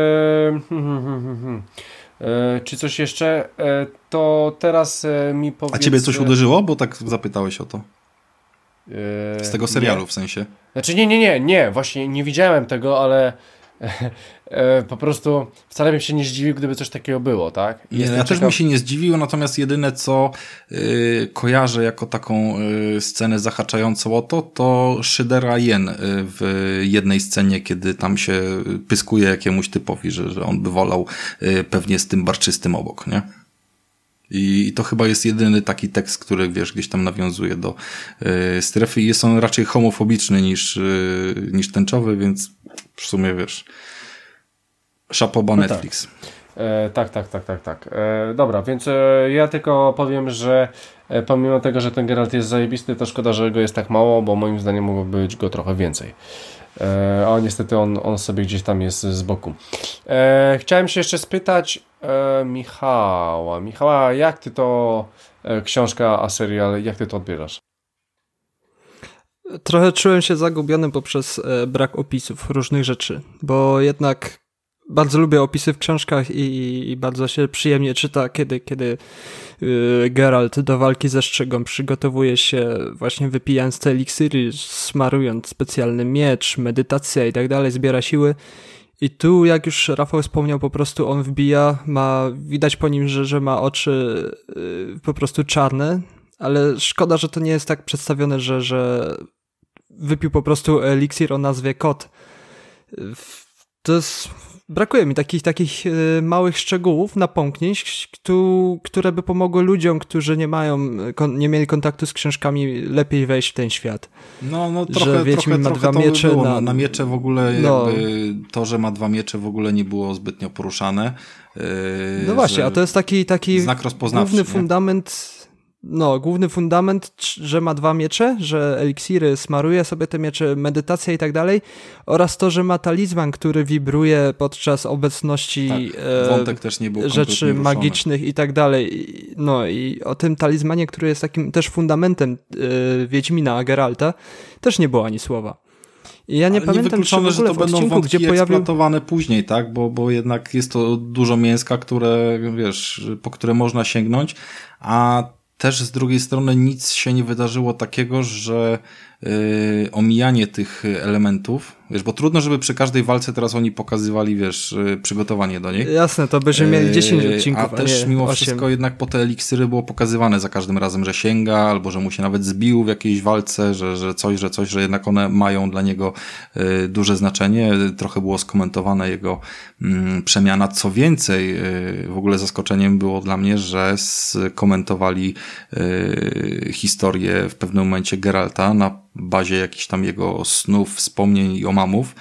czy coś jeszcze? To teraz mi powiedz... A ciebie coś uderzyło? Bo tak zapytałeś o to. Z tego serialu nie. w sensie. Znaczy nie, właśnie nie widziałem tego, ale po prostu wcale bym się nie zdziwił, gdyby coś takiego było, tak? Nie, ja też bym się nie zdziwił, natomiast jedyne co kojarzę jako taką scenę zahaczającą o to Shidera Yen w jednej scenie, kiedy tam się pyskuje jakiemuś typowi, że on by wolał pewnie z tym barczystym obok, nie? I to chyba jest jedyny taki tekst, który, wiesz, gdzieś tam nawiązuje do strefy i jest on raczej homofobiczny niż tęczowy, więc w sumie, wiesz, szapoba Netflix. Tak. Dobra, więc ja tylko powiem, że pomimo tego, że ten Geralt jest zajebisty, to szkoda, że go jest tak mało, bo moim zdaniem mogłoby być go trochę więcej. A niestety on sobie gdzieś tam jest z boku. Chciałem się jeszcze spytać Michała, jak ty to książka, a serial, jak ty to odbierasz? Trochę czułem się zagubiony poprzez brak opisów różnych rzeczy, bo jednak bardzo lubię opisy w książkach i bardzo się przyjemnie czyta, kiedy Geralt do walki ze Szczygą przygotowuje się właśnie wypijając te eliksiry, smarując specjalny miecz, medytacja i tak dalej, zbiera siły. I tu, jak już Rafał wspomniał, po prostu on wbija, widać po nim, że ma oczy po prostu czarne, ale szkoda, że to nie jest tak przedstawione, że wypił po prostu eliksir o nazwie Kot. To jest... Brakuje mi takich małych szczegółów, napomknięć, które by pomogły ludziom, którzy nie mieli kontaktu z książkami, lepiej wejść w ten świat. No trochę ma dwa to miecze. By było. Na miecze w ogóle jakby to, że ma dwa miecze w ogóle nie było zbytnio poruszane. No właśnie, a to jest taki znak rozpoznawczy, główny fundament. No, główny fundament, że ma dwa miecze, że eliksiry smaruje sobie te miecze, medytacja i tak dalej, oraz to, że ma talizman, który wibruje podczas obecności wątek też nie był rzeczy magicznych i tak dalej. No i o tym talizmanie, który jest takim też fundamentem Wiedźmina, Geralta, też nie było ani słowa. I ja nie pamiętam, czy w ogóle że to w będą odcinku, wątki gdzie pojawił... eksploatowane później, tak? Bo jednak jest to dużo mięska, które, wiesz, po które można sięgnąć, a też z drugiej strony nic się nie wydarzyło takiego, że omijanie tych elementów, wiesz, bo trudno, żeby przy każdej walce teraz oni pokazywali, wiesz, przygotowanie do niej. Jasne, to byśmy mieli 10 odcinków, a też nie mimo 8. wszystko jednak po te eliksiry było pokazywane za każdym razem, że sięga, albo że mu się nawet zbił w jakiejś walce, że jednak one mają dla niego duże znaczenie. Trochę było skomentowane jego przemiana. Co więcej, w ogóle zaskoczeniem było dla mnie, że skomentowali historię w pewnym momencie Geralta na bazie jakichś tam jego snów, wspomnień i omamów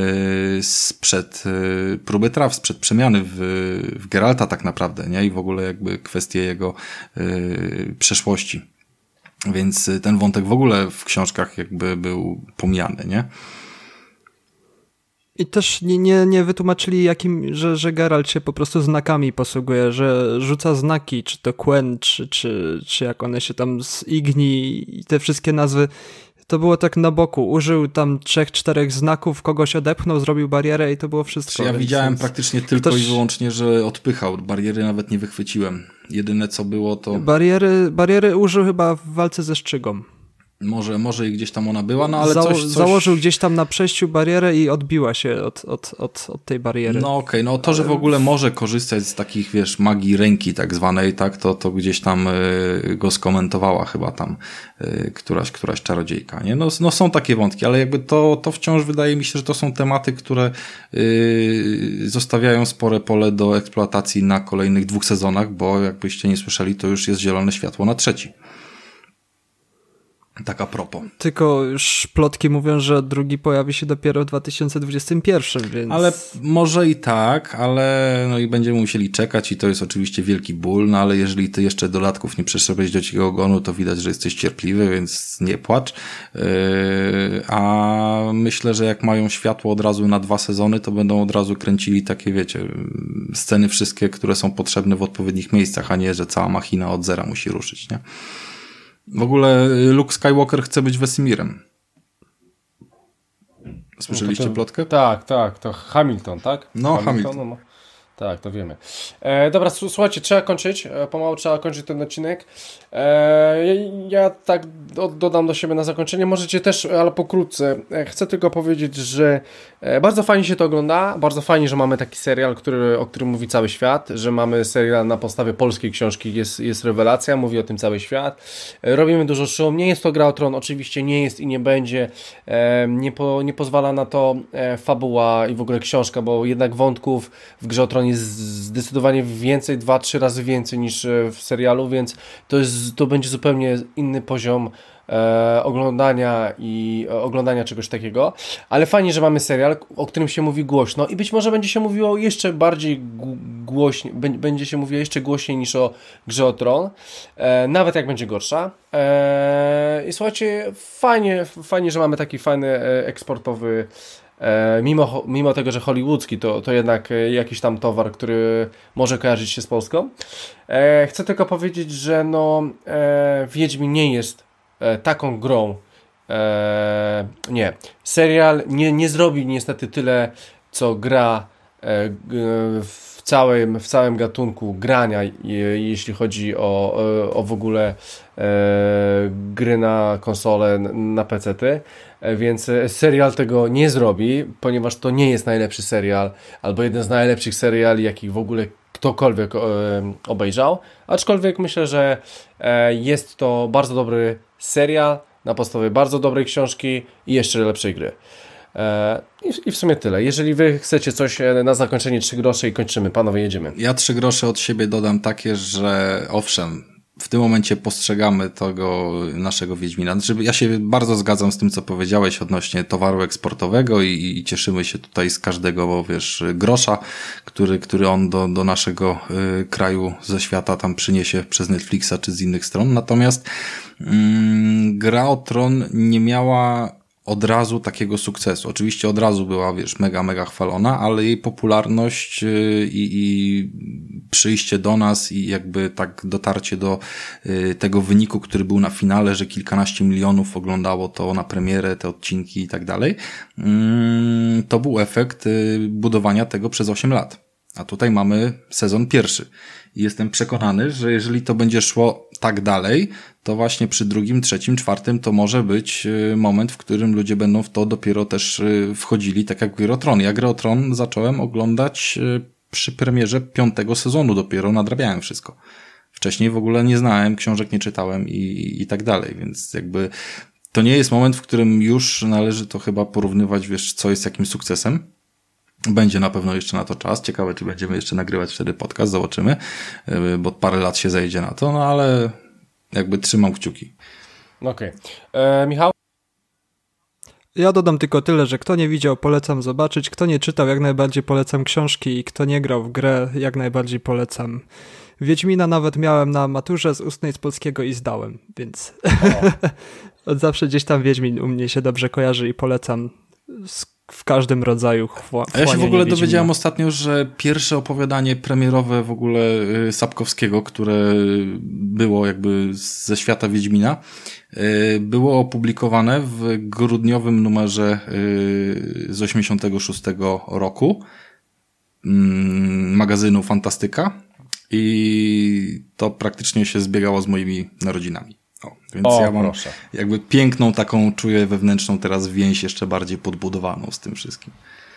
sprzed próby traw, sprzed przemiany w Geralta tak naprawdę, nie? I w ogóle jakby kwestie jego przeszłości. Więc ten wątek w ogóle w książkach jakby był pomijany, nie? I też nie wytłumaczyli, że Geralt się po prostu znakami posługuje, że rzuca znaki, czy to Quen, czy jak one się tam z Igni i te wszystkie nazwy. To było tak na boku. Użył tam 3-4 znaków, kogoś odepchnął, zrobił barierę i to było wszystko. Ja widziałem praktycznie tylko i wyłącznie, że odpychał. Bariery nawet nie wychwyciłem. Jedyne co było to... Bariery użył chyba w walce ze Szczygą. Może i gdzieś tam ona była, no ale coś... Założył gdzieś tam na przejściu barierę i odbiła się od tej bariery. No okej, no to, że w ogóle może korzystać z takich, wiesz, magii ręki tak zwanej, tak, to gdzieś tam go skomentowała chyba tam któraś czarodziejka, nie? No są takie wątki, ale jakby to wciąż wydaje mi się, że to są tematy, które zostawiają spore pole do eksploatacji na kolejnych 2 sezonach, bo jakbyście nie słyszeli, to już jest zielone światło na 3. Tak a propos. Tylko już plotki mówią, że drugi pojawi się dopiero w 2021, więc... Ale może i tak, ale no i będziemy musieli czekać i to jest oczywiście wielki ból, no ale jeżeli ty jeszcze dodatków nie przeszedłeś do ciego ogonu, to widać, że jesteś cierpliwy, więc nie płacz. A myślę, że jak mają światło od razu na 2 sezony, to będą od razu kręcili takie, wiecie, sceny wszystkie, które są potrzebne w odpowiednich miejscach, a nie, że cała machina od zera musi ruszyć, nie? W ogóle Luke Skywalker chce być Wesimirem. Słyszeliście plotkę? Tak, to Hamilton, tak? No, Hamilton. No. Tak, to wiemy. Dobra, słuchajcie, trzeba kończyć. Pomału trzeba kończyć ten odcinek. Ja tak dodam do siebie na zakończenie. Możecie też, ale pokrótce. Chcę tylko powiedzieć, że bardzo fajnie się to ogląda. Bardzo fajnie, że mamy taki serial, o którym mówi cały świat. Że mamy serial na podstawie polskiej książki. Jest rewelacja, mówi o tym cały świat. Robimy dużo szum. Nie jest to Gra o Tron, oczywiście nie jest i nie będzie. Nie pozwala na to fabuła i w ogóle książka, bo jednak wątków w Grze o Tron jest zdecydowanie więcej, 2-3 razy więcej niż w serialu, więc to będzie zupełnie inny poziom oglądania czegoś takiego, ale fajnie, że mamy serial, o którym się mówi głośno i być może będzie się mówiło jeszcze bardziej głośniej, będzie się mówiło jeszcze głośniej niż o Grze o Tron, nawet jak będzie gorsza. I słuchajcie, fajnie, że mamy taki fajny eksportowy, mimo tego, że hollywoodzki, to jednak jakiś tam towar, który może kojarzyć się z Polską. Chcę tylko powiedzieć, że Wiedźmin nie jest taką grą. Nie. Serial nie zrobi niestety tyle, co gra w całym gatunku grania, jeśli chodzi o w ogóle gry na konsole, na PC-ty. Więc serial tego nie zrobi, ponieważ to nie jest najlepszy serial, albo jeden z najlepszych seriali, jakich w ogóle ktokolwiek obejrzał. Aczkolwiek myślę, że jest to bardzo dobry serial na podstawie bardzo dobrej książki i jeszcze lepszej gry. I w sumie tyle. Jeżeli wy chcecie coś na zakończenie 3 grosze i kończymy, panowie, jedziemy. Ja 3 grosze od siebie dodam takie, że owszem, w tym momencie postrzegamy tego naszego Wiedźmina. Znaczy, ja się bardzo zgadzam z tym, co powiedziałeś odnośnie towaru eksportowego i cieszymy się tutaj z każdego, grosza, który on do naszego kraju ze świata tam przyniesie przez Netflixa czy z innych stron. Natomiast Gra o Tron nie miała od razu takiego sukcesu. Oczywiście od razu była, mega chwalona, ale jej popularność i przyjście do nas i jakby tak dotarcie do tego wyniku, który był na finale, że kilkanaście milionów oglądało to na premierę, te odcinki i tak dalej, to był efekt budowania tego przez 8 lat. A tutaj mamy sezon 1. I jestem przekonany, że jeżeli to będzie szło tak dalej, to właśnie przy 2., 3., 4. to może być moment, w którym ludzie będą w to dopiero też wchodzili, tak jak Grę o Tron. Ja Grę o Tron zacząłem oglądać przy premierze 5. sezonu, dopiero nadrabiałem wszystko. Wcześniej w ogóle nie znałem, książek nie czytałem i tak dalej, więc jakby to nie jest moment, w którym już należy to chyba porównywać, co jest jakim sukcesem. Będzie na pewno jeszcze na to czas. Ciekawe, czy będziemy jeszcze nagrywać wtedy podcast. Zobaczymy, bo parę lat się zejdzie na to, ale jakby trzymam kciuki. Okej. Michał? Ja dodam tylko tyle, że kto nie widział, polecam zobaczyć. Kto nie czytał, jak najbardziej polecam książki i kto nie grał w grę, jak najbardziej polecam. Wiedźmina nawet miałem na maturze z ustnej z polskiego i zdałem, więc od zawsze gdzieś tam Wiedźmin u mnie się dobrze kojarzy i polecam w każdym rodzaju A ja się w ogóle dowiedziałem ostatnio, że pierwsze opowiadanie premierowe w ogóle Sapkowskiego, które było jakby ze świata Wiedźmina, było opublikowane w grudniowym numerze z 86 roku magazynu Fantastyka i to praktycznie się zbiegało z moimi narodzinami. Więc ja mam jakby piękną taką, czuję wewnętrzną teraz więź jeszcze bardziej podbudowaną z tym wszystkim.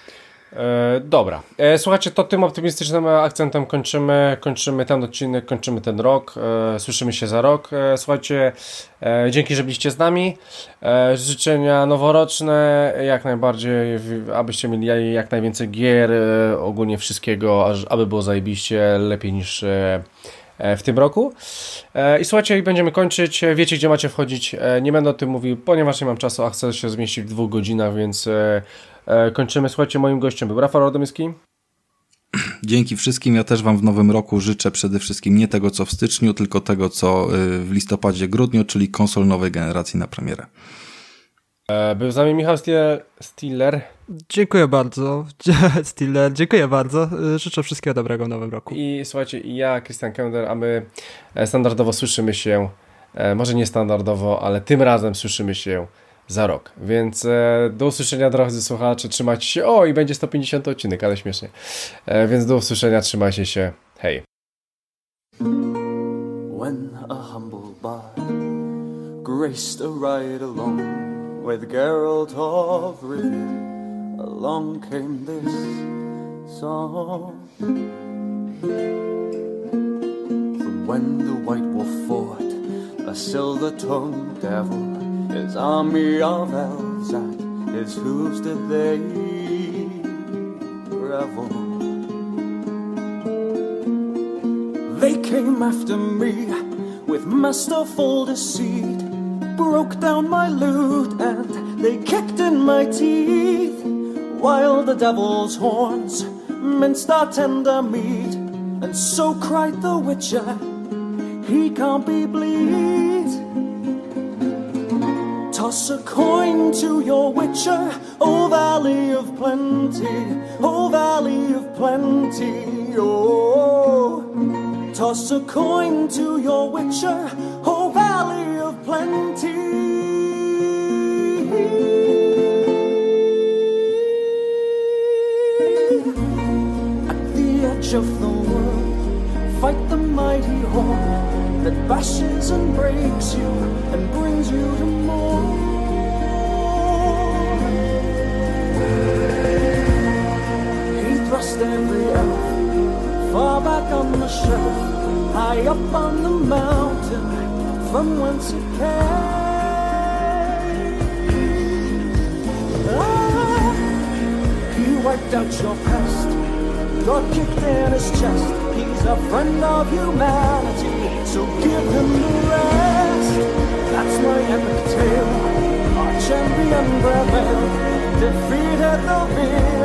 Dobra. Słuchajcie, to tym optymistycznym akcentem kończymy ten odcinek, kończymy ten rok. Słyszymy się za rok. Słuchajcie, dzięki, że byliście z nami. Życzenia noworoczne, jak najbardziej, abyście mieli jak najwięcej gier, ogólnie wszystkiego, aby było zajebiście, lepiej niż w tym roku. I słuchajcie, będziemy kończyć. Wiecie, gdzie macie wchodzić. Nie będę o tym mówił, ponieważ nie mam czasu, a chcę się zmieścić w 2 godzinach, więc kończymy. Słuchajcie, moim gościem był Rafał Radomyski. Dzięki wszystkim. Ja też wam w nowym roku życzę przede wszystkim nie tego, co w styczniu, tylko tego, co w listopadzie, grudniu, czyli konsol nowej generacji na premierę. Był z nami Michał Stiller. Dziękuję bardzo. Stiller, dziękuję bardzo. Życzę wszystkiego dobrego w nowym roku. I słuchajcie, i ja, Krystian Kender, a my standardowo słyszymy się, może nie standardowo, ale tym razem słyszymy się za rok. Więc do usłyszenia, drodzy słuchacze, trzymajcie się. O, i będzie 150 odcinek, ale śmiesznie. Więc do usłyszenia, trzymajcie się. Hej. When a humble bard graced a ride along with Geralt of Rivia, along came this song. From when the White Wolf fought a silver-tongued devil, his army of elves at his hooves did they revel. They came after me with masterful deceit, broke down my loot and they kicked in my teeth, while the devil's horns minced our tender meat. And so cried the Witcher, he can't be bleed. Toss a coin to your Witcher, O Valley of Plenty, O Valley of Plenty, oh. Toss a coin to your Witcher, O Valley of Plenty. At the edge of the world, fight the mighty horn that bashes and breaks you and brings you to more. He thrust every elf far back on the shelf, high up on the mountain from whence it came. Ah, he wiped out your past, got kicked in his chest. He's a friend of humanity, so give him the rest. That's my epic tale. Our champion prevailed, defeated the villain.